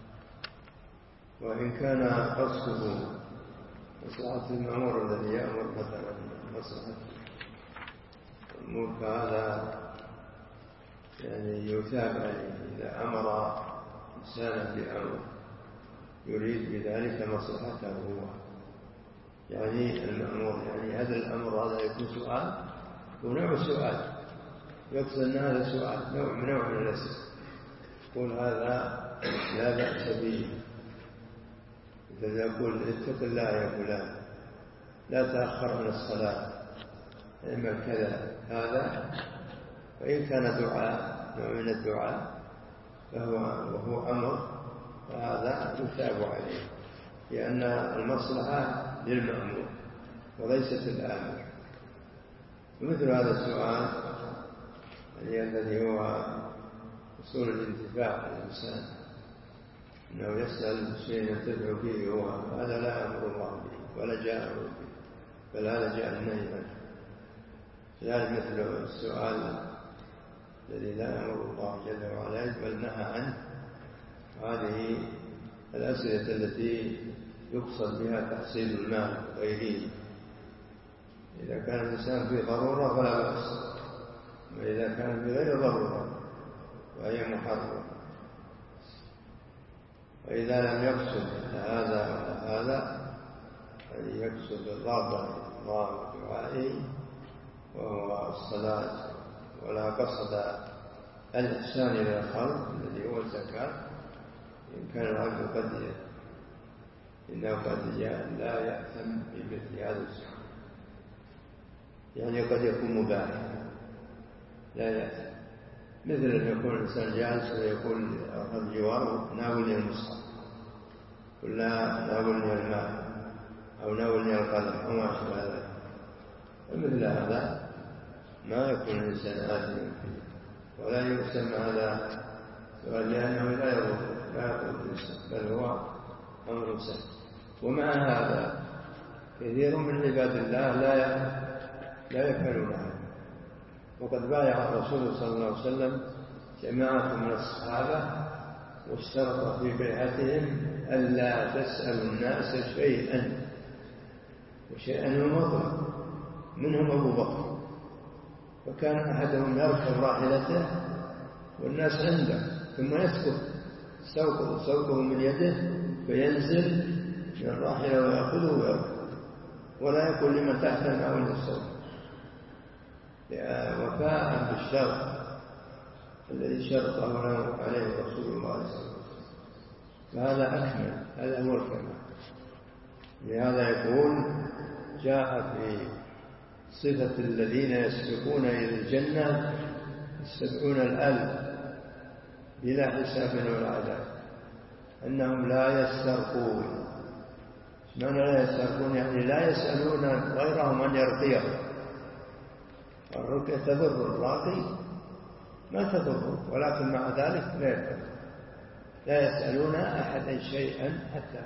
وإن كان قصده مصلحة المأمور الذي يأمر مثلا مصلحة الأمور، فهذا يعني يثاب عليه إذا أمر إنسانا بأمر يريد بذلك مصلحته هو، يعني المأمور، يعني هذا الأمر هذا يكون سؤال ونوع سؤال، يقصد أن هذا سؤال نوع من نوع من الأسئلة، يقول هذا لا بأس به، إذا يقول اتق الله يا فلان لا تأخر عن الصلاة اعمل كذا، هذا فإن كان دعاء نوع من الدعاء فهو وهو أمر، فهذا يثاب عليه، لأن المصلحة للمأمور وليست الآمر. ومثل هذا السؤال الذي هو أصول الانتفاع الإنسان، أنه يسأل شيء ينتفع به هو، هذا لا يأمر الله به ولا جاء أمر به، بل هذا جاء النهي عنه. ذلك مثل السؤال الذي لا يأمر الله جل وعلا بل نهى عنه، هذه الأسئلة التي يقصد بها تحصيل المال وغيره، إذا كان الإنسان في ضرورة فلا بأس، وإذا كان في غير ضرورة فهي محرمة. وإذا لم يقصد هذا ولا هذا أي يقصد الرغبة في الله ودعائه وهو الصلاة، ولا قصد الإحسان إلى الخلق الذي هو الزكاة، إن كان العبد قد إنه قد لا يأثم بمثل هذا السؤال، يعني قد يكون مباحا لا يأثم، مثل أن يكون الإنسان جالس ويقول أخذ جواره ناولني المصحف ولا ناولني الماء أو ناولني القلم أو ما شابه ذلك. مثل هذا ما يكون الإنسان آثما فيه ولا يسمى هذا سؤال لأنه لا يضر لا يضر الإنسان بل هو أمر سهل. ومع هذا كثير من عباد الله لا لا يفعلون هذا. وقد بايع الرسول صلى الله عليه وسلم جماعة من الصحابة واشترط في بيعتهم ألا تسألوا الناس شيئا وشيئا مطلق، منهم أبو بكر، وكان أحدهم يركب راحلته والناس عنده ثم يسكت سوقه سوقه من يده فينزل من الراحلة ويأخذه ويركب ولا يقول لمن تحت المعون السوق وفاء بالشرط الذي شرطه له عليه رسول الله صلى الله عليه وسلم. فهذا أكمل، هذا هو الكمال. لهذا يقول جاء في صفة الذين يسبقون إلى الجنة السبعون الألف بلا حساب ولا عذاب أنهم لا يسترقون. معنى لا يسترقون يعني لا يسألون غيرهم أن يرقيهم. الرقية تضر الراقي ما تضر، ولكن مع ذلك لا يضر. لا يسألون أحدا شيئا حتى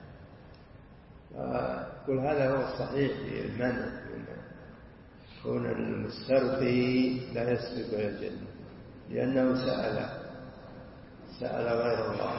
كل هذا هو الصحيح في المنع كون المسترقي لا يسبق إلى الجنة لأنه سأل سأل غير الله.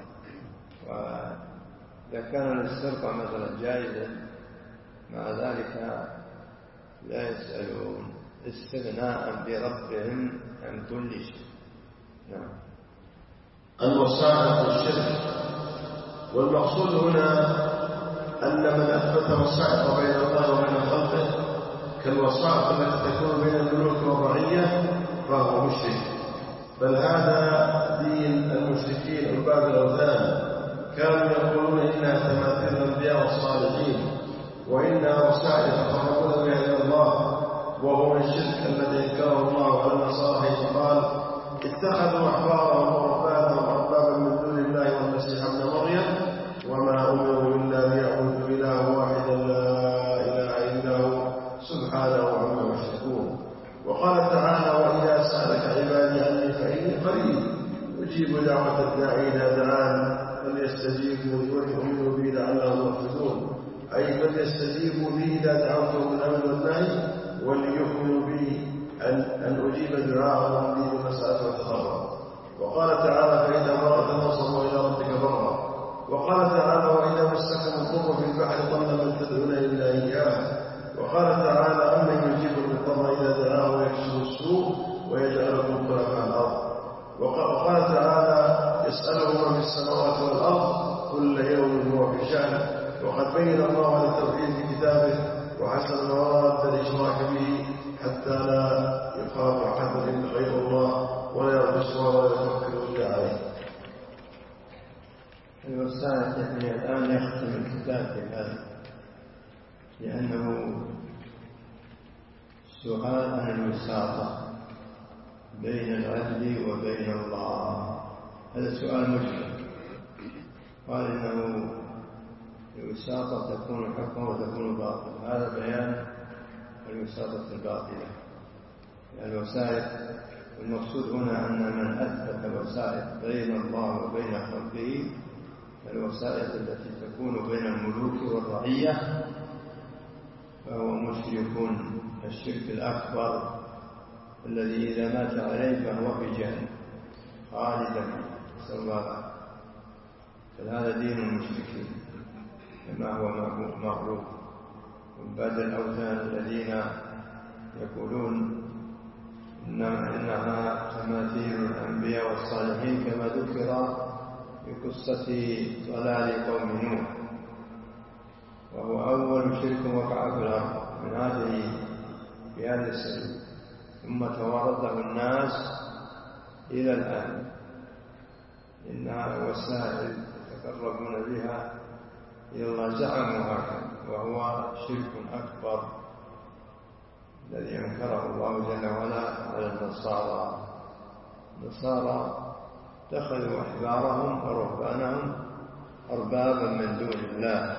وإذا كان الاسترقاء مثلا جائزا مع ذلك لا يسألون استغناء بربهم عن كل شيء. نعم. الوسائط الشرك. والمقصود هنا أن من أثبت وسائط بين الله وبين خلقه كالوسائط التي تكون بين الملوك والرعية فهو مشرك. بل هذا دين المشركين عباد الأوثان، كانوا يقولون إنها تماثيل الأنبياء والصالحين وإنها وسائل يتقربون بها إلى الله، وهو الشرك الذي انكره الله على النصارى حيث قال اتخذوا أحبارهم ورهبانهم أربابا من دون الله والمسيح ابن مريم وما أمروا إلا ليعبدوا إلها واحدا لا إله إلا هو سبحانه عما يشركون. وقال تعالى وإذا سألك عبادي عني فإني قريب أجيب دعوة الداعي إذا دعان فليستجيبوا لي وليؤمنوا بي لعلهم يرشدون، أي فليستجيبوا لي إذا دعوتهم بالأمر والنهي وليؤمنوا بي أن, أن أجيب دعاءهم لي بالمسألة والتضرع. وقال تعالى فإذا مرض فانصبوا إلى ربك برا. وقال تعالى وإذا مسكم الضر في البحر ضل من تدعون إلا إياه. وقال تعالى أمن يجيب المضطر إذا دعاه ويكشف السوء ويجعلكم خلفاء الأرض. وقال تعالى يسأله من في السماوات والأرض كل يوم هو في شأن. وقد بين الله على التوحيد في كتابه وحسن المواد الإشراك به حتى لا يخاف أحد إلا غير الله ولا يرجو ولا يتوكل إلا عليه. الوسائل يعني الآن يختم الكتاب في هذا لأنه سؤال عن الوساطة بين العبد وبين الله. هذا سؤال مجمل. قال إنه الوساطة تكون حقا وتكون باطلا. هذا بيان الوساطة الباطلة. الوسائط المقصود هنا أن من أثبت وسائط بين الله وبين خلقه الوسائط التي تكون بين الملوك والرعية فهو مشرك الشرك الأكبر الذي إذا مات عليه فهو في جهنم خالدا نسأل الله. فهذا دين المشركين كما هو معروف. عباد الأوثان الذين يقولون إنها تماثيل الأنبياء والصالحين كما ذكر في قصة ضلال قوم نوح، وهو أول شرك وقع في الأرض من هذه في هذا السبيل، ثم توارثه الناس إلى الآن. إنها وسائل يتقربون بها إلى الله زعموا هكذا، وهو شرك أكبر الذي أنكره الله جل وعلا على النصارى النصارى اتخذوا أحبارهم ورهبانهم أربابا من دون الله،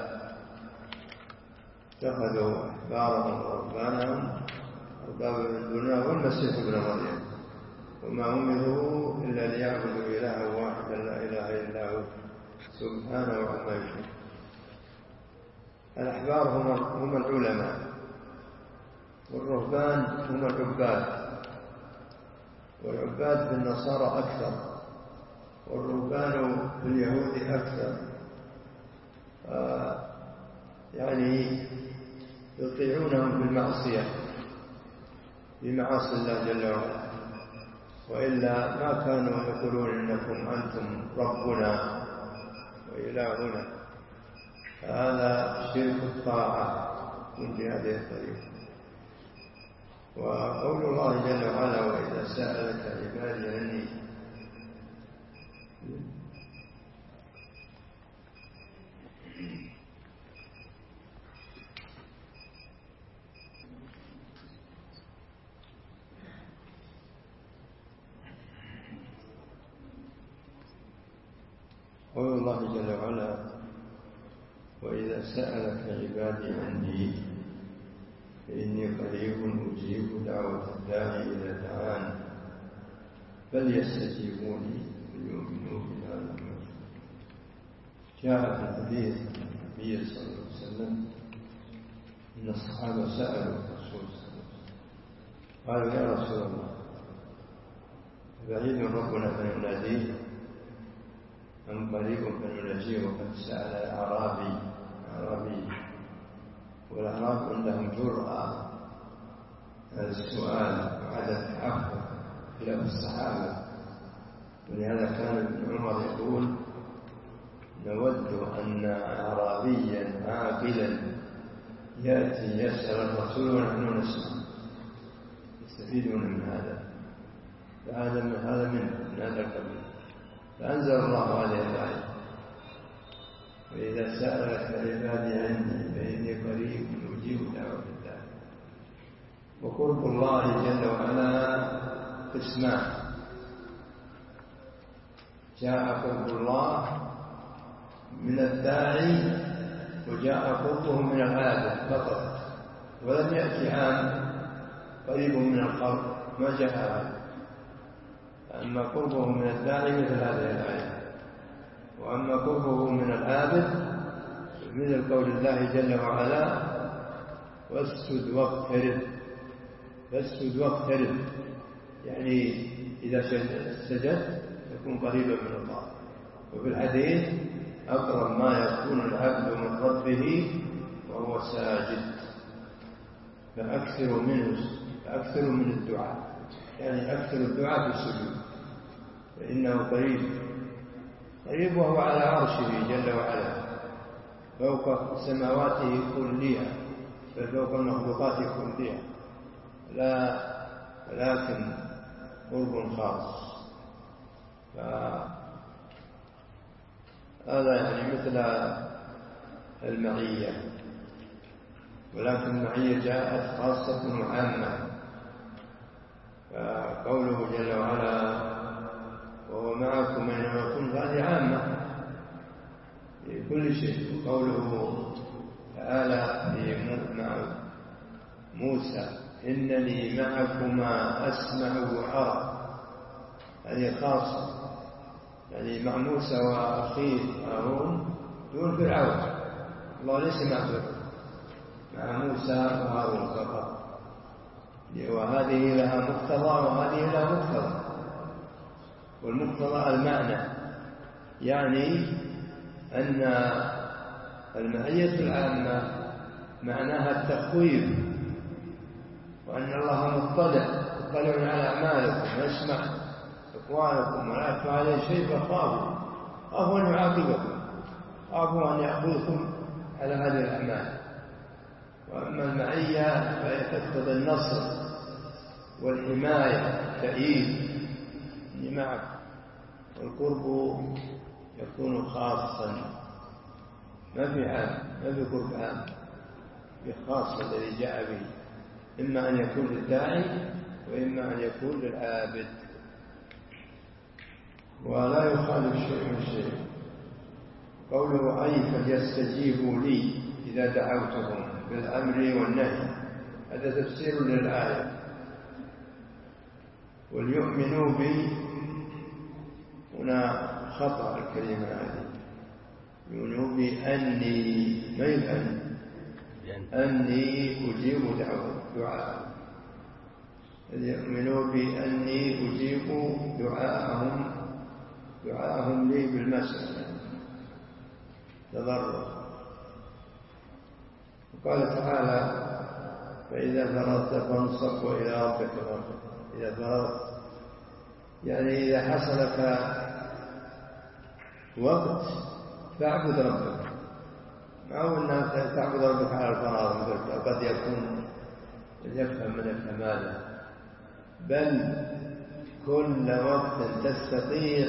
اتخذوا أحبارهم ورهبانهم أربابا من دون الله والمسيح ابن مريم، وما أمروا إلا ليعبدوا إلها واحدا لا إله إلا هو سبحانه عما يشركون. الأحبار هم العلماء، والرهبان هم العباد، والعباد في النصارى أكثر، والرهبان في اليهود أكثر. آه يعني يطيعونهم بالمعصية بمعاصي الله جل وعلا، وإلا ما كانوا يقولون إنكم أنتم ربنا وإلهنا. هذا شرك الطاعة من بهذه الطريقة. وقول الله جل وعلا وإذا سألك عبادي عني قول الله جل وعلا وإذا سألك عبادي عني فإني قريب أجيب دعوة الداعي إذا دعان فليستجيبوا لي وليؤمنوا بي لعلهم. جاء في الحديث النبي صلى الله عليه وسلم إن الصحابة سألوا الرسول صلى الله عليه وسلم قالوا يا رسول الله بعيد ربنا فنناديه أم قريب فنناجيه؟ وقد سأل الأعرابي أعرابي والأعراب عندهم جرأة هذا السؤال وعدم التعفف خلاف الصحابة. ولهذا كان ابن عمر يقول نود أن أعرابيا عاقلا يأتي يسأل الرسول ونحن نسمع، يستفيدون من هذا. فهذا من هذا من من هذا القبيل. فأنزل الله هذه الآية وإذا سألك عبادي عني فإني قريب أجيب دعوة الداعي. وقرب الله جل وعلا قسمان: جاء قرب الله من الداعي وجاء قربه من العابد فقط، ولم يأتي عام قريب من القرب ما جاء هذا. أما قربه من الداعي مثل هذه الآية، وأما قربه من العابد مثل قول الله جل وعلا واسجد واقترب. فاسجد واقترب يعني إذا سجدت تكون قريبا من الله. وفي الحديث أقرب ما يكون العبد من ربه وهو ساجد، فأكثر منه فأكثر من الدعاء، يعني أكثر الدعاء في السجود، فإنه قريب قريب وهو على عرشه جل وعلا فوق سماواته كلها، بل فوق المخلوقات كلها، لا ولكن قرب خاص. هذا يعني مثل المعية، ولكن المعية جاءت خاصة وعامة. فقوله جل وعلا وهو معكم أينما كنتم هذه عامة في كل شيء. وقوله تعالى في مع موسى إنني معكما أسمع وأرى، هذه خاصة، يعني مع موسى وأخيه هارون دون فرعون. الله ليس مع فرعون، مع موسى وهارون فقط. وهذه لها مقتضى وهذه لها مقتضى. والمقتضى المعنى، يعني أن المعية العامة معناها التخويف، وأن الله مطلع مطلع على أعمالكم ويسمع أقوالكم ولا يفعل شيء فخافوا خافوا أن يعاقبكم، خافوا أن يأخذكم على هذه الأعمال. وأما المعية فهي تقتضي النصر والحماية التأييد إني معك. والقرب يكون خاصا، ما في عام، ما في قرب عام، في خاص الذي جاء به، إما أن يكون للداعي وإما أن يكون للعابد. ولا يخالف شيء من شيء. قوله أي فليستجيبوا لي إذا دعوتهم بالأمر والنهي، هذا تفسير للآية. وليؤمنوا بي، هنا خطأ الكلمة هذه، يؤمنوا بأني ما يبأن أني أجيب دعاء، ليؤمنوا بأني أجيب دعاءهم دعاءهم لي بالمسألة تضرع. وقال تعالى فإذا فرغت فانصب وإلى ربك فارغب. إذا فرغت يعني إذا حصل لك وقت فاعبد ربك، ما هو أنك تعبد ربك على الفراغ قد يكون يفهم من الكمال، بل كل وقت تستطيع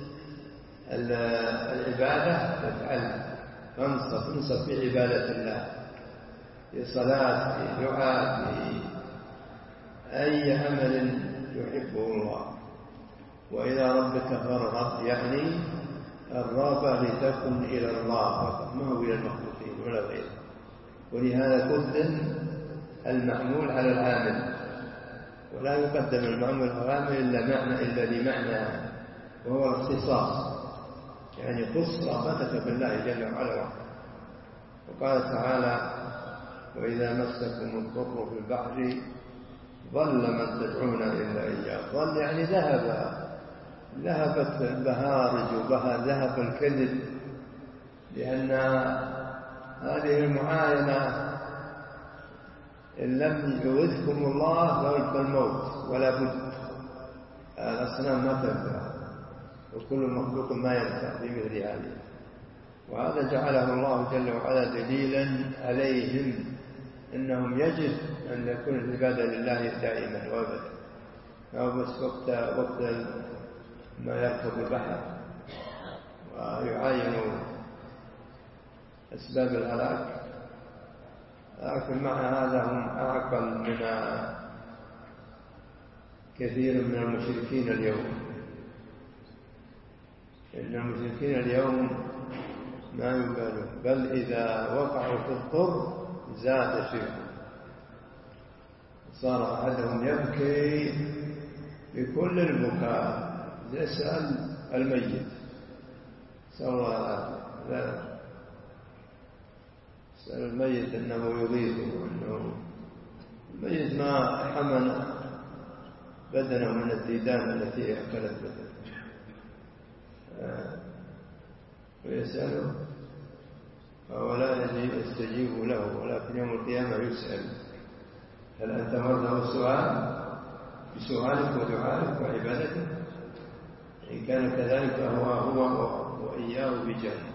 العبادة تفعل. فانصب انصب في عبادة الله، في صلاة، في دعاء، في أي عمل يحبه الله. وإلى ربك فارغب يعني الرغبة لتكن إلى الله فقط، ما هو إلى المخلوقين ولا غيره. ولهذا قدم المعمول على العامل، ولا يقدم المعمول على العامل إلا معنى إلا لمعنى، وهو اختصاص، يعني خص رغبتك بالله جل وعلا. وقال تعالى وإذا مسكم الضر في البحر ضل من تدعون إلا إياه. ضل يعني ذهب، ذهبت البهارج وذهب الكذب، لأن هذه المعاينة إن لم يغثكم الله فيلقى الموت ولا بد. الأصنام ما تنفع، وكل مخلوق ما ينفع بمثل هذه. وهذا جعله الله جل وعلا دليلا عليهم أنهم يجب أن يكون العبادة لله دائما وابدا، أو بس وقت وقت ما يركب البحر ويعاين أسباب الهلاك. لكن مع هذا هم أعقل من كثير من المشركين اليوم. إن المشركين اليوم ما يبالون، بل إذا وقعوا في الضر زاد شركهم. صار أحدهم يبكي بكل البكاء، يسأل الميت صلى الله عليه وسلم، يسأل الميت أنه يغيثه، وأنه الميت ما حمل بدنه من الديدان التي أكلت بدنه، ويسأله ولا يستجيب له، ولكن يوم القيامة يسأل هل أنت مرضى السؤال بسؤالك ودعائك وعبادتك؟ إن كان كذلك فهو هو وإياه بجنة.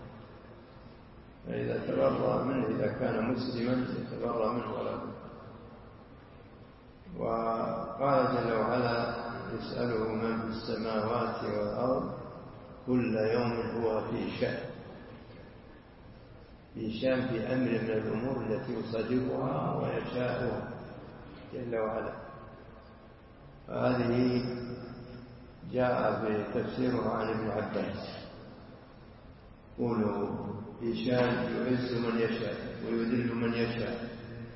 فإذا تبرأ منه إذا كان مسلما يتبرأ منه ولا بد. وقال جل وعلا يسأله من في السماوات والأرض كل يوم هو في شأن، في شأن في أمر من الأمور التي يصادقها ويشاءها جل وعلا. هذه جاء بتفسيرها عن ابن عباس، قولوا في شأن يعز من يشاء ويذل من يشاء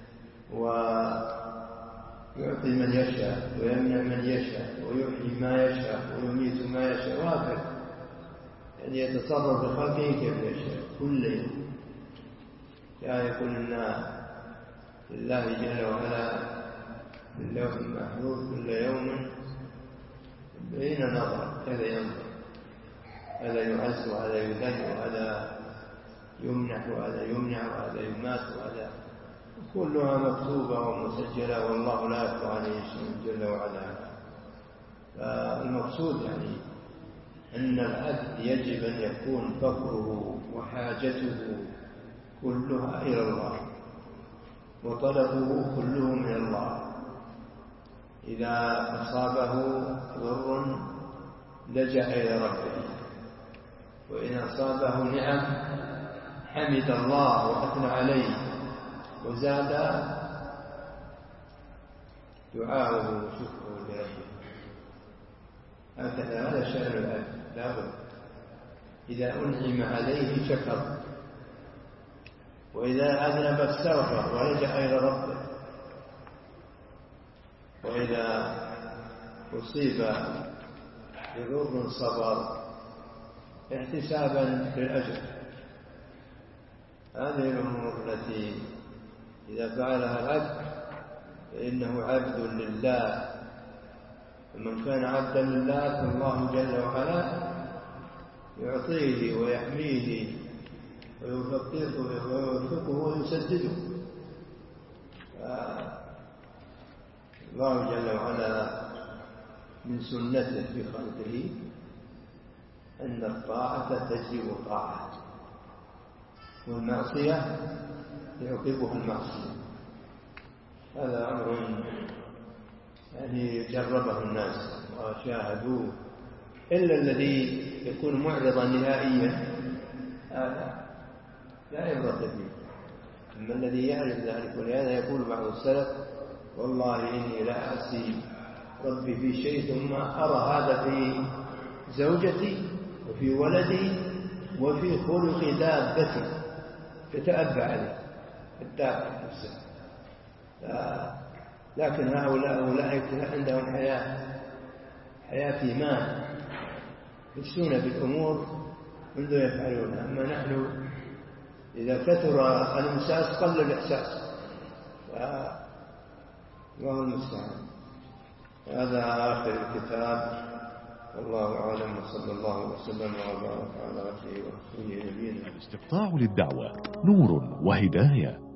ويعطي من يشاء ويمنع من يشاء ويحيي ما يشاء ويميت ما يشاء، وهكذا يعني يتصرف بخلقه كيف يشاء كل يوم. لا يكون الناس لله جل وعلا باللوح المحفوظ كل يوم بين نظر، هذا ينظر، هذا يعز وهذا يذل وهذا يمنح وهذا يمنع وهذا يمات وهذا كلها مكتوبة ومسجلة، والله لا يخفى عليه شيء جل وعلا. فالمقصود يعني أن العبد يجب أن يكون فقره وحاجته كلها إلى الله، وطلبه كله من الله. إذا أصابه ضر لجأ إلى ربه، وإن أصابه نعم حمد الله وأثنى عليه وزاد دعاءه وشكره لربه. هكذا هذا شأن العبد لابد إذا أنعم عليه شكر، وإذا أذنب استغفر ولجأ إلى ربه، وإذا أصيب بضر صبر احتسابا للأجر. هذه الأمور التي إذا فعلها العبد فإنه عبد لله، ومن كان عبدا لله فالله جل وعلا يعطيه ويحميه ويوفقه ويوفقه ويسدده. الله جل وعلا من سنته في خلقه أن الطاعة تجلب طاعة، والمعصية يعقبها المعصية. هذا أمر يعني جربه الناس وشاهدوه، إلا الذي يكون معرضا نهائيا هذا لا عبرة فيه. أما الذي يعرف ذلك، ولهذا يقول بعض السلف: والله إني لا أعصي ربي في شيء ثم أرى هذا في زوجتي وفي ولدي وفي خلق دابتي، فتأبى عليه الدابة نفسه. لكن هؤلاء أولئك عندهم حياة حياة إيمان، يحسون بالأمور منذ يفعلونها. أما نحن إذا كثر الإمساس قل الإحساس، الله المستعان. هذا آخر الكتاب، والله أعلم، وصلى الله وسلم وبارك على عبده ورسوله نبينا. الاستقطاع للدعوة نور وهداية.